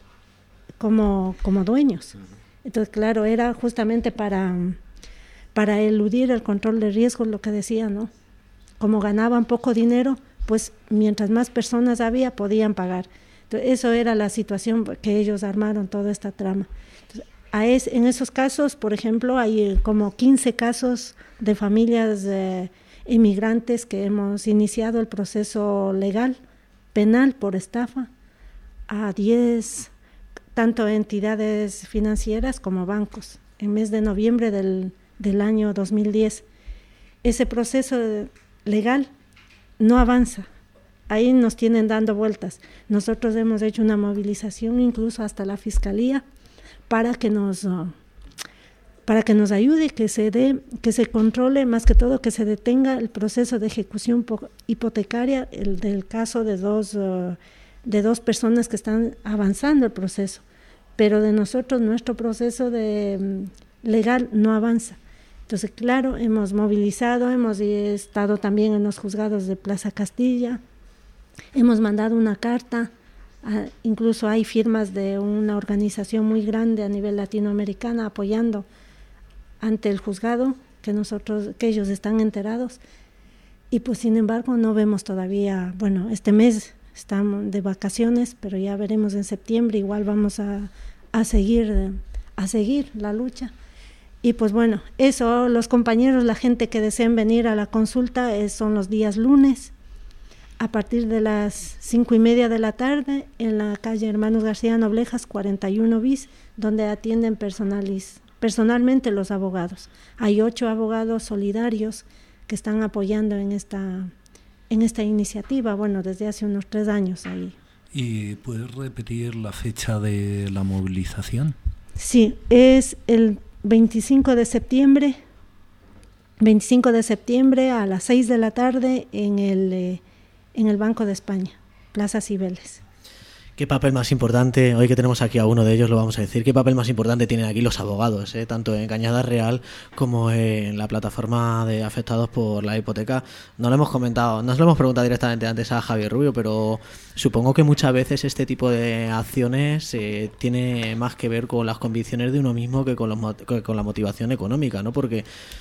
como, como dueños. Entonces, claro, era justamente para, para eludir el control de riesgos, lo que decía, ¿no? Como ganaban poco dinero, pues mientras más personas había, podían pagar. Entonces, eso era la situación que ellos armaron, toda esta trama. Entonces, a es, en esos casos, por ejemplo, hay como quince casos de familias eh, inmigrantes que hemos iniciado el proceso legal, penal por estafa, a diez, tanto entidades financieras como bancos, en mes de noviembre del, del año dos mil diez. Ese proceso legal no avanza, ahí nos tienen dando vueltas. Nosotros hemos hecho una movilización incluso hasta la Fiscalía para que nos, uh, para que nos ayude, que se dé, que se controle, más que todo que se detenga el proceso de ejecución hipotecaria, el del caso de dos, uh, de dos personas que están avanzando el proceso, pero de nosotros nuestro proceso de, um, legal no avanza. Entonces, claro, hemos movilizado, hemos estado también en los juzgados de Plaza Castilla, hemos mandado una carta, uh, incluso hay firmas de una organización muy grande a nivel latinoamericana apoyando ante el juzgado, que nosotros, que ellos están enterados, y pues sin embargo no vemos todavía, bueno, este mes estamos de vacaciones, pero ya veremos en septiembre, igual vamos a, a seguir, a seguir la lucha. Y pues bueno, eso, los compañeros, la gente que deseen venir a la consulta es, son los días lunes, a partir de las cinco y media de la tarde, en la calle Hermanos García Noblejas, cuarenta y uno bis, donde atienden personalis, personalmente los abogados. Hay ocho abogados solidarios que están apoyando en esta, en esta iniciativa, bueno, desde hace unos tres años ahí. ¿Y puedes repetir la fecha de la movilización? Sí, es el veinticinco de septiembre, veinticinco de septiembre a las seis de la tarde en el, eh, en el Banco de España, Plaza Cibeles. ¿Qué papel más importante, hoy que tenemos aquí a uno de ellos lo vamos a decir, qué papel más importante tienen aquí los abogados, eh, tanto en Cañada Real como en la plataforma de afectados por la hipoteca? No lo hemos comentado, no se lo hemos preguntado directamente antes a Javier Rubio, pero supongo que muchas veces este tipo de acciones eh, tiene más que ver con las convicciones de uno mismo que con, los, que con la motivación económica, ¿no? Porque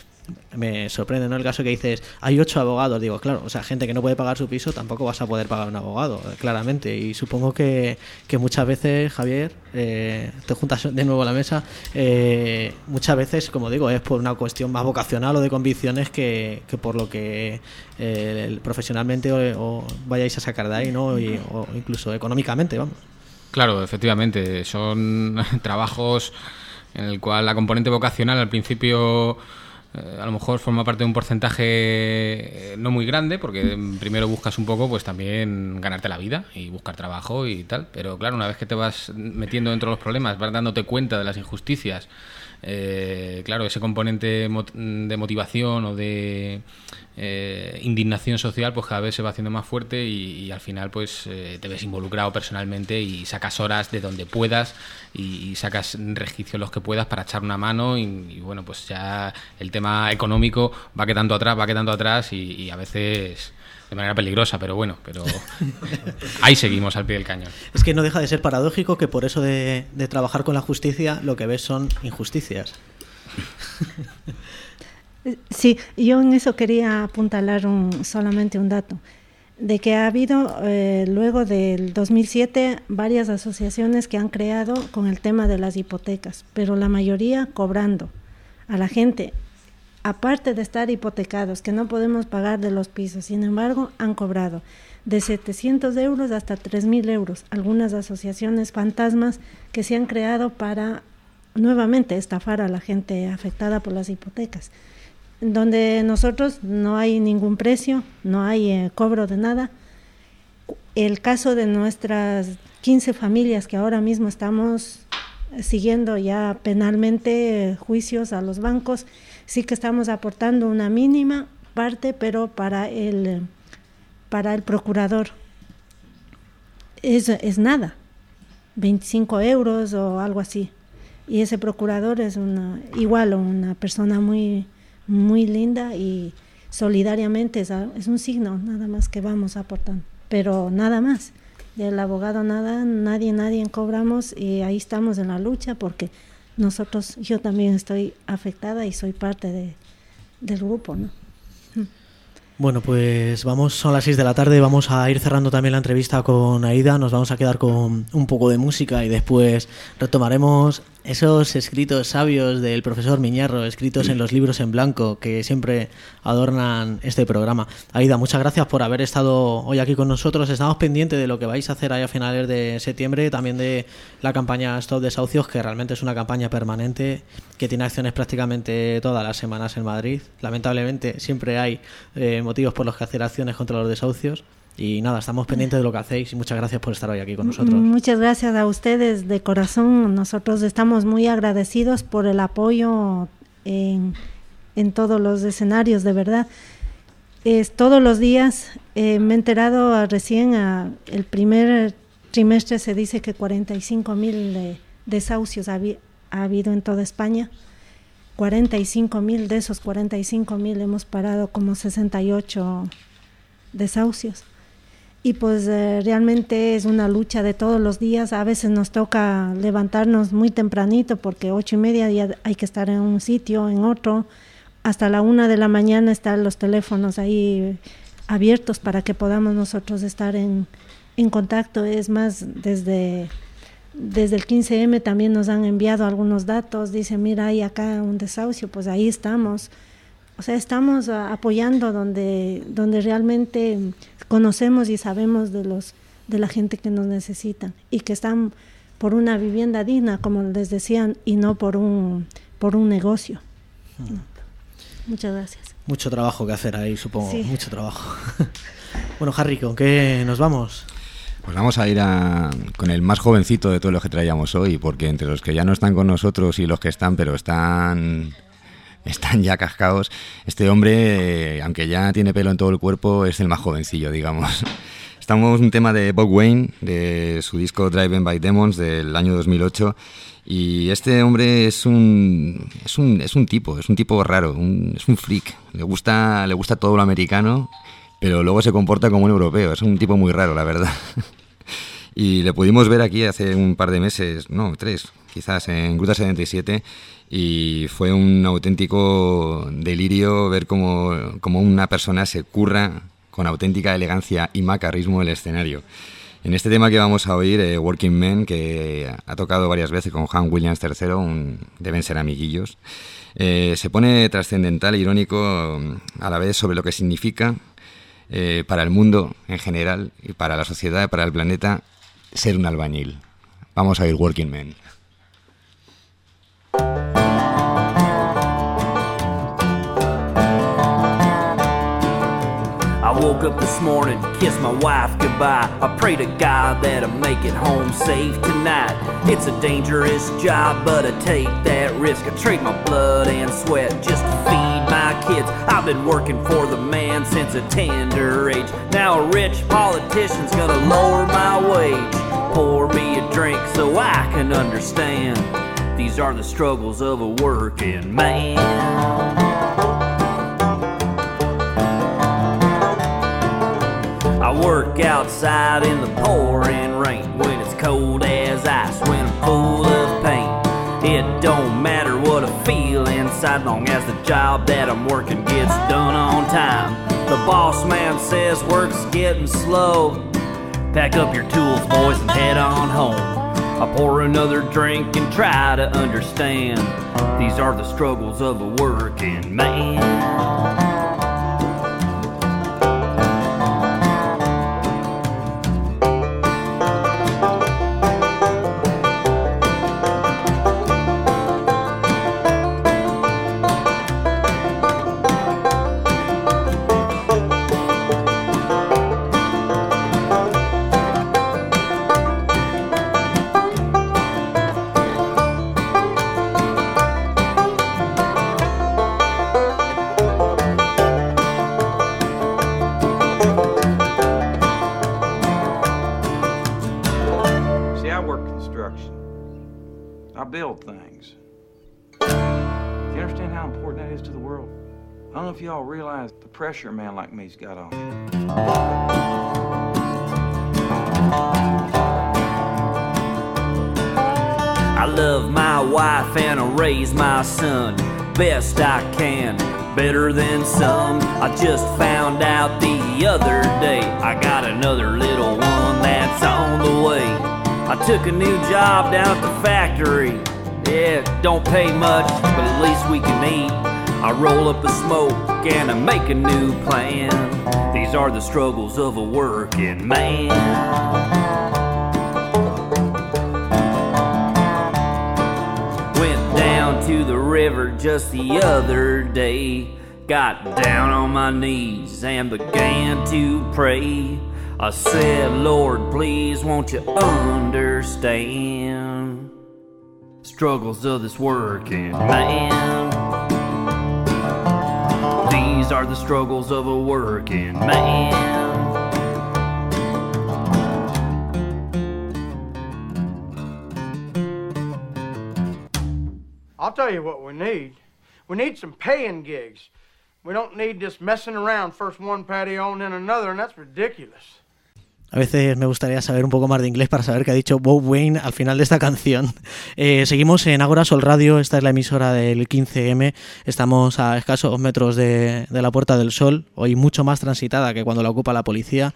me sorprende, ¿no? El caso que dices, hay ocho abogados, digo, claro, o sea, gente que no puede pagar su piso, tampoco vas a poder pagar un abogado, claramente, y supongo que, que muchas veces, Javier, eh, te juntas de nuevo a la mesa, eh, muchas veces, como digo, es por una cuestión más vocacional o de convicciones que, que por lo que eh, profesionalmente o, o vayáis a sacar de ahí, ¿no? Y, o incluso económicamente, vamos. Claro, efectivamente, son trabajos en el cual la componente vocacional al principio a lo mejor forma parte de un porcentaje no muy grande, porque primero buscas un poco pues también ganarte la vida y buscar trabajo y tal, pero claro, una vez que te vas metiendo dentro de los problemas, vas dándote cuenta de las injusticias, eh, claro, ese componente de motivación o de eh, indignación social pues cada vez se va haciendo más fuerte y, y al final pues eh, te ves involucrado personalmente y sacas horas de donde puedas y, y sacas resquicios los que puedas para echar una mano y, y bueno, pues ya el tema económico va quedando atrás, va quedando atrás y, y a veces de manera peligrosa, pero bueno, pero ahí seguimos al pie del cañón. Es que no deja de ser paradójico que por eso de, de trabajar con la justicia lo que ves son injusticias. Sí, yo en eso quería apuntalar un, solamente un dato, de que ha habido eh, luego del dos mil siete varias asociaciones que han creado con el tema de las hipotecas, pero la mayoría cobrando a la gente, aparte de estar hipotecados, que no podemos pagar de los pisos, sin embargo, han cobrado de setecientos euros hasta tres mil euros, algunas asociaciones fantasmas que se han creado para nuevamente estafar a la gente afectada por las hipotecas, donde nosotros no hay ningún precio, no hay eh, cobro de nada. El caso de nuestras quince familias que ahora mismo estamos siguiendo ya penalmente juicios a los bancos. Sí que estamos aportando una mínima parte, pero para el, para el procurador es, es nada, veinticinco euros o algo así. Y ese procurador es una, igual una persona muy, muy linda y solidariamente es, es un signo nada más que vamos aportando, pero nada más. Del abogado nada, nadie, nadie cobramos y ahí estamos en la lucha porque nosotros, yo también estoy afectada y soy parte de, del grupo, ¿no? Bueno, pues vamos, son las seis de la tarde, vamos a ir cerrando también la entrevista con Aída, nos vamos a quedar con un poco de música y después retomaremos esos escritos sabios del profesor Miñarro, escritos en los libros en blanco que siempre adornan este programa. Aída, muchas gracias por haber estado hoy aquí con nosotros, estamos pendientes de lo que vais a hacer ahí a finales de septiembre, también de la campaña Stop Desahucios, que realmente es una campaña permanente, que tiene acciones prácticamente todas las semanas en Madrid. Lamentablemente siempre hay eh, motivos por los que hacer acciones contra los desahucios. Y nada, estamos pendientes de lo que hacéis y muchas gracias por estar hoy aquí con nosotros. Muchas gracias a ustedes de corazón. Nosotros estamos muy agradecidos por el apoyo en, en todos los escenarios, de verdad. Es, todos los días eh, me he enterado a, recién, a, el primer trimestre se dice que cuarenta y cinco mil de, desahucios ha, ha habido en toda España. cuarenta y cinco mil, de esos cuarenta y cinco mil hemos parado como sesenta y ocho desahucios. Y pues eh, realmente es una lucha de todos los días. A veces nos toca levantarnos muy tempranito porque ocho y media ya hay que estar en un sitio, en otro. Hasta la una de la mañana están los teléfonos ahí abiertos para que podamos nosotros estar en, en contacto. Es más, desde, desde el quince eme también nos han enviado algunos datos. Dicen, mira, hay acá un desahucio, pues ahí estamos. O sea, estamos uh, apoyando donde, donde realmente conocemos y sabemos de los de la gente que nos necesitan y que están por una vivienda digna, como les decían, y no por un por un negocio. No. Muchas gracias. Mucho trabajo que hacer ahí, supongo. Sí. Mucho trabajo. Bueno, Harry, ¿con qué nos vamos? Pues vamos a ir a, con el más jovencito de todos los que traíamos hoy, porque entre los que ya no están con nosotros y los que están, pero están... están ya cascados. Este hombre, eh, aunque ya tiene pelo en todo el cuerpo, es el más jovencillo, digamos. Estamos en un tema de Bob Wayne, de su disco Driven by Demons del año dos mil ocho, y este hombre es un es un es un tipo, es un tipo raro, un, es un freak. Le gusta le gusta todo lo americano, pero luego se comporta como un europeo. Es un tipo muy raro, la verdad. Y le pudimos ver aquí hace un par de meses, no, tres, quizás, en Gruta setenta y siete, y fue un auténtico delirio ver cómo, cómo una persona se curra con auténtica elegancia y macarrismo el escenario. En este tema que vamos a oír, eh, Working Men, que ha tocado varias veces con Hank Williams tercero, un, deben ser amiguillos, eh, se pone trascendental e irónico a la vez sobre lo que significa eh, para el mundo en general y para la sociedad, para el planeta, ser un albañil. Vamos a oír Working Men. I woke up this morning, kissed my wife goodbye. I pray to God that I make it home safe tonight. It's a dangerous job, but I take that risk. I trade my blood and sweat just to feed my kids. I've been working for the man since a tender age. Now a rich politician's gonna lower my wage. Pour me a drink so I can understand. These are the struggles of a working man. I work outside in the pouring rain, when it's cold as ice, when I'm full of pain. It don't matter what I feel inside, long as the job that I'm working gets done on time. The boss man says work's getting slow. Pack up your tools, boys, and head on home. I pour another drink and try to understand. These are the struggles of a working man. build things. Do you understand how important that is to the world? I don't know if y'all realize the pressure a man like me's got on him. I love my wife and I raise my son best I can, better than some. I just found out the other day I got another little one that's on the way. I took a new job down at the factory. Yeah, don't pay much, but at least we can eat. I roll up the smoke and I make a new plan. These are the struggles of a working man. Went down to the river just the other day. Got down on my knees and began to pray. I said, Lord, please won't you understand struggles of this working man. These are the struggles of a working man. I'll tell you what we need. We need some paying gigs. We don't need this messing around, first one patio and then another, and that's ridiculous. A veces me gustaría saber un poco más de inglés para saber qué ha dicho Bob Wayne al final de esta canción. Eh, seguimos en Ágora Sol Radio, esta es la emisora del quince eme. Estamos a escasos metros de, de la Puerta del Sol, hoy mucho más transitada que cuando la ocupa la policía.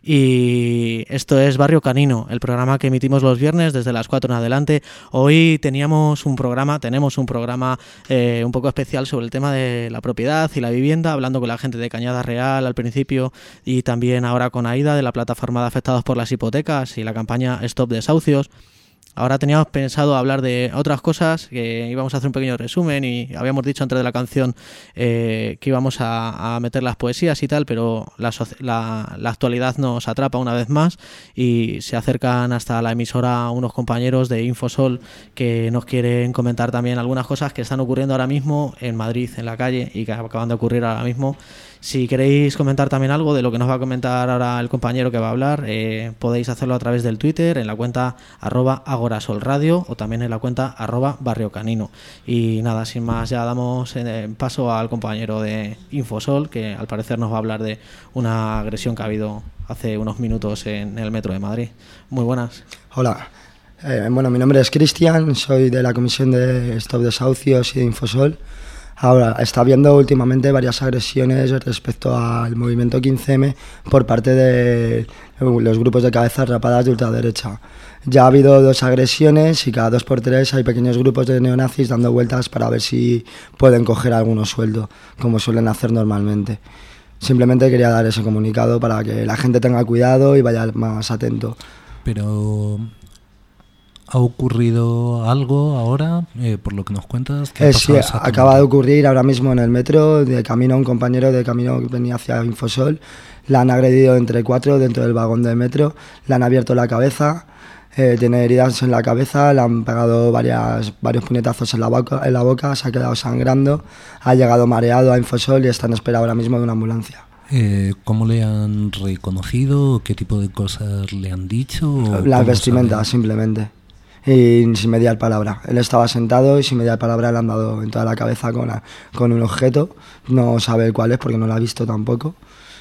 Y esto es Barrio Canino, el programa que emitimos los viernes desde las cuatro en adelante. Hoy teníamos un programa, tenemos un programa eh, un poco especial sobre el tema de la propiedad y la vivienda, hablando con la gente de Cañada Real al principio y también ahora con Aida de la plataforma de afectados por las hipotecas y la campaña Stop Desahucios. Ahora teníamos pensado hablar de otras cosas, que íbamos a hacer un pequeño resumen y habíamos dicho antes de la canción eh, que íbamos a, a meter las poesías y tal, pero la, la, la actualidad nos atrapa una vez más y se acercan hasta la emisora unos compañeros de Infosol que nos quieren comentar también algunas cosas que están ocurriendo ahora mismo en Madrid, en la calle, y que acaban de ocurrir ahora mismo. Si queréis comentar también algo de lo que nos va a comentar ahora el compañero que va a hablar, eh, podéis hacerlo a través del Twitter, en la cuenta arroba agorasolradio o también en la cuenta arroba barriocanino. Y nada, sin más, ya damos eh, paso al compañero de Infosol, que al parecer nos va a hablar de una agresión que ha habido hace unos minutos en el metro de Madrid. Muy buenas. Hola. Eh, bueno, mi nombre es Cristian, soy de la Comisión de Stop Desahucios y de Infosol. Ahora, está habiendo últimamente varias agresiones respecto al movimiento quince eme por parte de los grupos de cabezas rapadas de ultraderecha. Ya ha habido dos agresiones y cada dos por tres hay pequeños grupos de neonazis dando vueltas para ver si pueden coger algunos sueldos, como suelen hacer normalmente. Simplemente quería dar ese comunicado para que la gente tenga cuidado y vaya más atento. Pero ¿ha ocurrido algo ahora, eh, por lo que nos cuentas? ¿Qué eh, sí, acaba de ocurrir ahora mismo en el metro, de camino, un compañero de camino que venía hacia Infosol, la han agredido entre cuatro dentro del vagón del metro, le han abierto la cabeza, eh, tiene heridas en la cabeza, le han pegado varias, varios puñetazos en la, boca, en la boca, se ha quedado sangrando, ha llegado mareado a Infosol y está en espera ahora mismo de una ambulancia. Eh, ¿Cómo le han reconocido? ¿Qué tipo de cosas le han dicho? Las vestimentas, simplemente. Y sin mediar palabra. Él estaba sentado y sin mediar palabra le han dado en toda la cabeza con, la, con un objeto. No sabe cuál es porque no lo ha visto tampoco.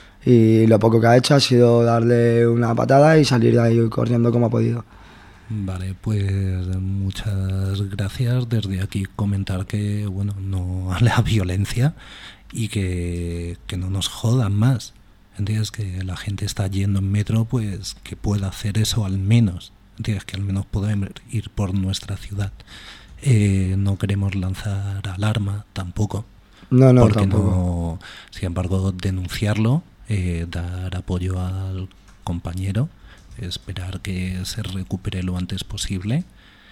Y lo poco que ha hecho ha sido darle una patada y salir de ahí corriendo como ha podido. Vale, pues muchas gracias. Desde aquí comentar que, bueno, no a la violencia y que, que no nos jodan más. ¿Entiendes? Que la gente está yendo en metro, pues que pueda hacer eso al menos. ¿Entiendes? Que al menos podemos ir por nuestra ciudad. Eh, no queremos lanzar alarma tampoco. No, no, porque tampoco. No, sin embargo, denunciarlo, eh, dar apoyo al compañero, esperar que se recupere lo antes posible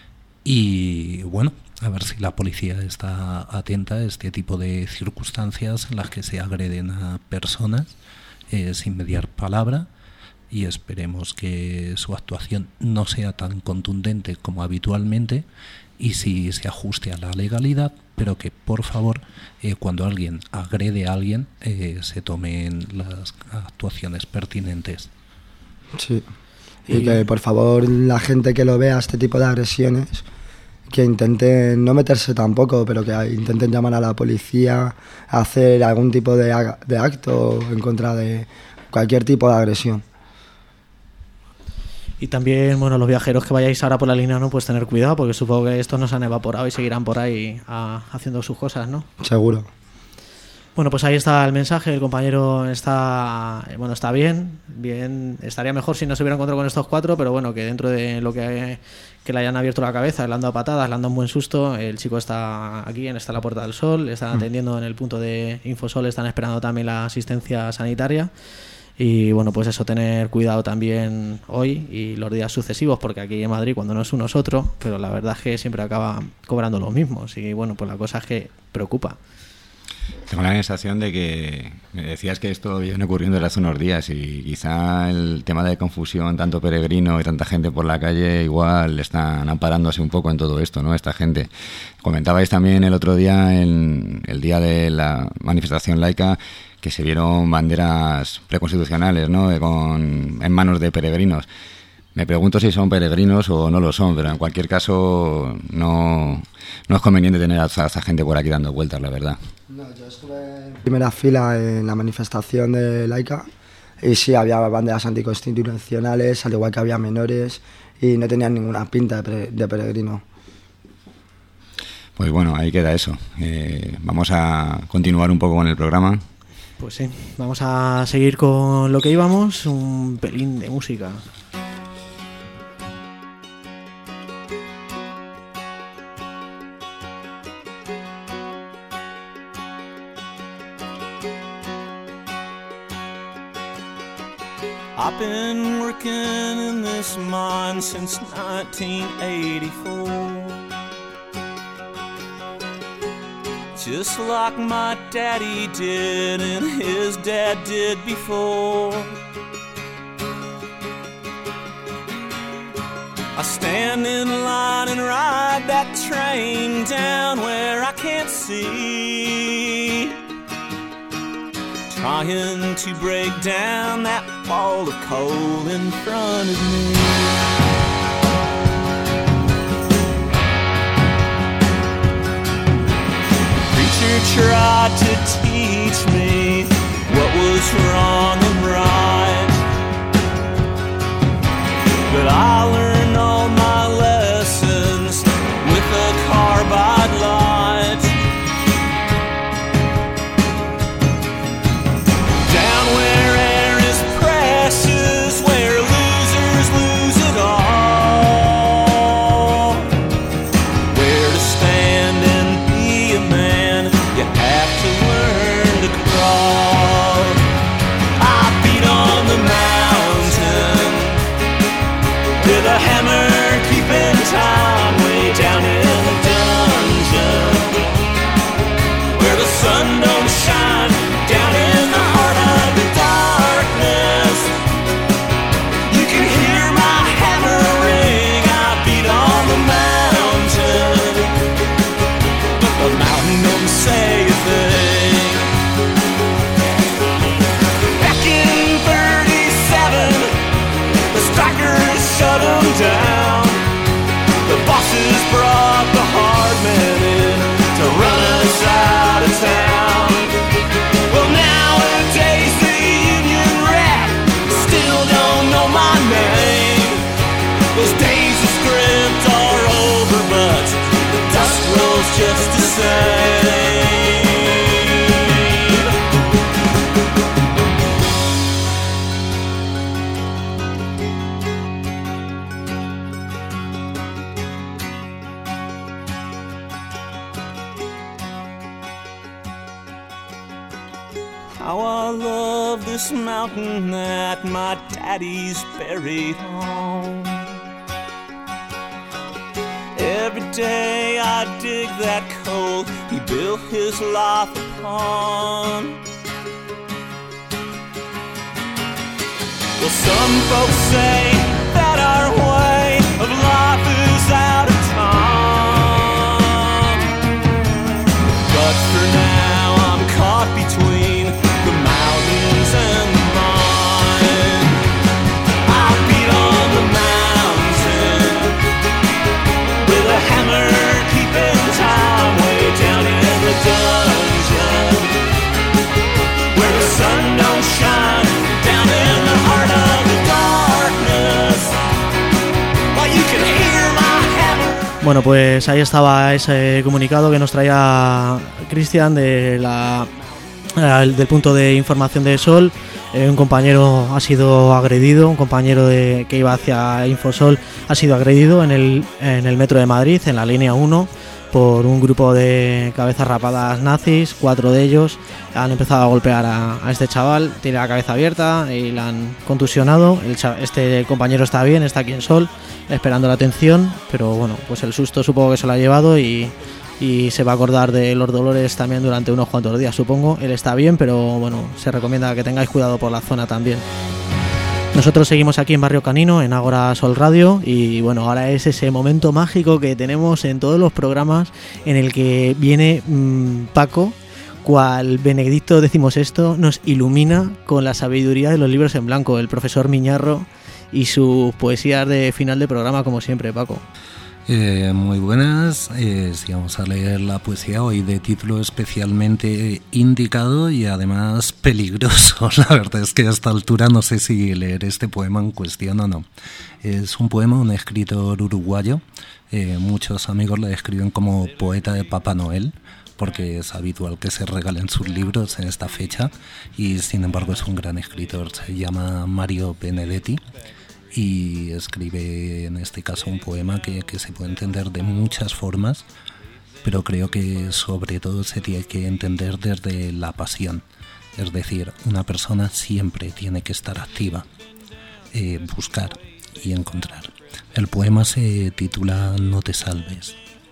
y, bueno, a ver si la policía está atenta a este tipo de circunstancias en las que se agreden a personas eh, sin mediar palabra. Y esperemos que su actuación no sea tan contundente como habitualmente y si se ajuste a la legalidad, pero que por favor eh, cuando alguien agrede a alguien eh, se tomen las actuaciones pertinentes. Sí, y que por favor la gente que lo vea este tipo de agresiones que intenten no meterse tampoco, pero que intenten llamar a la policía, hacer algún tipo de, de acto en contra de cualquier tipo de agresión. Y también, bueno, los viajeros que vayáis ahora por la línea uno, pues tener cuidado, porque supongo que estos no se han evaporado y seguirán por ahí a, haciendo sus cosas, ¿no? Seguro. Bueno, pues ahí está el mensaje, el compañero está, bueno, está bien, bien, estaría mejor si no se hubiera encontrado con estos cuatro, pero bueno, que dentro de lo que, que le hayan abierto la cabeza, le han dado patadas, le han dado un buen susto, el chico está aquí, está en la Puerta del Sol, le están atendiendo en el punto de Infosol, están esperando también la asistencia sanitaria. Y bueno, pues eso, tener cuidado también hoy y los días sucesivos, porque aquí en Madrid cuando no es uno es otro, pero la verdad es que siempre acaba cobrando los mismos y bueno, pues la cosa es que preocupa. Tengo la sensación de que me decías que esto viene ocurriendo desde hace unos días y quizá el tema de confusión, tanto peregrino y tanta gente por la calle, igual están amparándose un poco en todo esto, ¿no? Esta gente. Comentabais también el otro día, en el día de la manifestación laica, que se vieron banderas preconstitucionales, ¿no? Con, en manos de peregrinos. Me pregunto si son peregrinos o no lo son, pero en cualquier caso no, no es conveniente tener a esa gente por aquí dando vueltas, la verdad. No, yo estuve en primera fila en la manifestación de laica y sí, había banderas anticonstitucionales, al igual que había menores y no tenían ninguna pinta de, pre, de peregrino. Pues bueno, ahí queda eso. Eh, vamos a continuar un poco con el programa. Pues sí, vamos a seguir con lo que íbamos, un pelín de música. I've been working in this mine since nineteen eighty-four, just like my daddy did and his dad did before. I stand in line and ride that train down where I can't see, trying to break down that wall of coal in front of me. Preacher tried to teach me what was wrong and right, but I learned all my lessons with a carbide light. Down where air is precious, where losers lose it all, where to stand and be a man, you have to learn to crawl. I beat on the mountain with a hammer, keeping time way down in the dungeon, where the sun don't shine, down in the heart of the darkness. You can hear my hammer ring. I beat on the mountain, but the mountain don't say a thing. Back in thirty-seven, the strikers shut them down. The bosses brought the hard men in to run us out of town. Well, nowadays the union rat still don't know my name. Those days of script are over, but the dust rolls just the same. How I love this mountain that my daddy's buried on. Every day I dig that coal he built his life upon. Well, some folks say that our way of life is out of time, but for now I'm caught between the mountains and mine. I beat on the mountain with a hammer Bueno, pues ahí estaba ese comunicado que nos traía Cristian de la, del punto de información de Sol. Eh, un compañero ha sido agredido, un compañero de, que iba hacia Infosol ha sido agredido en el, en el metro de Madrid, en la línea uno, por un grupo de cabezas rapadas nazis. Cuatro de ellos han empezado a golpear a, a este chaval, tiene la cabeza abierta y la han contusionado. El cha- este compañero está bien, está aquí en Sol, esperando la atención, pero bueno, pues el susto supongo que se lo ha llevado y, y se va a acordar de los dolores también durante unos cuantos días, supongo. Él está bien, pero bueno, se recomienda que tengáis cuidado por la zona también. Nosotros seguimos aquí en Barrio Canino, en Ágora Sol Radio, y bueno, ahora es ese momento mágico que tenemos en todos los programas en el que viene mmm, Paco, cual Benedicto decimosexto, nos ilumina con la sabiduría de los libros en blanco, el profesor Miñarro y sus poesías de final de programa, como siempre, Paco. Eh, muy buenas, eh, sí, vamos a leer la poesía hoy de título especialmente indicado y además peligroso. La verdad es que a esta altura no sé si leer este poema en cuestión o no. Es un poema de un escritor uruguayo, eh, muchos amigos le describen como poeta de Papá Noel, porque es habitual que se regalen sus libros en esta fecha, y sin embargo es un gran escritor. Se llama Mario Benedetti y escribe en este caso un poema que, que se puede entender de muchas formas, pero creo que sobre todo se tiene que entender desde la pasión. Es decir, una persona siempre tiene que estar activa, eh, buscar y encontrar. El poema se titula No te salves,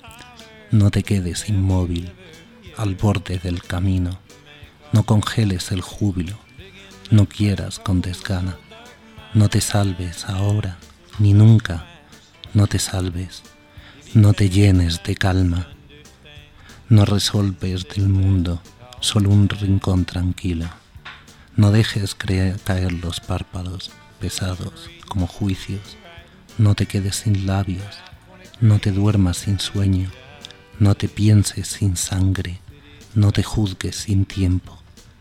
no te quedes inmóvil al borde del camino, no congeles el júbilo, no quieras con desgana. No te salves ahora, ni nunca, no te salves, no te llenes de calma, no resolves del mundo solo un rincón tranquilo, no dejes cre- caer los párpados pesados como juicios, no te quedes sin labios, no te duermas sin sueño, no te pienses sin sangre, no te juzgues sin tiempo.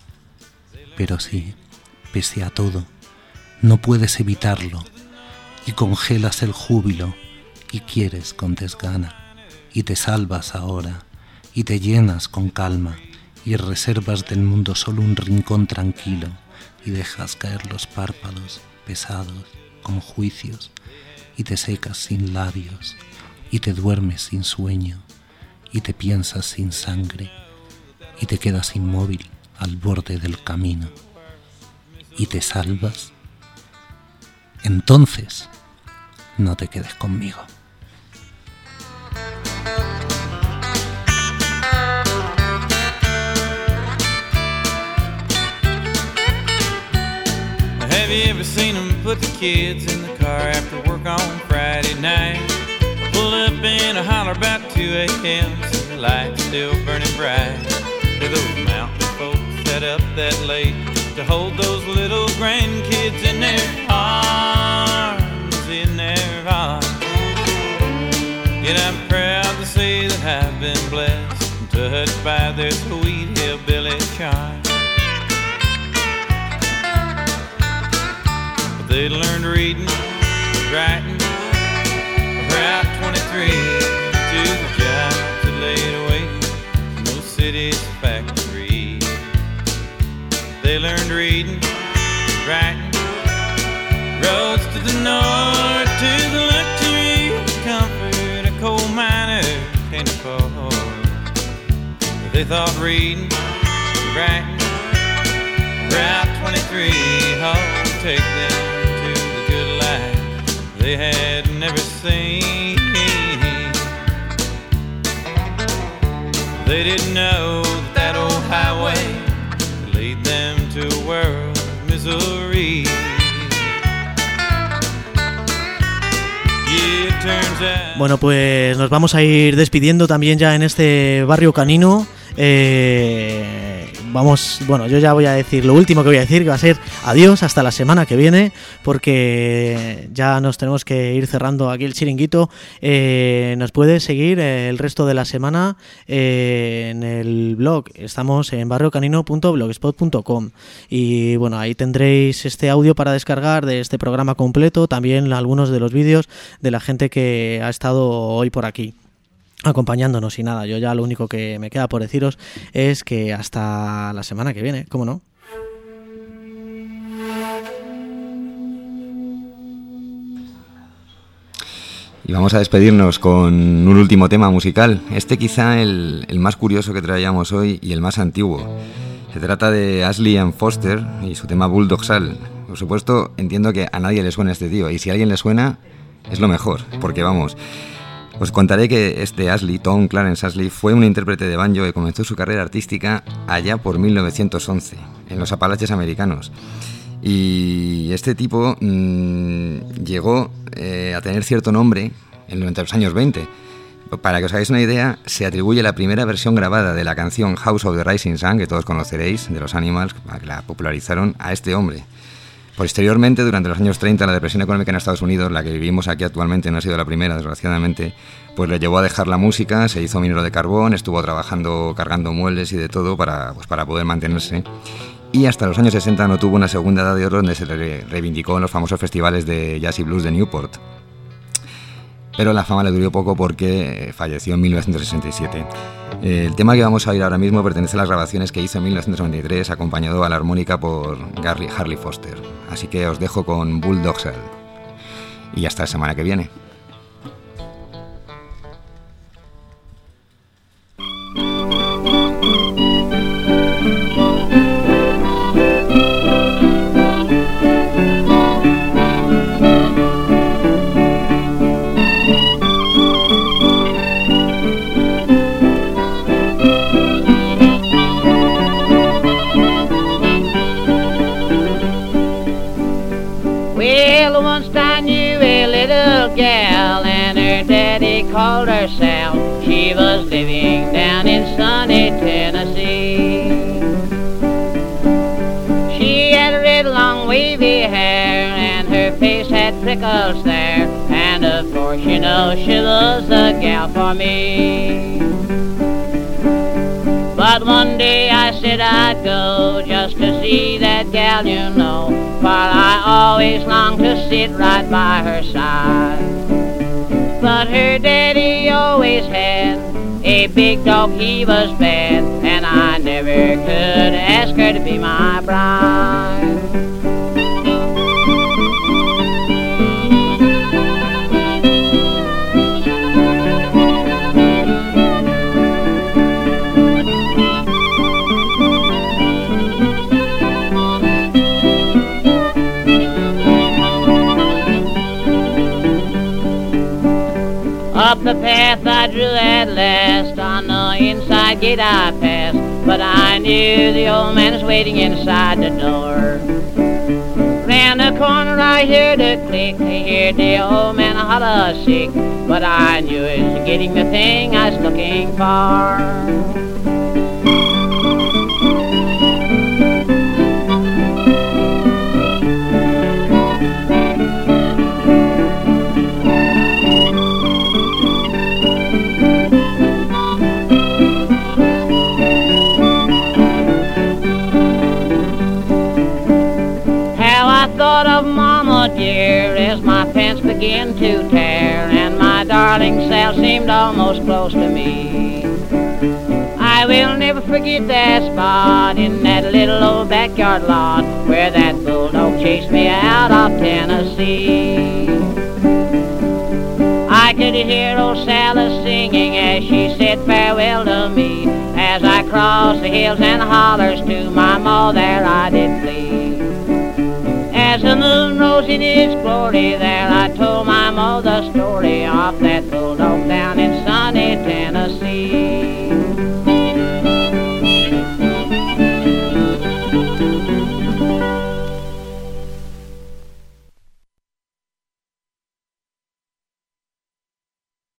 Pero sí, pese a todo, no puedes evitarlo, y congelas el júbilo, y quieres con desgana, y te salvas ahora, y te llenas con calma, y reservas del mundo solo un rincón tranquilo, y dejas caer los párpados pesados como juicios, y te secas sin labios, y te duermes sin sueño, y te piensas sin sangre, y te quedas inmóvil al borde del camino, y te salvas. Entonces, no te quedes conmigo. Have you ever seen them put the kids in the car after work on Friday night? Pull up in a holler about two a.m. See the lights still burning bright. Do those mountain folks set up that late to hold those little grandkids in their arms, in their arms? Yet I'm proud to say that I've been blessed and touched by their sweet hillbilly charm. But they learned reading, writing, Route twenty-three to the jobs that laid away in those cities' factories. They learned reading, writing, roads to the north, to the luxury and comfort a coal miner can't afford. But they thought reading, writing, Route twenty-three ought to take them to the good life they had never seen. They didn't know that that old highway could lead them to a world of misery. Yeah, it turns out. Bueno, pues nos vamos a ir despidiendo también ya en este barrio canino. Eh, vamos, bueno, yo ya voy a decir lo último que voy a decir, que va a ser adiós hasta la semana que viene, porque ya nos tenemos que ir cerrando aquí el chiringuito. Eh, nos puedes seguir el resto de la semana eh, en el blog. Estamos en barrio canino punto blogspot punto com y bueno, ahí tendréis este audio para descargar de este programa completo, también algunos de los vídeos de la gente que ha estado hoy por aquí. acompañándonos. Y nada, yo ya lo único que me queda por deciros es que hasta la semana que viene, ¿cómo no? Y vamos a despedirnos con un último tema musical, este quizá el, el más curioso que traíamos hoy y el más antiguo. Se trata de Ashley and Foster y su tema Bulldog Sal. Por supuesto, entiendo que a nadie le suena este tío, y si a alguien le suena, es lo mejor, porque vamos, os contaré que este Ashley, Tom Clarence Ashley, fue un intérprete de banjo que comenzó su carrera artística allá por mil novecientos once, en los Apalaches americanos. Y este tipo mmm, llegó eh, a tener cierto nombre en los años veinte. Para que os hagáis una idea, se atribuye la primera versión grabada de la canción House of the Rising Sun, que todos conoceréis, de los Animals, que la popularizaron, a este hombre. Posteriormente, durante los años treinta, la depresión económica en Estados Unidos, la que vivimos aquí actualmente, no ha sido la primera, desgraciadamente, pues le llevó a dejar la música, se hizo minero de carbón, estuvo trabajando, cargando muebles y de todo para, pues, para poder mantenerse. Y hasta los años sesenta no tuvo una segunda edad de oro donde se le reivindicó en los famosos festivales de jazz y blues de Newport. Pero la fama le duró poco porque falleció en mil novecientos sesenta y siete. El tema que vamos a oír ahora mismo pertenece a las grabaciones que hizo en mil novecientos noventa y tres, acompañado a la armónica por Gary Harley Foster. Así que os dejo con Bulldog Sal. Y hasta la semana que viene. Gal and her daddy called her Sal. She was living down in sunny Tennessee. She had red long wavy hair and her face had prickles there, and of course you know she was the gal for me. But one day I said I'd go just to see that gal, you know, for I always longed to sit right by her side. But her daddy always had a big dog, he was bad, and I never could ask her to be my bride. Up the path I drew at last, on the inside gate I passed, but I knew the old man was waiting inside the door. Round the corner I heard a click, I heard the old man holler sick, but I knew it was getting the thing I was looking for. Dear, as my pants began to tear and my darling Sal seemed almost close to me, I will never forget that spot in that little old backyard lot where that bulldog chased me out of Tennessee. I could hear old Sally singing as she said farewell to me, as I crossed the hills and hollers to my ma there I did flee. As the moon rose in its glory there, I told my ma the story of that bulldog down in sunny Tennessee.